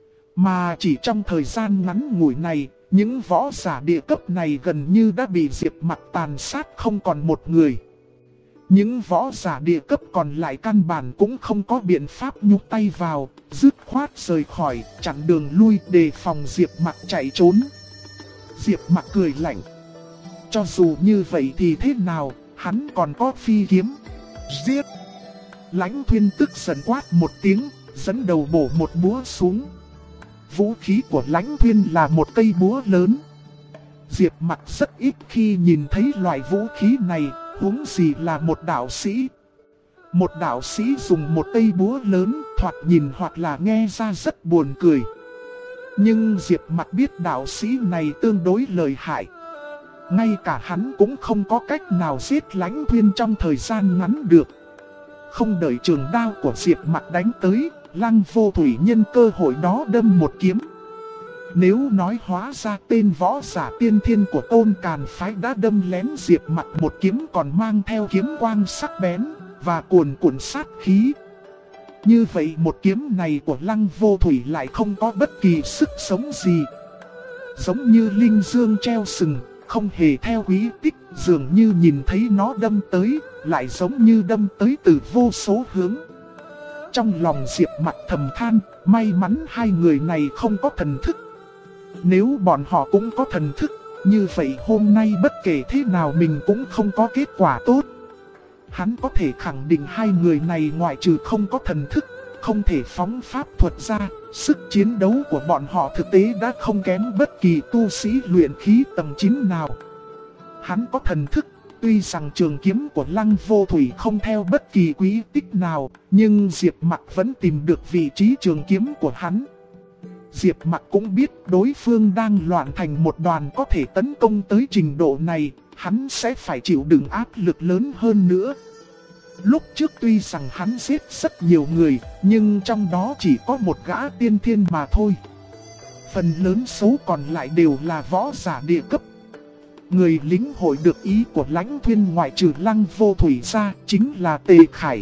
Mà chỉ trong thời gian ngắn ngủi này, những võ giả địa cấp này gần như đã bị Diệp Mặc tàn sát không còn một người. Những võ giả địa cấp còn lại căn bản cũng không có biện pháp nhúc tay vào, dứt khoát rời khỏi, chặn đường lui đề phòng Diệp Mặc chạy trốn. Diệp Mặc cười lạnh. Cho dù như vậy thì thế nào, hắn còn có phi kiếm. Giết! Lãnh Thuyên tức giận quát một tiếng, dẫn đầu bổ một búa xuống. Vũ khí của Lãnh Thuyên là một cây búa lớn. Diệp Mặc rất ít khi nhìn thấy loại vũ khí này, huống gì là một đạo sĩ. Một đạo sĩ dùng một cây búa lớn, thoạt nhìn hoặc là nghe ra rất buồn cười. Nhưng Diệp Mặc biết đạo sĩ này tương đối lợi hại. Ngay cả hắn cũng không có cách nào giết Lãnh Thuyên trong thời gian ngắn được. Không đợi trường đao của Diệp Mặc đánh tới, Lăng Vô Thủy nhân cơ hội đó đâm một kiếm. Nếu nói hóa ra tên võ giả tiên thiên của Tôn Càn Phái đã đâm lén Diệp Mặc một kiếm còn mang theo kiếm quang sắc bén và cuồn cuộn sát khí. Như vậy một kiếm này của Lăng Vô Thủy lại không có bất kỳ sức sống gì. Giống như linh dương treo sừng, không hề theo quý tích, dường như nhìn thấy nó đâm tới, lại giống như đâm tới từ vô số hướng. Trong lòng Diệp Mặc thầm than, may mắn hai người này không có thần thức. Nếu bọn họ cũng có thần thức, như vậy hôm nay bất kể thế nào mình cũng không có kết quả tốt. Hắn có thể khẳng định hai người này ngoại trừ không có thần thức, không thể phóng pháp thuật ra, sức chiến đấu của bọn họ thực tế đã không kém bất kỳ tu sĩ luyện khí tầng 9 nào. Hắn có thần thức, Tuy rằng trường kiếm của Lăng Vô Thủy không theo bất kỳ quý tích nào, nhưng Diệp Mặc vẫn tìm được vị trí trường kiếm của hắn. Diệp Mặc cũng biết đối phương đang loạn thành một đoàn có thể tấn công tới trình độ này, hắn sẽ phải chịu đựng áp lực lớn hơn nữa. Lúc trước tuy rằng hắn giết rất nhiều người, nhưng trong đó chỉ có một gã tiên thiên mà thôi. Phần lớn số còn lại đều là võ giả địa cấp. Người lính hội được ý của Lãnh Thuyên ngoại trừ Lăng Vô Thủy ra chính là Tề Khải.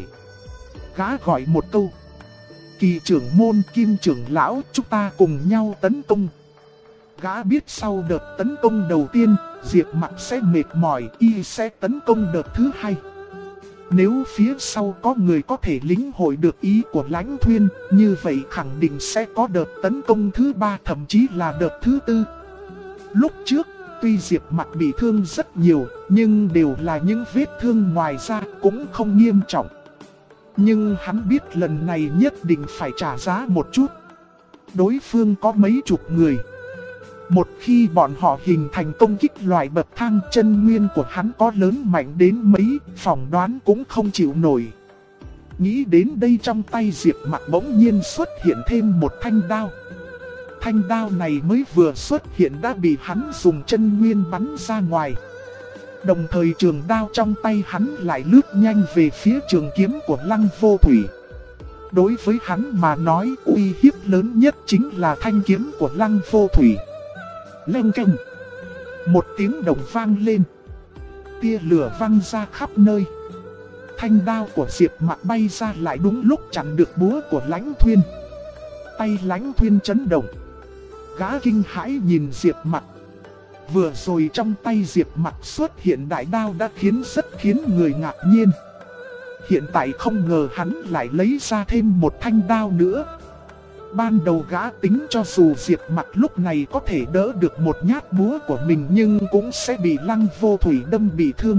Gã gọi một câu: Kỳ trưởng môn, Kim trưởng lão, chúng ta cùng nhau tấn công. Gã biết sau đợt tấn công đầu tiên, Diệp Mặc sẽ mệt mỏi, y sẽ tấn công đợt thứ hai. Nếu phía sau có người có thể lĩnh hội được ý của Lãnh Thuyên, như vậy khẳng định sẽ có đợt tấn công thứ ba, thậm chí là đợt thứ tư. Lúc trước, tuy Diệp Mặc bị thương rất nhiều, nhưng đều là những vết thương ngoài da, cũng không nghiêm trọng. Nhưng hắn biết lần này nhất định phải trả giá một chút. Đối phương có mấy chục người. Một khi bọn họ hình thành công kích loại bậc thang, chân nguyên của hắn có lớn mạnh đến mấy, phỏng đoán cũng không chịu nổi. Nghĩ đến đây, trong tay Diệp Mặc bỗng nhiên xuất hiện thêm một thanh đao. Thanh đao này mới vừa xuất hiện đã bị hắn dùng chân nguyên bắn ra ngoài. Đồng thời trường đao trong tay hắn lại lướt nhanh về phía trường kiếm của Lăng Vô Thủy. Đối với hắn mà nói, uy hiếp lớn nhất chính là thanh kiếm của Lăng Vô Thủy. Leng keng. Một tiếng động vang lên. Tia lửa văng ra khắp nơi. Thanh đao của Diệp Mặc bay ra lại đúng lúc chặn được búa của Lãnh Thuyên. Tay Lãnh Thuyên chấn động. Gã kinh hãi nhìn Diệp Mặc. Vừa rồi trong tay Diệp Mặc xuất hiện đại đao đã rất khiến người ngạc nhiên. Hiện tại không ngờ hắn lại lấy ra thêm một thanh đao nữa. Ban đầu gã tính cho dù Diệp Mặc lúc này có thể đỡ được một nhát búa của mình, nhưng cũng sẽ bị Lăng Vô Thủy đâm bị thương.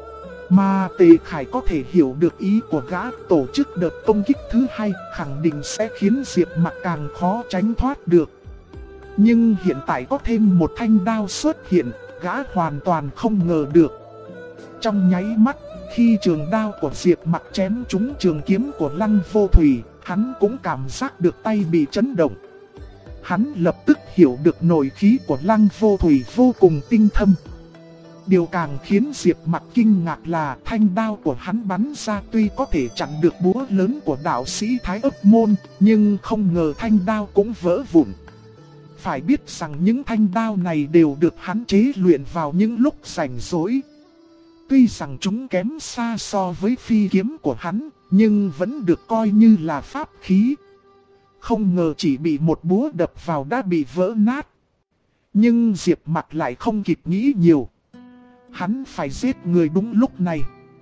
Mà Tề Khải có thể hiểu được ý của gã, tổ chức đợt công kích thứ hai khẳng định sẽ khiến Diệp Mặc càng khó tránh thoát được. Nhưng hiện tại có thêm một thanh đao xuất hiện, gã hoàn toàn không ngờ được. Trong nháy mắt, khi trường đao của Diệp Mặc chém trúng trường kiếm của Lăng Vô Thủy, hắn cũng cảm giác được tay bị chấn động. Hắn lập tức hiểu được nội khí của Lăng Vô Thủy vô cùng tinh thâm. Điều càng khiến Diệp Mặc kinh ngạc là thanh đao của hắn bắn ra tuy có thể chặn được búa lớn của đạo sĩ Thái Ấp Môn, nhưng không ngờ thanh đao cũng vỡ vụn. Phải biết rằng những thanh đao này đều được hắn chế luyện vào những lúc rảnh rỗi. Tuy rằng chúng kém xa so với phi kiếm của hắn, nhưng vẫn được coi như là pháp khí. Không ngờ chỉ bị một búa đập vào đã bị vỡ nát. Nhưng Diệp Mặc lại không kịp nghĩ nhiều. Hắn phải giết người đúng lúc này.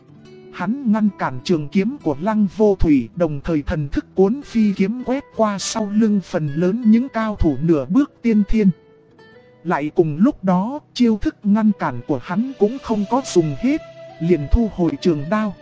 Hắn ngăn cản trường kiếm của Lăng Vô Thủy, đồng thời thần thức cuốn phi kiếm quét qua sau lưng phần lớn những cao thủ nửa bước tiên thiên. Lại cùng lúc đó, chiêu thức ngăn cản của hắn cũng không có dùng hết, liền thu hồi trường đao.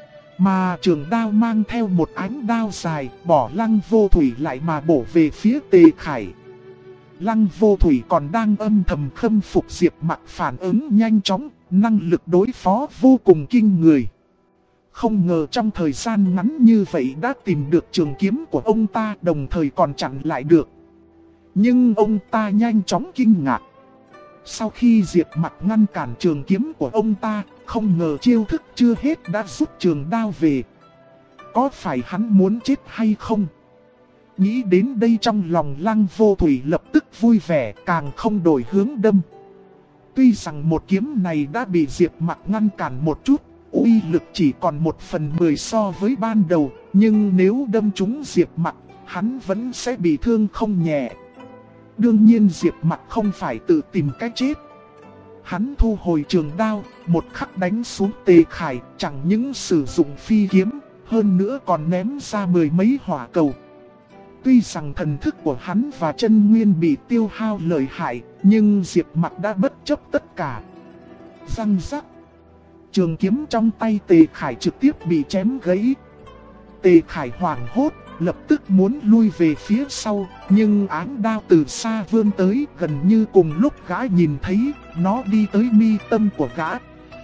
Mà trường đao mang theo một ánh đao dài, bỏ Lăng Vô Thủy lại mà bổ về phía Tề Khải. Lăng Vô Thủy còn đang âm thầm khâm phục Diệp Mặc phản ứng nhanh chóng, năng lực đối phó vô cùng kinh người. Không ngờ trong thời gian ngắn như vậy đã tìm được trường kiếm của ông ta, đồng thời còn chặn lại được. Nhưng ông ta nhanh chóng kinh ngạc. Sau khi Diệp Mặc ngăn cản trường kiếm của ông ta, không ngờ chiêu thức chưa hết đã rút trường đao về. Có phải hắn muốn chết hay không? Nghĩ đến đây trong lòng Lăng Vô Thủy lập tức vui vẻ, càng không đổi hướng đâm. Tuy rằng một kiếm này đã bị Diệp Mặc ngăn cản một chút, uy lực chỉ còn 1/10 so với ban đầu, nhưng nếu đâm trúng Diệp Mặc, hắn vẫn sẽ bị thương không nhẹ. Đương nhiên Diệp Mặc không phải tự tìm cách chết. Hắn thu hồi trường đao, một khắc đánh xuống Tề Khải, chẳng những sử dụng phi kiếm, hơn nữa còn ném ra 10 mấy hỏa cầu. Tuy rằng thần thức của hắn và chân nguyên bị tiêu hao lợi hại, nhưng Diệp Mặc đã bất chấp tất cả. Răng rắc. Trường kiếm trong tay Tề Khải trực tiếp bị chém gãy. Tề Khải hoảng hốt, lập tức muốn lui về phía sau, nhưng áng đao từ xa vươn tới, gần như cùng lúc gã nhìn thấy, nó đi tới mi tâm của gã.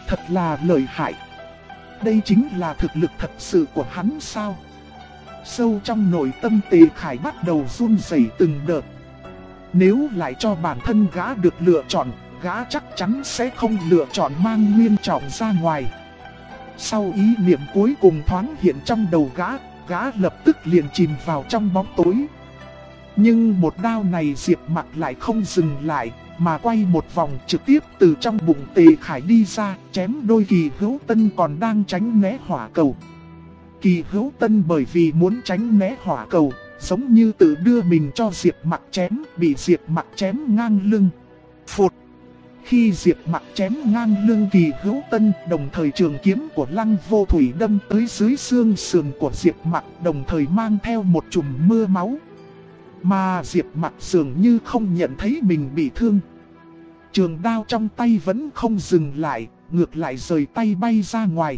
Thật là lợi hại. Đây chính là thực lực thật sự của hắn sao? Sâu trong nội tâm Tề Khải bắt đầu run rẩy từng đợt. Nếu lại cho bản thân gã được lựa chọn, gã chắc chắn sẽ không lựa chọn mang Nguyên Trọng ra ngoài. Sau ý niệm cuối cùng thoáng hiện trong đầu gã lập tức liền chìm vào trong bóng tối. Nhưng một đao này Diệp Mặc lại không dừng lại, mà quay một vòng trực tiếp từ trong bụng Tề Khải đi ra, chém đôi Kỳ Hữu Tân còn đang tránh né hỏa cầu. Kỳ Hữu Tân bởi vì muốn tránh né hỏa cầu, giống như tự đưa mình cho Diệp Mặc chém, bị Diệp Mặc chém ngang lưng. Phụt! Khi Diệp Mặc chém ngang lưng Kỳ Hữu Tân, đồng thời trường kiếm của Lăng Vô Thủy đâm tới dưới xương sườn của Diệp Mặc, đồng thời mang theo một chùm mưa máu. Mà Diệp Mặc dường như không nhận thấy mình bị thương. Trường đao trong tay vẫn không dừng lại, ngược lại rời tay bay ra ngoài.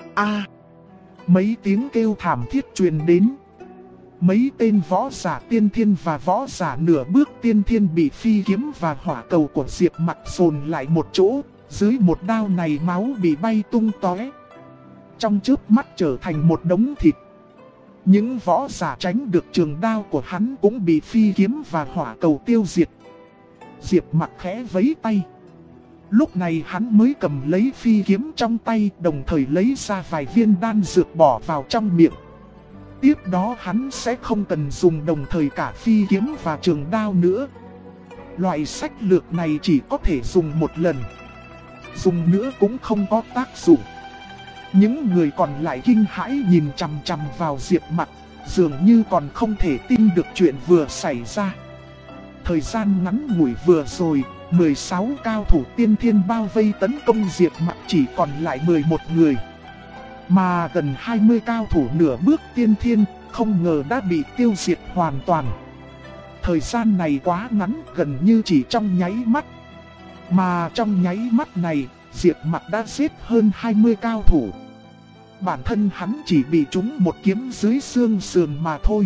Mấy tiếng kêu thảm thiết truyền đến. Mấy tên võ giả tiên thiên và võ giả nửa bước tiên thiên bị phi kiếm và hỏa cầu của Diệp Mặc dồn lại một chỗ. Dưới một đao này máu bị bay tung tóe, trong chớp mắt trở thành một đống thịt. Những võ giả tránh được trường đao của hắn cũng bị phi kiếm và hỏa cầu tiêu diệt. Diệp Mặc khẽ vẫy tay. Lúc này hắn mới cầm lấy phi kiếm trong tay, đồng thời lấy ra vài viên đan dược bỏ vào trong miệng. Tiếp đó hắn sẽ không cần dùng đồng thời cả phi kiếm và trường đao nữa. Loại sách lược này chỉ có thể dùng một lần, dùng nữa cũng không có tác dụng. Những người còn lại kinh hãi nhìn chằm chằm vào Diệp Mặc, dường như còn không thể tin được chuyện vừa xảy ra. Thời gian ngắn ngủi vừa rồi, 16 cao thủ tiên thiên bao vây tấn công Diệp Mặc chỉ còn lại 11 người. Mà gần 20 cao thủ nửa bước tiên thiên, không ngờ đã bị tiêu diệt hoàn toàn. Thời gian này quá ngắn, gần như chỉ trong nháy mắt. Mà trong nháy mắt này, Diệp Mặc đã giết hơn 20 cao thủ. Bản thân hắn chỉ bị trúng một kiếm dưới xương sườn mà thôi.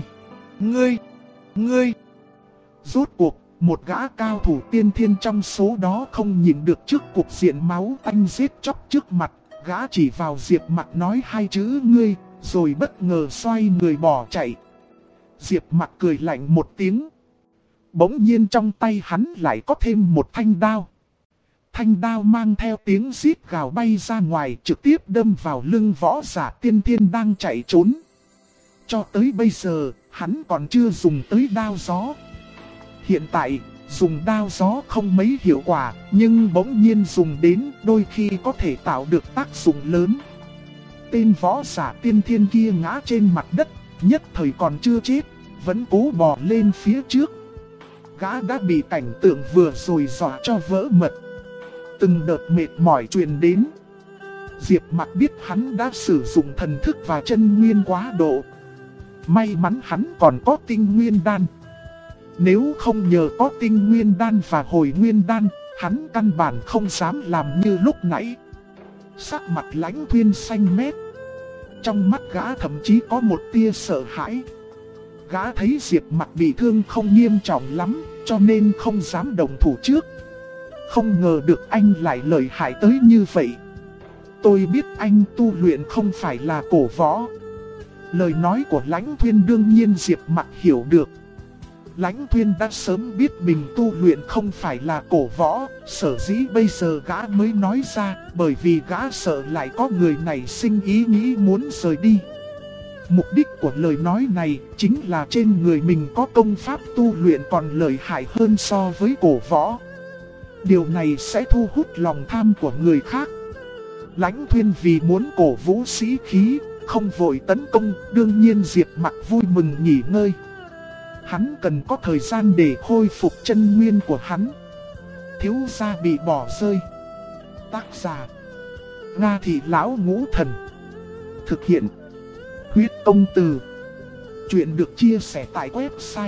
Ngươi! Rốt cuộc, một gã cao thủ tiên thiên trong số đó không nhìn được trước cục diện máu tanh giết chóc trước mặt. Gã chỉ vào Diệp Mặc nói hai chữ ngươi, rồi bất ngờ xoay người bỏ chạy. Diệp Mặc cười lạnh một tiếng. Bỗng nhiên trong tay hắn lại có thêm một thanh đao. Thanh đao mang theo tiếng rít gào bay ra ngoài, trực tiếp đâm vào lưng võ giả tiên thiên đang chạy trốn. Cho tới bây giờ, hắn còn chưa dùng tới đao gió. Hiện tại, dùng đao gió không mấy hiệu quả, nhưng bỗng nhiên dùng đến đôi khi có thể tạo được tác dụng lớn. Tên võ giả tiên thiên kia ngã trên mặt đất, nhất thời còn chưa chết, vẫn cố bò lên phía trước. Gã đã bị cảnh tượng vừa rồi dọa cho vỡ mật. Từng đợt mệt mỏi truyền đến. Diệp Mặc biết hắn đã sử dụng thần thức và chân nguyên quá độ. May mắn hắn còn có tinh nguyên đan. Nếu không nhờ có tinh nguyên đan và hồi nguyên đan, hắn căn bản không dám làm như lúc nãy. Sắc mặt Lãnh Thuyên xanh mét. Trong mắt gã thậm chí có một tia sợ hãi. Gã thấy Diệp Mặc bị thương không nghiêm trọng lắm, cho nên không dám động thủ trước. Không ngờ được anh lại lợi hại tới như vậy. Tôi biết anh tu luyện không phải là cổ võ. Lời nói của Lãnh Thuyên đương nhiên Diệp Mặc hiểu được. Lãnh Thuyên đã sớm biết mình tu luyện không phải là cổ võ, sở dĩ bây giờ gã mới nói ra, bởi vì gã sợ lại có người này sinh ý nghĩ muốn rời đi. Mục đích của lời nói này chính là trên người mình có công pháp tu luyện còn lợi hại hơn so với cổ võ. Điều này sẽ thu hút lòng tham của người khác. Lãnh Thuyên vì muốn cổ vũ sĩ khí, không vội tấn công, đương nhiên Diệp Mặc vui mừng nghỉ ngơi. Hắn cần có thời gian để khôi phục chân nguyên của hắn. Thiếu gia bị bỏ rơi. Tác giả: Nga Thị Lão Ngũ Thần. Thực hiện: Huyết Công Từ. Chuyện được chia sẻ tại website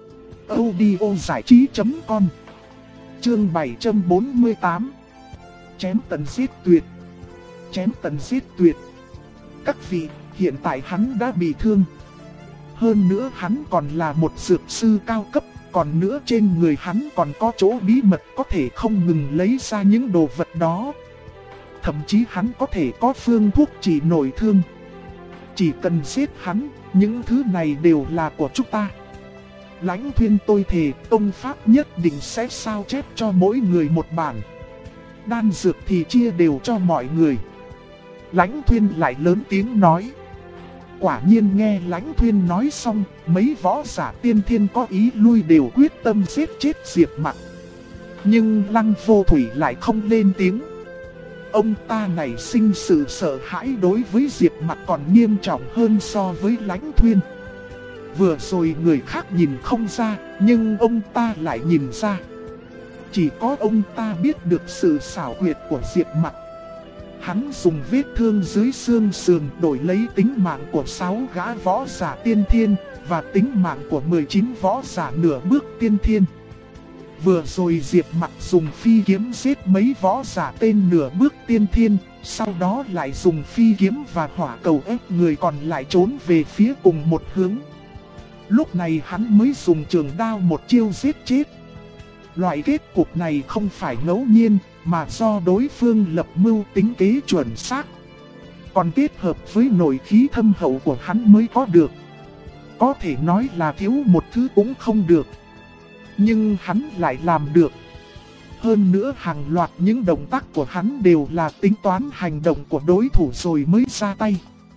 audiozảichí.com. Chương 748. Chém tận giết tuyệt. Chém tận giết tuyệt. Các vị, hiện tại hắn đã bị thương. Hơn nữa hắn còn là một dược sư cao cấp, còn nữa trên người hắn còn có chỗ bí mật có thể không ngừng lấy ra những đồ vật đó. thậm chí hắn có thể có phương thuốc trị nội thương. Chỉ cần giết hắn, những thứ này đều là của chúng ta. Lãnh Thuyên tôi thề tông pháp nhất định sẽ sao chép cho mỗi người một bản. Đan dược thì chia đều cho mọi người. Lãnh Thuyên lại lớn tiếng nói. Quả nhiên nghe Lãnh Thuyên nói xong, mấy võ giả tiên thiên có ý lui đều quyết tâm giết chết Diệp Mặc. Nhưng Lăng Vô Thủy lại không lên tiếng. Ông ta nảy sinh sự sợ hãi đối với Diệp Mặc còn nghiêm trọng hơn so với Lãnh Thuyên. Vừa rồi người khác nhìn không ra, nhưng ông ta lại nhìn ra. Chỉ có ông ta biết được sự xảo quyệt của Diệp Mặc. Hắn dùng vết thương dưới xương sườn đổi lấy tính mạng của 6 gã võ giả tiên thiên và tính mạng của 19 võ giả nửa bước tiên thiên. Vừa rồi Diệp Mặc dùng phi kiếm giết mấy võ giả tên nửa bước tiên thiên, sau đó lại dùng phi kiếm và hỏa cầu ép người còn lại trốn về phía cùng một hướng. Lúc này hắn mới dùng trường đao một chiêu giết chết. Loại kết cục này không phải ngẫu nhiên, mà do đối phương lập mưu tính kế chuẩn xác. Còn kết hợp với nội khí thâm hậu của hắn mới có được. Có thể nói là thiếu một thứ cũng không được. Nhưng hắn lại làm được. Hơn nữa hàng loạt những động tác của hắn đều là tính toán hành động của đối thủ rồi mới ra tay.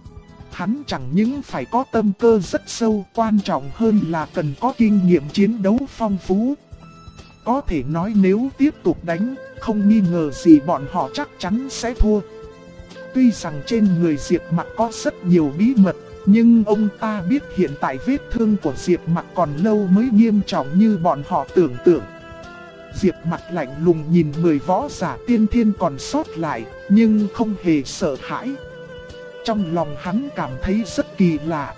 Hắn chẳng những phải có tâm cơ rất sâu, quan trọng hơn là cần có kinh nghiệm chiến đấu phong phú. Có thể nói nếu tiếp tục đánh, không nghi ngờ gì bọn họ chắc chắn sẽ thua. Tuy rằng trên người Diệp Mặc có rất nhiều bí mật, nhưng ông ta biết hiện tại vết thương của Diệp Mặc còn lâu mới nghiêm trọng như bọn họ tưởng tượng. Diệp Mặc lạnh lùng nhìn 10 võ giả tiên thiên còn sót lại, nhưng không hề sợ hãi. Trong lòng hắn cảm thấy rất kỳ lạ.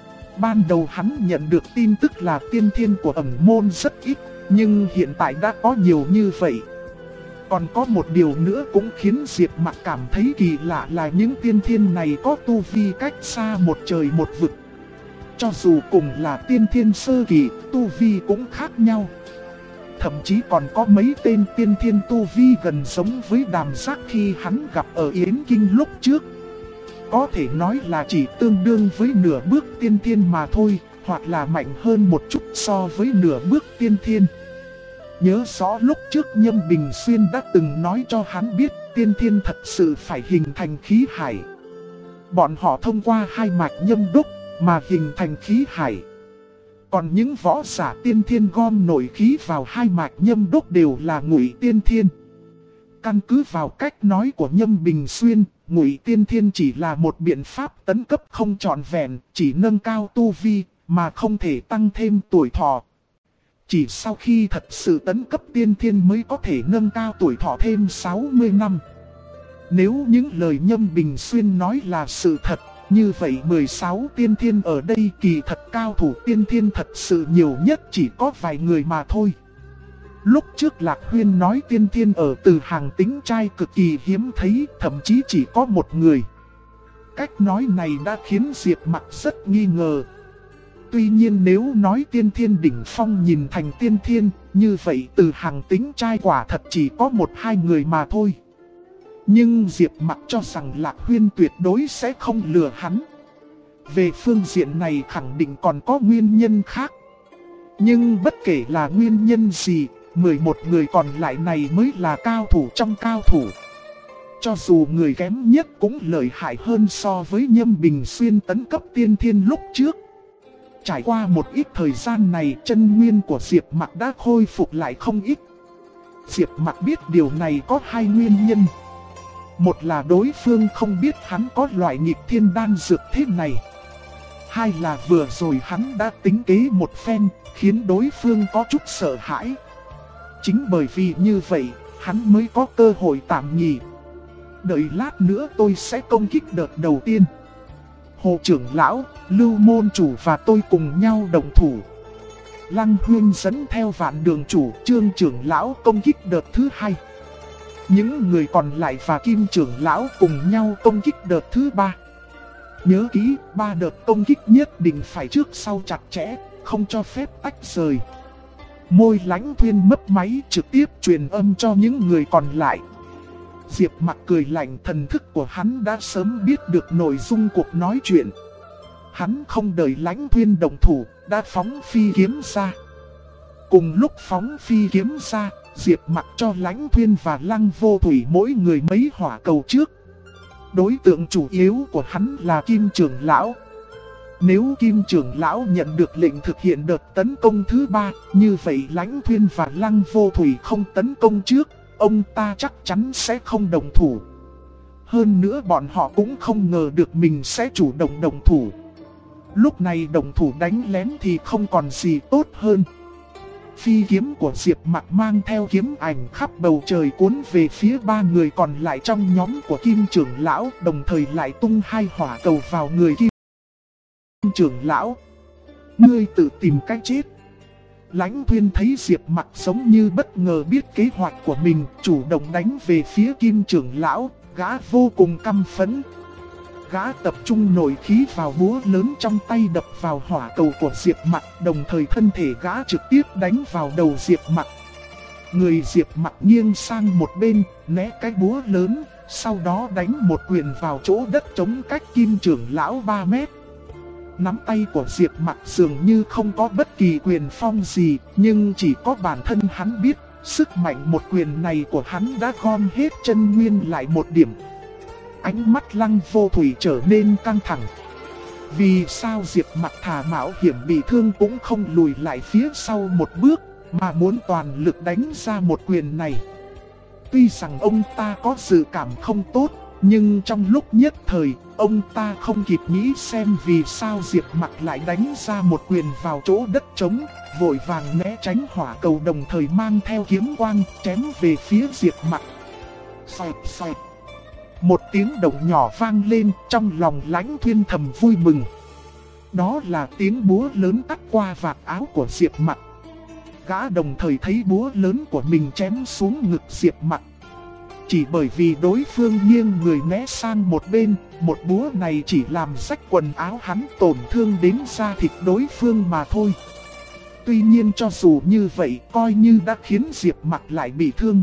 Ban đầu hắn nhận được tin tức là tiên thiên của ẩn môn rất ít, nhưng hiện tại đã có nhiều như vậy. Còn có một điều nữa cũng khiến Diệp Mặc cảm thấy kỳ lạ là những tiên thiên này có tu vi cách xa một trời một vực. Cho dù cùng là tiên thiên sơ kỳ, tu vi cũng khác nhau. Thậm chí còn có mấy tên tiên thiên tu vi gần giống với Đàm Giác khi hắn gặp ở Yến Kinh lúc trước. Có thể nói là chỉ tương đương với nửa bước tiên thiên mà thôi, hoặc là mạnh hơn một chút so với nửa bước tiên thiên. Nhớ rõ lúc trước Nhâm Bình Xuyên đã từng nói cho hắn biết tiên thiên thật sự phải hình thành khí hải. Bọn họ thông qua hai mạch nhâm đúc mà hình thành khí hải. Còn những võ giả tiên thiên gom nội khí vào hai mạch nhâm đúc đều là ngụy tiên thiên. Căn cứ vào cách nói của Nhâm Bình Xuyên, ngụy tiên thiên chỉ là một biện pháp tấn cấp không trọn vẹn, chỉ nâng cao tu vi mà không thể tăng thêm tuổi thọ. Chỉ sau khi thật sự tấn cấp tiên thiên mới có thể nâng cao tuổi thọ thêm 60 năm. Nếu những lời Nhâm Bình Xuyên nói là sự thật, như vậy 16 tiên thiên ở đây kỳ thật cao thủ tiên thiên thật sự nhiều nhất chỉ có vài người mà thôi. Lúc trước Lạc Huyên nói tiên thiên ở Từ Hàng tính trai cực kỳ hiếm thấy, thậm chí chỉ có một người. Cách nói này đã khiến Diệp Mặc rất nghi ngờ. Tuy nhiên nếu nói tiên thiên đỉnh phong nhìn thành tiên thiên, như vậy Từ Hàng tính trai quả thật chỉ có 1-2 người mà thôi. Nhưng Diệp Mặc cho rằng Lạc Huyên tuyệt đối sẽ không lừa hắn. Về phương diện này khẳng định còn có nguyên nhân khác. Nhưng bất kể là nguyên nhân gì, 11 người còn lại này mới là cao thủ trong cao thủ. Cho dù người kém nhất cũng lợi hại hơn so với Nhâm Bình Xuyên tấn cấp tiên thiên lúc trước. Trải qua một ít thời gian này, chân nguyên của Diệp Mặc đã khôi phục lại không ít. Diệp Mặc biết điều này có hai nguyên nhân. Một là đối phương không biết hắn có loại nghịch thiên đan dược thế này. Hai là vừa rồi hắn đã tính kế một phen, khiến đối phương có chút sợ hãi. Chính bởi vì như vậy, hắn mới có cơ hội tạm nghỉ. Đợi lát nữa tôi sẽ công kích đợt đầu tiên. Hồ trưởng lão, Lưu môn chủ và tôi cùng nhau đồng thủ. Lăng Huyên dẫn theo Vạn Đường chủ, Trương trưởng lão công kích đợt thứ hai. Những người còn lại và Kim trưởng lão cùng nhau công kích đợt thứ ba. Nhớ kỹ, 3 đợt công kích nhất định phải trước sau chặt chẽ, không cho phép tách rời. Môi Lãnh Thuyên mấp máy trực tiếp truyền âm cho những người còn lại. Diệp Mặc cười lạnh, thần thức của hắn đã sớm biết được nội dung cuộc nói chuyện. Hắn không đợi Lãnh Thuyên động thủ, đã phóng phi kiếm ra. Cùng lúc phóng phi kiếm ra, Diệp Mặc cho Lãnh Thuyên và Lăng Vô Thủy mỗi người mấy hỏa cầu trước. Đối tượng chủ yếu của hắn là Kim Trưởng Lão. Nếu Kim Trưởng Lão nhận được lệnh thực hiện đợt tấn công thứ 3, như vậy Lãnh Thuyên và Lăng Vô Thủy không tấn công trước, ông ta chắc chắn sẽ không động thủ. Hơn nữa bọn họ cũng không ngờ được mình sẽ chủ động động thủ. Lúc này động thủ đánh lén thì không còn gì tốt hơn. Phi kiếm của Diệp Mặc mang theo kiếm ảnh khắp bầu trời cuốn về phía 3 người còn lại trong nhóm của Kim Trưởng Lão, đồng thời lại tung 2 hỏa cầu vào người Kim Trưởng Lão. Ngươi tự tìm cách chết. Lãnh Thuyên thấy Diệp Mặc giống như bất ngờ biết kế hoạch của mình, chủ động đánh về phía Kim Trưởng Lão, gã vô cùng căm phẫn. Gã tập trung nội khí vào búa lớn trong tay đập vào hỏa cầu của Diệp Mặc, đồng thời thân thể gã trực tiếp đánh vào đầu Diệp Mặc. Người Diệp Mặc nghiêng sang một bên, né cái búa lớn, sau đó đánh một quyền vào chỗ đất trống cách Kim Trưởng Lão 3 mét. Nắm tay của Diệp Mặc dường như không có bất kỳ quyền phong gì, nhưng chỉ có bản thân hắn biết, sức mạnh một quyền này của hắn đã gom hết chân nguyên lại một điểm. Ánh mắt Lăng Vô Thủy trở nên căng thẳng. Vì sao Diệp Mặc thà mạo hiểm bị thương cũng không lùi lại phía sau một bước, mà muốn toàn lực đánh ra một quyền này. Tuy rằng ông ta có dự cảm không tốt, nhưng trong lúc nhất thời, ông ta không kịp nghĩ xem vì sao Diệp Mặc lại đánh ra một quyền vào chỗ đất trống, vội vàng né tránh hỏa cầu đồng thời mang theo kiếm quang chém về phía Diệp Mặc. Xoẹt xoẹt. Một tiếng động nhỏ vang lên, trong lòng Lãnh Thuyên thầm vui mừng. Đó là tiếng búa lớn cắt qua vạt áo của Diệp Mặc. Gã đồng thời thấy búa lớn của mình chém xuống ngực Diệp Mặc. Chỉ bởi vì đối phương nghiêng người né sang một bên, một búa này chỉ làm rách quần áo hắn, tổn thương đến da thịt đối phương mà thôi. Tuy nhiên cho dù như vậy, coi như đã khiến Diệp Mặc lại bị thương.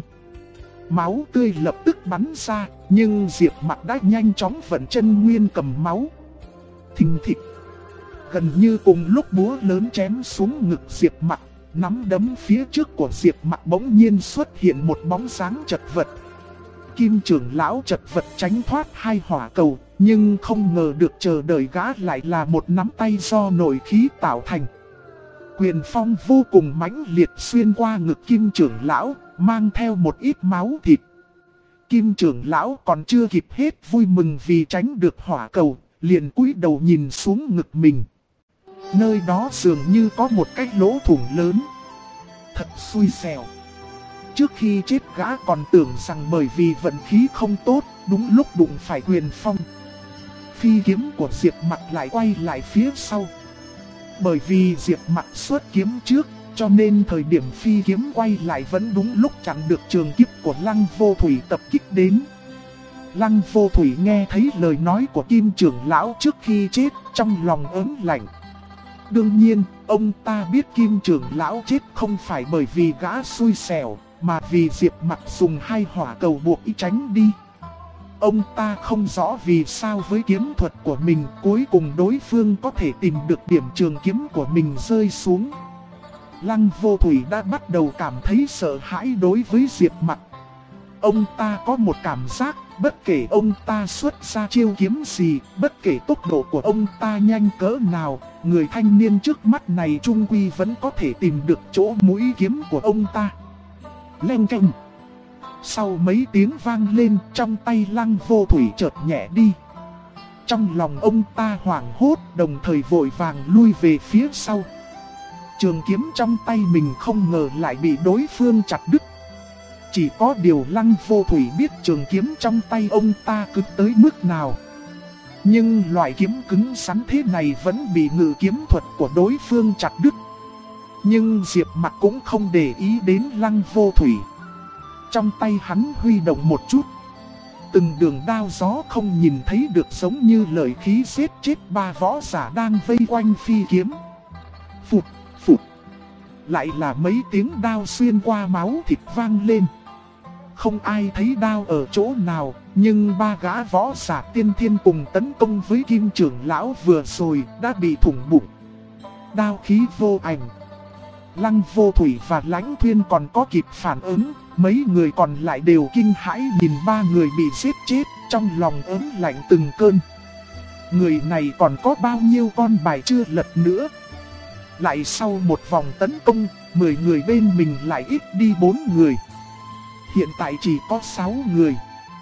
Máu tươi lập tức bắn ra, nhưng Diệp Mặc đã nhanh chóng vận chân nguyên cầm máu. Thình thịch. Gần như cùng lúc búa lớn chém xuống ngực Diệp Mặc, nắm đấm phía trước của Diệp Mặc bỗng nhiên xuất hiện một bóng dáng chật vật. Kim Trưởng Lão chật vật tránh thoát 2 hỏa cầu, nhưng không ngờ được chờ đợi gã lại là một nắm tay do nội khí tạo thành. Quyền phong vô cùng mãnh liệt xuyên qua ngực Kim Trưởng Lão, mang theo một ít máu thịt. Kim Trưởng Lão còn chưa kịp hết vui mừng vì tránh được hỏa cầu, liền cúi đầu nhìn xuống ngực mình. Nơi đó dường như có một cái lỗ thủng lớn. Thật xui xẻo. Trước khi chết gã còn tưởng rằng bởi vì vận khí không tốt, đúng lúc đụng phải quyền phong. Phi kiếm của Diệp Mặc lại quay lại phía sau. Bởi vì Diệp Mặc xuất kiếm trước, cho nên thời điểm phi kiếm quay lại vẫn đúng lúc chặn được trường kiếp của Lăng Vô Thủy tập kích đến. Lăng Vô Thủy nghe thấy lời nói của Kim Trưởng Lão trước khi chết, trong lòng ớn lạnh. Đương nhiên, ông ta biết Kim Trưởng Lão chết không phải bởi vì gã xui xẻo, mà vì Diệp Mặc dùng 2 hỏa cầu buộc ý tránh đi. Ông ta không rõ vì sao với kiếm thuật của mình cuối cùng đối phương có thể tìm được điểm trường kiếm của mình rơi xuống. Lăng Vô Thủy đã bắt đầu cảm thấy sợ hãi đối với Diệp Mặc. Ông ta có một cảm giác, bất kể ông ta xuất ra chiêu kiếm gì, bất kể tốc độ của ông ta nhanh cỡ nào, người thanh niên trước mắt này trung quy vẫn có thể tìm được chỗ mũi kiếm của ông ta. Leng keng. Sau mấy tiếng vang lên, trong tay Lăng Vô Thủy chợt nhẹ đi. Trong lòng ông ta hoảng hốt, đồng thời vội vàng lui về phía sau. Trường kiếm trong tay mình không ngờ lại bị đối phương chặt đứt. Chỉ có điều Lăng Vô Thủy biết trường kiếm trong tay ông ta cứng tới mức nào. Nhưng loại kiếm cứng rắn thế này vẫn bị ngự kiếm thuật của đối phương chặt đứt. Nhưng Diệp Mặc cũng không để ý đến Lăng Vô Thủy. Trong tay hắn huy động một chút. Từng đường đao gió không nhìn thấy được, giống như lợi khí giết chết 3 võ giả đang vây quanh phi kiếm. Phụt, phụt. Lại là mấy tiếng đao xuyên qua máu thịt vang lên. không ai thấy đao ở chỗ nào, nhưng ba gã võ giả tiên thiên cùng tấn công với Kim trưởng lão vừa rồi đã bị thủng bụng. Đao khí vô ảnh. Lăng Vô Thủy và Lãnh Thuyên còn có kịp phản ứng, mấy người còn lại đều kinh hãi nhìn ba người bị giết chết, trong lòng ớn lạnh từng cơn. Người này còn có bao nhiêu con bài chưa lật nữa. Lại sau một vòng tấn công, 10 người bên mình lại ít đi 4 người. Hiện tại chỉ có 6 người.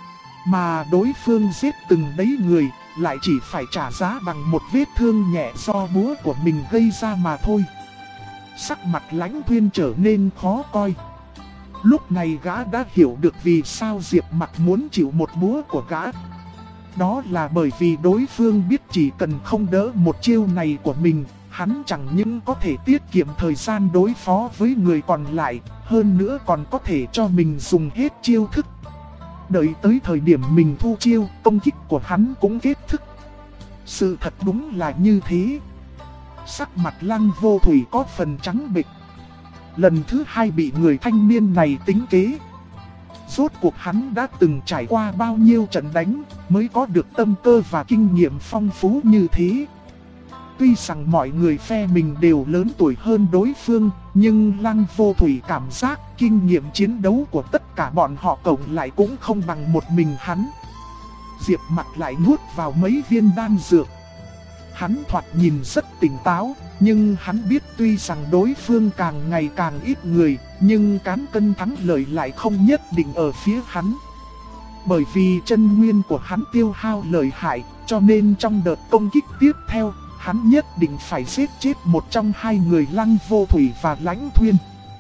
Mà đối phương giết từng đấy người, lại chỉ phải trả giá bằng một vết thương nhẹ do búa của mình gây ra mà thôi. Sắc mặt Lãnh Thuyên trở nên khó coi. Lúc này gã đã hiểu được vì sao Diệp Mặc muốn chịu một búa của gã. Đó là bởi vì đối phương biết chỉ cần không đỡ một chiêu này của mình, hắn chẳng những có thể tiết kiệm thời gian đối phó với người còn lại, hơn nữa còn có thể cho mình dùng hết chiêu thức. Đợi tới thời điểm mình thu chiêu, công kích của hắn cũng kết thúc. Sự thật đúng là như thế. Sắc mặt Lăng Vô Thủy có phần trắng bệch. Lần thứ 2 bị người thanh niên này tính kế. Rốt cuộc hắn đã từng trải qua bao nhiêu trận đánh mới có được tâm cơ và kinh nghiệm phong phú như thế. Tuy rằng mọi người phe mình đều lớn tuổi hơn đối phương, nhưng Lăng Vô Thủy cảm giác kinh nghiệm chiến đấu của tất cả bọn họ cộng lại cũng không bằng một mình hắn. Diệp Mặc lại nuốt vào mấy viên đan dược. Hắn thoạt nhìn rất tỉnh táo, nhưng hắn biết tuy rằng đối phương càng ngày càng ít người, nhưng cán cân thắng lợi lại không nhất định ở phía hắn. Bởi vì chân nguyên của hắn tiêu hao lợi hại, cho nên trong đợt công kích tiếp theo, hắn nhất định phải giết chết một trong hai người Lăng Vô Thủy và Lãnh Thuyên.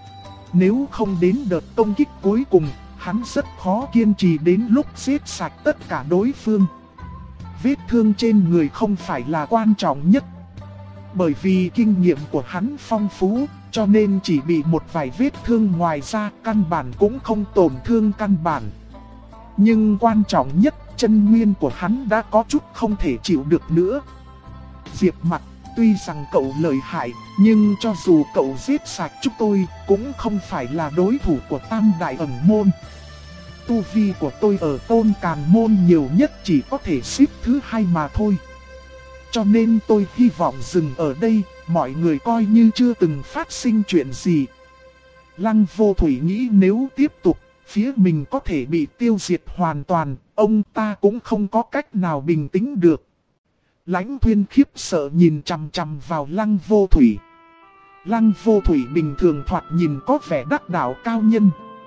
Nếu không đến đợt công kích cuối cùng, hắn rất khó kiên trì đến lúc giết sạch tất cả đối phương. Vết thương trên người không phải là quan trọng nhất. Bởi vì kinh nghiệm của hắn phong phú, cho nên chỉ bị một vài vết thương ngoài ra căn bản cũng không tổn thương căn bản. Nhưng quan trọng nhất, chân nguyên của hắn đã có chút không thể chịu được nữa. Diệp Mặc, tuy rằng cậu lợi hại, nhưng cho dù cậu giết sạch chúng tôi, cũng không phải là đối thủ của Tam Đại Ẩn Môn. Tu vi của tôi ở Tôn Càn Môn nhiều nhất chỉ có thể xếp thứ 2 mà thôi. Cho nên tôi hy vọng dừng ở đây, mọi người coi như chưa từng phát sinh chuyện gì. Lăng Vô Thủy nghĩ nếu tiếp tục, phía mình có thể bị tiêu diệt hoàn toàn, ông ta cũng không có cách nào bình tĩnh được. Lãnh Thuyên khiếp sợ nhìn chằm chằm vào Lăng Vô Thủy. Lăng Vô Thủy bình thường thoạt nhìn có vẻ đắc đạo cao nhân.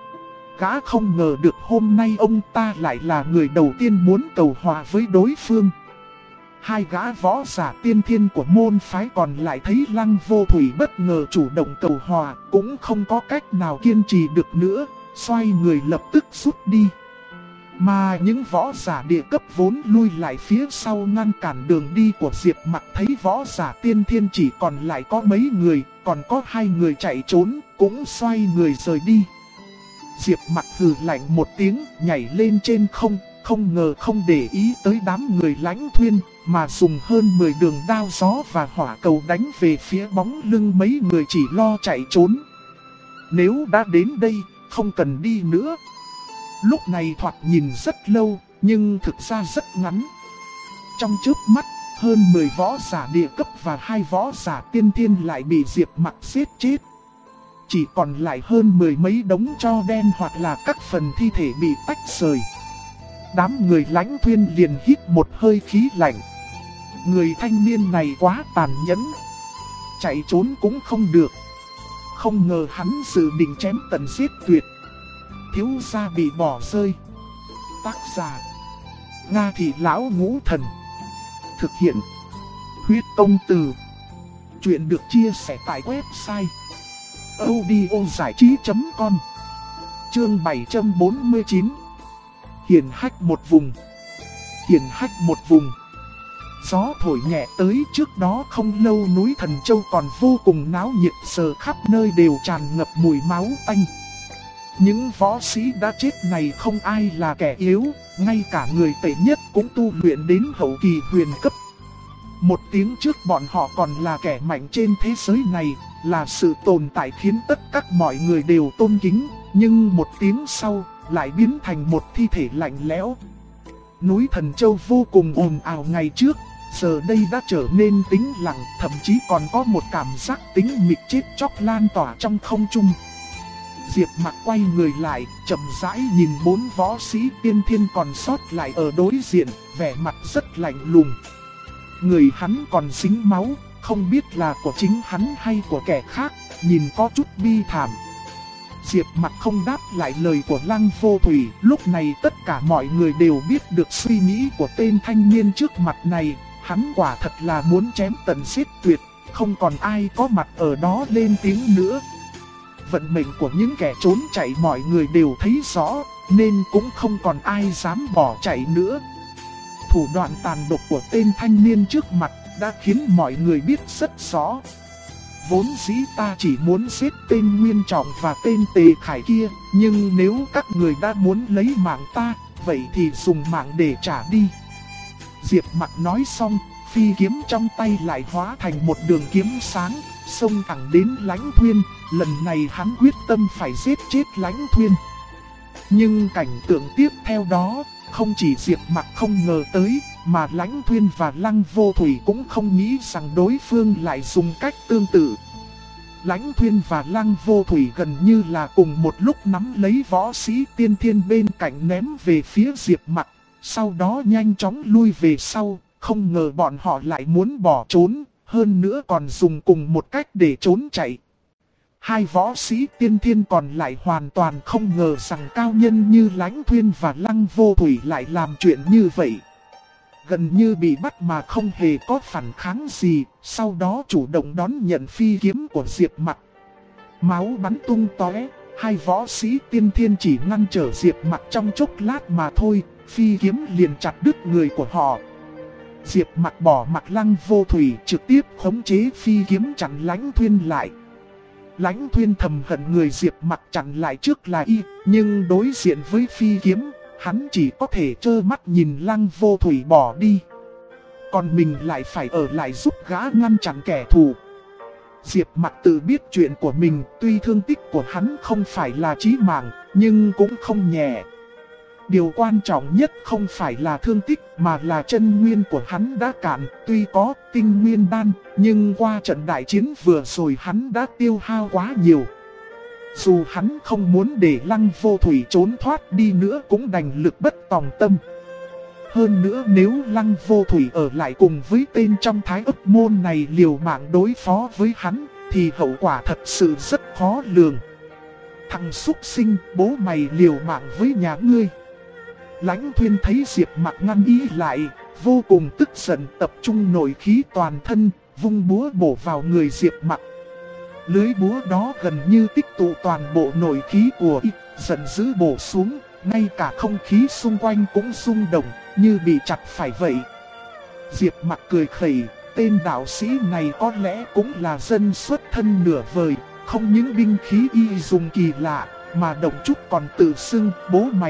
Gã không ngờ được hôm nay ông ta lại là người đầu tiên muốn cầu hòa với đối phương. Hai gã võ giả tiên thiên của môn phái còn lại thấy Lăng Vô Thủy bất ngờ chủ động cầu hòa, cũng không có cách nào kiên trì được nữa, xoay người lập tức rút đi. Mà những võ giả địa cấp vốn lui lại phía sau ngăn cản đường đi của Diệp Mặc thấy võ giả tiên thiên chỉ còn lại có mấy người, còn có 2 người chạy trốn, cũng xoay người rời đi. Diệp Mặc hừ lạnh một tiếng, nhảy lên trên không ngờ không để ý tới đám người Lãnh Thuyên, mà dùng hơn 10 đường đao gió và hỏa cầu đánh về phía bóng lưng mấy người chỉ lo chạy trốn. Nếu đã đến đây, không cần đi nữa. Lúc này thoạt nhìn rất lâu, nhưng thực ra rất ngắn. Trong chớp mắt, hơn 10 võ giả địa cấp và 2 võ giả tiên thiên lại bị Diệp Mặc giết chết. Chỉ còn lại hơn 10 mấy đống tro đen hoặc là các phần thi thể bị tách rời. Đám người Lãnh Thuyên liền hít một hơi khí lạnh. Người thanh niên này quá tàn nhẫn. Chạy trốn cũng không được. Không ngờ hắn dự định chém tận giết tuyệt. Thiếu gia bị bỏ rơi. Tác giả: Nga Thị Lão Ngũ Thần. Thực hiện: Huyết Công Từ. Chuyện được chia sẻ tại website audiozảichí.com. Chương 749. Hiển hách một vùng. Hiển hách một vùng. Gió thổi nhẹ tới, trước đó không lâu núi Thần Châu còn vô cùng náo nhiệt, giờ khắp nơi đều tràn ngập mùi máu tanh. Những võ sĩ đã chết này không ai là kẻ yếu, ngay cả người tệ nhất cũng tu luyện đến hậu kỳ huyền cấp. Một tiếng trước bọn họ còn là kẻ mạnh trên thế giới này, là sự tồn tại khiến tất cả mọi người đều tôn kính, nhưng một tiếng sau, lại biến thành một thi thể lạnh lẽo. Núi Thần Châu vô cùng ồn ào ngày trước, giờ đây đã trở nên tĩnh lặng, thậm chí còn có một cảm giác tĩnh mịch chết chóc lan tỏa trong không trung. Diệp Mặc quay người lại, chậm rãi nhìn 4 võ sĩ tiên thiên còn sót lại ở đối diện, vẻ mặt rất lạnh lùng. Người hắn còn dính máu, không biết là của chính hắn hay của kẻ khác, nhìn có chút bi thảm. Diệp Mặc không đáp lại lời của Lăng Vô Thủy, lúc này tất cả mọi người đều biết được suy nghĩ của tên thanh niên trước mặt này, hắn quả thật là muốn chém tận giết tuyệt, không còn ai có mặt ở đó lên tiếng nữa. Vận mệnh của những kẻ trốn chạy mọi người đều thấy rõ, nên cũng không còn ai dám bỏ chạy nữa. Thủ đoạn tàn độc của tên thanh niên trước mặt đã khiến mọi người biết rất rõ. Vốn dĩ ta chỉ muốn giết tên Nguyên Trọng và tên Tề Khải kia, nhưng nếu các người đã muốn lấy mạng ta, vậy thì dùng mạng để trả đi. Diệp Mặc nói xong, phi kiếm trong tay lại hóa thành một đường kiếm sáng, xông thẳng đến Lãnh Thuyên. Lần này hắn quyết tâm phải giết chết Lãnh Thuyên. Nhưng cảnh tượng tiếp theo đó, không chỉ Diệp Mặc không ngờ tới, mà Lãnh Thuyên và Lăng Vô Thủy cũng không nghĩ rằng đối phương lại dùng cách tương tự. Lãnh Thuyên và Lăng Vô Thủy gần như là cùng một lúc nắm lấy võ sĩ tiên thiên bên cạnh ném về phía Diệp Mặc, sau đó nhanh chóng lui về sau, không ngờ bọn họ lại muốn bỏ trốn, hơn nữa còn dùng cùng một cách để trốn chạy. Hai võ sĩ tiên thiên còn lại hoàn toàn không ngờ rằng cao nhân như Lãnh Thuyên và Lăng Vô Thủy lại làm chuyện như vậy. Gần như bị bắt mà không hề có phản kháng gì, sau đó chủ động đón nhận phi kiếm của Diệp Mặc. Máu bắn tung tóe, hai võ sĩ tiên thiên chỉ ngăn trở Diệp Mặc trong chốc lát mà thôi, phi kiếm liền chặt đứt người của họ. Diệp Mặc bỏ mặc Lăng Vô Thủy, trực tiếp khống chế phi kiếm chặn Lãnh Thuyên lại. Lãnh Thuyên thầm hận người Diệp Mặc chặn lại trước là y, nhưng đối diện với phi kiếm, hắn chỉ có thể trơ mắt nhìn Lăng Vô Thủy bỏ đi. Còn mình lại phải ở lại giúp gã ngăn chặn kẻ thù. Diệp Mặc tự biết chuyện của mình, tuy thương tích của hắn không phải là chí mạng, nhưng cũng không nhẹ. Điều quan trọng nhất không phải là thương tích mà là chân nguyên của hắn đã cạn, tuy có tinh nguyên đan, nhưng qua trận đại chiến vừa rồi hắn đã tiêu hao quá nhiều. Dù hắn không muốn để Lăng Vô Thủy trốn thoát đi nữa cũng đành lực bất tòng tâm. Hơn nữa nếu Lăng Vô Thủy ở lại cùng với tên trong Thái Ức môn này liều mạng đối phó với hắn, thì hậu quả thật sự rất khó lường. Thằng súc sinh, bố mày liều mạng với nhà ngươi. Lãnh Thuyên thấy Diệp Mặc ngăn ý lại, vô cùng tức giận, tập trung nội khí toàn thân, vung búa bổ vào người Diệp Mặc. Lưới búa đó gần như tích tụ toàn bộ nội khí của y, giận dữ bổ xuống, ngay cả không khí xung quanh cũng rung động, như bị chặt phải vậy. Diệp Mặc cười khẩy, tên đạo sĩ này có lẽ cũng là dân xuất thân nửa vời, không những binh khí y dùng kỳ lạ, mà động chút còn tự xưng bố mày.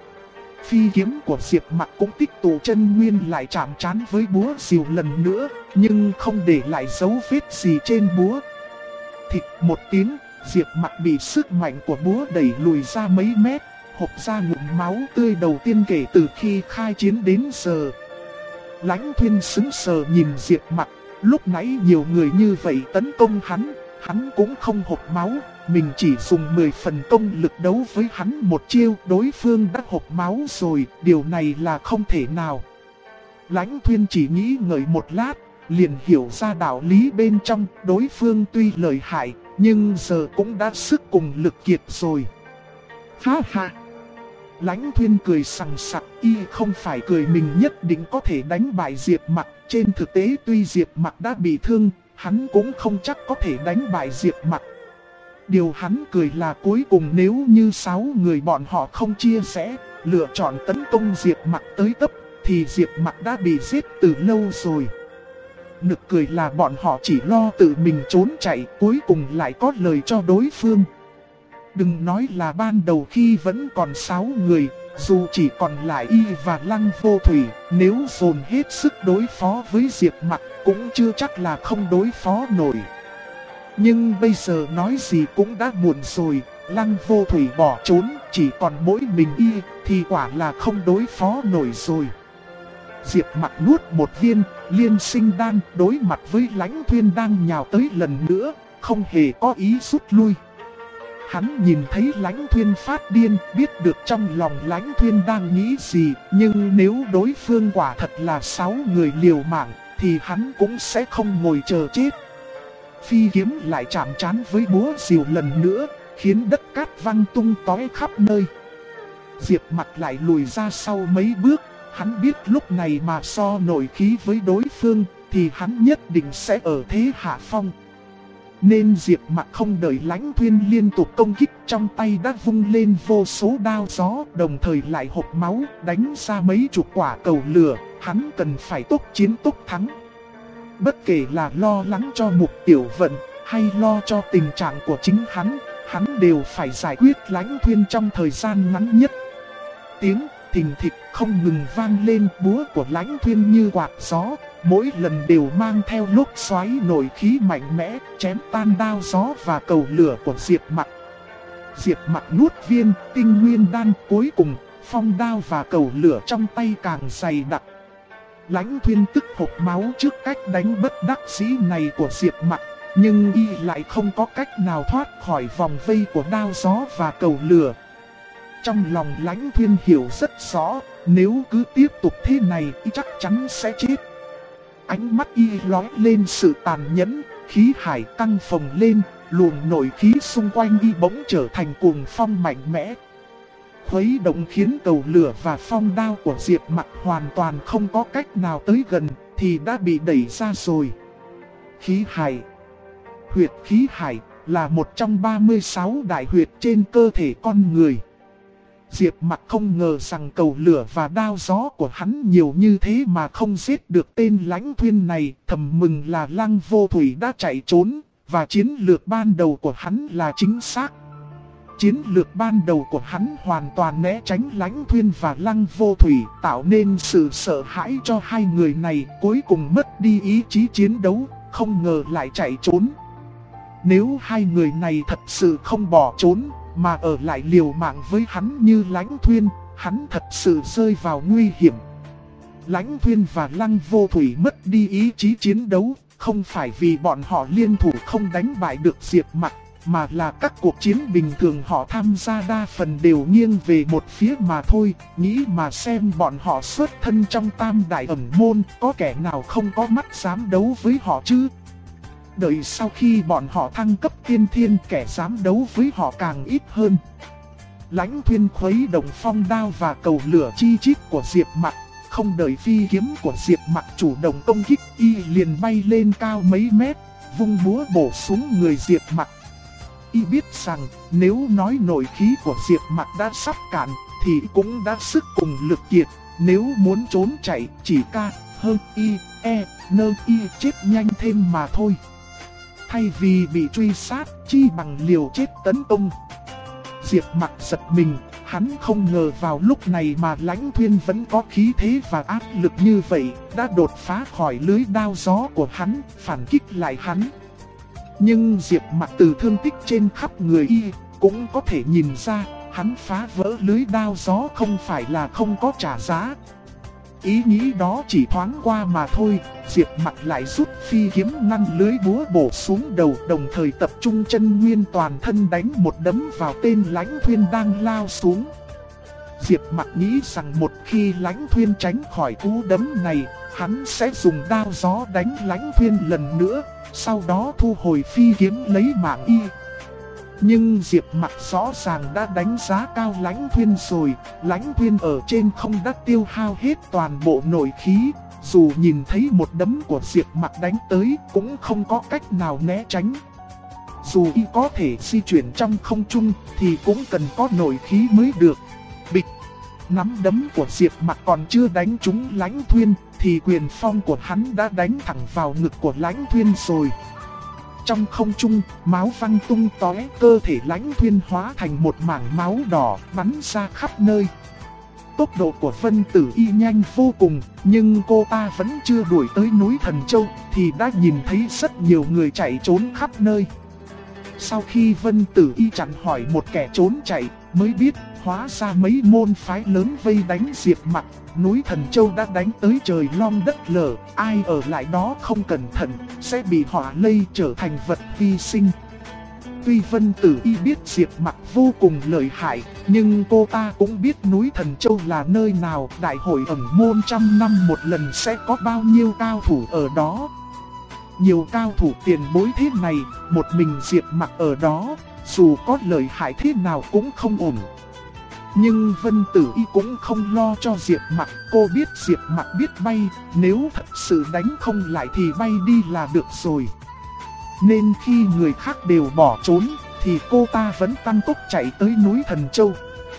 Phi kiếm của Diệp Mặc cũng tích tụ chân nguyên lại chạm trán với búa rìu lần nữa, nhưng không để lại dấu vết gì trên búa. Thịt một tiếng, Diệp Mặc bị sức mạnh của búa đẩy lùi ra mấy mét, hộc ra ngụm máu tươi đầu tiên kể từ khi khai chiến đến giờ. Lãnh Thuyên sững sờ nhìn Diệp Mặc, lúc nãy nhiều người như vậy tấn công hắn cũng không hộc máu, mình chỉ dùng 10 phần công lực đấu với hắn một chiêu, đối phương đã hộc máu rồi, điều này là không thể nào. Lãnh Thuyên chỉ nghĩ ngợi một lát, liền hiểu ra đạo lý bên trong, đối phương tuy lợi hại, nhưng giờ cũng đã sức cùng lực kiệt rồi. Ha ha! Lãnh Thuyên cười sằng sặc, y không phải cười mình nhất định có thể đánh bại Diệp Mặc, trên thực tế tuy Diệp Mặc đã bị thương, hắn cũng không chắc có thể đánh bại Diệp Mặc. Điều hắn cười là cuối cùng nếu như 6 người bọn họ không chia sẻ, lựa chọn tấn công Diệp Mặc tới tấp, thì Diệp Mặc đã bị giết từ lâu rồi. Nực cười là bọn họ chỉ lo tự mình trốn chạy, cuối cùng lại có lời cho đối phương. Đừng nói là ban đầu khi vẫn còn 6 người, dù chỉ còn lại y và Lăng Vô Thủy, nếu dồn hết sức đối phó với Diệp Mặc cũng chưa chắc là không đối phó nổi. Nhưng bây giờ nói gì cũng đã muộn rồi, Lăng Vô Thủy bỏ trốn, chỉ còn mỗi mình y, thì quả là không đối phó nổi rồi. Diệp Mặc nuốt một viên Liên Sinh Đan, đối mặt với Lãnh Thuyên đang nhào tới lần nữa, không hề có ý rút lui. Hắn nhìn thấy Lãnh Thuyên phát điên, biết được trong lòng Lãnh Thuyên đang nghĩ gì, nhưng nếu đối phương quả thật là 6 người liều mạng, thì hắn cũng sẽ không ngồi chờ chết. Phi kiếm lại chạm trán với búa rìu lần nữa, khiến đất cát văng tung tóe khắp nơi. Diệp Mặc lại lùi ra sau mấy bước, hắn biết lúc này mà so nổi khí với đối phương, thì hắn nhất định sẽ ở thế hạ phong. Nên Diệp Mặc không đợi Lãnh Thuyên liên tục công kích, trong tay đã vung lên vô số đao gió, đồng thời lại hộc máu, đánh ra mấy chục quả cầu lửa, hắn cần phải tốc chiến tốc thắng. Bất kể là lo lắng cho Mục Tiểu Vận, hay lo cho tình trạng của chính hắn đều phải giải quyết Lãnh Thuyên trong thời gian ngắn nhất. Tiếng thình thịch không ngừng vang lên, búa của Lãnh Thuyên như quạt gió, mỗi lần đều mang theo lốc xoáy nổi khí mạnh mẽ, chém tan đao gió và cầu lửa của Diệp Mặc. Diệp Mặc nuốt viên Tinh Nguyên Đan, cuối cùng phong đao và cầu lửa trong tay càng dày đặc. Lãnh Thuyên tức hộc máu trước cách đánh bất đắc dĩ này của Diệp Mặc, nhưng y lại không có cách nào thoát khỏi vòng vây của đao gió và cầu lửa. Trong lòng Lãnh Thuyên hiểu rất rõ, nếu cứ tiếp tục thế này y chắc chắn sẽ chết. Ánh mắt y lóe lên sự tàn nhẫn, khí hải căng phồng lên, luồng nổi khí xung quanh y bỗng trở thành cuồng phong mạnh mẽ. Khuấy động khiến cầu lửa và phong đao của Diệp Mặc hoàn toàn không có cách nào tới gần, thì đã bị đẩy ra rồi. Khí hải, huyệt khí hải là một trong 36 đại huyệt trên cơ thể con người. Diệp Mặc không ngờ rằng cầu lửa và đao gió của hắn nhiều như thế mà không giết được tên Lãnh Thuyên này, thầm mừng là Lăng Vô Thủy đã chạy trốn, và chiến lược ban đầu của hắn là chính xác. Chiến lược ban đầu của hắn hoàn toàn né tránh Lãnh Thuyên và Lăng Vô Thủy, tạo nên sự sợ hãi cho hai người này, cuối cùng mất đi ý chí chiến đấu, không ngờ lại chạy trốn. Nếu hai người này thật sự không bỏ trốn, mà ở lại liều mạng với hắn như Lãnh Thuyên, hắn thật sự rơi vào nguy hiểm. Lãnh Thuyên và Lăng Vô Thủy mất đi ý chí chiến đấu, không phải vì bọn họ liên thủ không đánh bại được Diệp Mặc, mà là các cuộc chiến bình thường họ tham gia đa phần đều nghiêng về một phía mà thôi. Nghĩ mà xem, bọn họ xuất thân trong Tam Đại Ẩn Môn, có kẻ nào không có mắt dám đấu với họ chứ? Đợi sau khi bọn họ thăng cấp tiên thiên, kẻ dám đấu với họ càng ít hơn. Lãnh Thuyên khuấy động phong đao và cầu lửa chi chít của Diệp Mặc, không đợi phi kiếm của Diệp Mặc chủ động công kích, y liền bay lên cao mấy mét, vung búa bổ xuống người Diệp Mặc. Y biết rằng nếu nói nổi khí của Diệp Mặc đã sắp cạn, thì cũng đã sức cùng lực kiệt. Nếu muốn trốn chạy, chỉ hơn y chết nhanh thêm mà thôi. Thay vì bị truy sát, chi bằng liều chết tấn công. Diệp Mặc giật mình, hắn không ngờ vào lúc này mà Lãnh Thuyên vẫn có khí thế và áp lực như vậy, đã đột phá khỏi lưới đao gió của hắn, phản kích lại hắn. Nhưng Diệp Mặc từ thương tích trên khắp người y, cũng có thể nhìn ra, hắn phá vỡ lưới đao gió không phải là không có trả giá. Ý nghĩ đó chỉ thoáng qua mà thôi, Diệp Mặc lại rút phi kiếm ngăn lưới búa bổ xuống đầu, đồng thời tập trung chân nguyên toàn thân đánh một đấm vào tên Lãnh Thuyên đang lao xuống. Diệp Mặc nghĩ rằng một khi Lãnh Thuyên tránh khỏi cú đấm này, hắn sẽ dùng đao gió đánh Lãnh Thuyên lần nữa, sau đó thu hồi phi kiếm lấy mạng y. Nhưng Diệp Mặc rõ ràng đã đánh giá cao Lãnh Thuyên rồi, Lãnh Thuyên ở trên không đã tiêu hao hết toàn bộ nội khí, dù nhìn thấy một đấm của Diệp Mặc đánh tới cũng không có cách nào né tránh. Dù y có thể di chuyển trong không trung thì cũng cần có nội khí mới được. Bịch! Nắm đấm của Diệp Mặc còn chưa đánh trúng Lãnh Thuyên thì quyền phong của hắn đã đánh thẳng vào ngực của Lãnh Thuyên rồi. Trong không trung, máu văng tung tóe, cơ thể Lãnh Thuyên hóa thành một mảng máu đỏ bắn ra khắp nơi. Tốc độ của Vân Tử Y nhanh vô cùng, nhưng cô ta vẫn chưa đuổi tới núi Thần Châu thì đã nhìn thấy rất nhiều người chạy trốn khắp nơi. Sau khi Vân Tử Y chặn hỏi một kẻ trốn chạy, mới biết hóa ra mấy môn phái lớn vây đánh Diệp Mặc, núi Thần Châu đã đánh tới trời long đất lở, ai ở lại đó không cẩn thận sẽ bị hỏa lây trở thành vật hy sinh. Tuy Vân Tử Y biết Diệp Mặc vô cùng lợi hại, nhưng cô ta cũng biết núi Thần Châu là nơi nào, đại hội ẩn môn trăm năm một lần sẽ có bao nhiêu cao thủ ở đó. Nhiều cao thủ tiền bối thế này, một mình Diệp Mặc ở đó, dù có lợi hại thế nào cũng không ổn. Nhưng Vân Tử Y cũng không lo cho Diệp Mặc, cô biết Diệp Mặc biết bay, nếu thật sự đánh không lại thì bay đi là được rồi. Nên khi người khác đều bỏ trốn, thì cô ta vẫn tăng tốc chạy tới núi Thần Châu.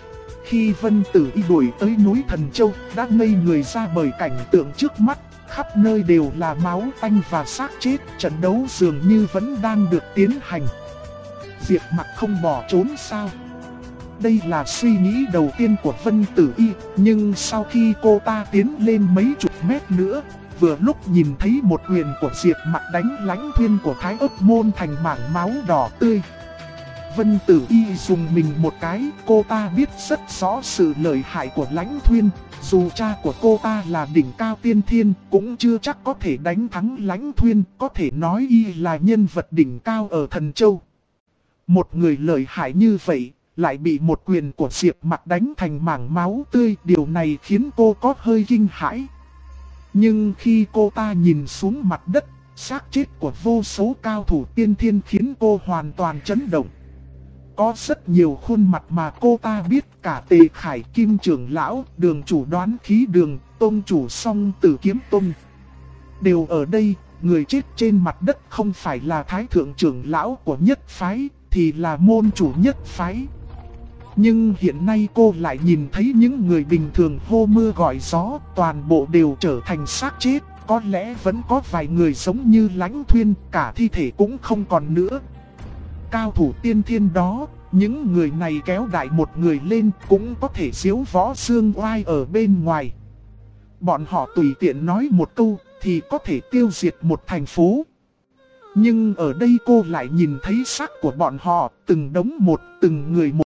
Khi Vân Tử Y đuổi tới núi Thần Châu, đã ngây người ra bởi cảnh tượng trước mắt, khắp nơi đều là máu tanh và xác chết, trận đấu dường như vẫn đang được tiến hành. Diệp Mặc không bỏ trốn sao? Đây là suy nghĩ đầu tiên của Vân Tử Y, nhưng sau khi cô ta tiến lên mấy chục mét nữa, vừa lúc nhìn thấy một quyền của Diệp Mặc đánh Lãnh Thuyên của Thái Ức Môn thành mảng máu đỏ tươi. Vân Tử Y dùng mình một cái, cô ta biết rất rõ sự lợi hại của Lãnh Thuyên, dù cha của cô ta là đỉnh cao tiên thiên, cũng chưa chắc có thể đánh thắng Lãnh Thuyên, có thể nói y là nhân vật đỉnh cao ở Thần Châu. Một người lợi hại như vậy, lại bị một quyền của Diệp Mặc đánh thành mảng máu tươi, điều này khiến cô có hơi kinh hãi. Nhưng khi cô ta nhìn xuống mặt đất, xác chết của vô số cao thủ tiên thiên khiến cô hoàn toàn chấn động. Có rất nhiều khuôn mặt mà cô ta biết, cả Tề Khải, Kim Trưởng Lão, Đường Chủ Đoán Khí Đường, Tông Chủ Song Tử Kiếm Tông. Đều ở đây, người chết trên mặt đất không phải là Thái Thượng Trưởng Lão của nhất phái, thì là môn chủ nhất phái. Nhưng hiện nay cô lại nhìn thấy những người bình thường hô mưa gọi gió, toàn bộ đều trở thành xác chết. Có lẽ vẫn có vài người giống như Lãnh Thuyên, cả thi thể cũng không còn nữa. Cao thủ tiên thiên đó, những người này kéo đại một người lên cũng có thể diếu võ dương oai ở bên ngoài. Bọn họ tùy tiện nói một câu thì có thể tiêu diệt một thành phố. Nhưng ở đây cô lại nhìn thấy xác của bọn họ, từng đống một, từng người một.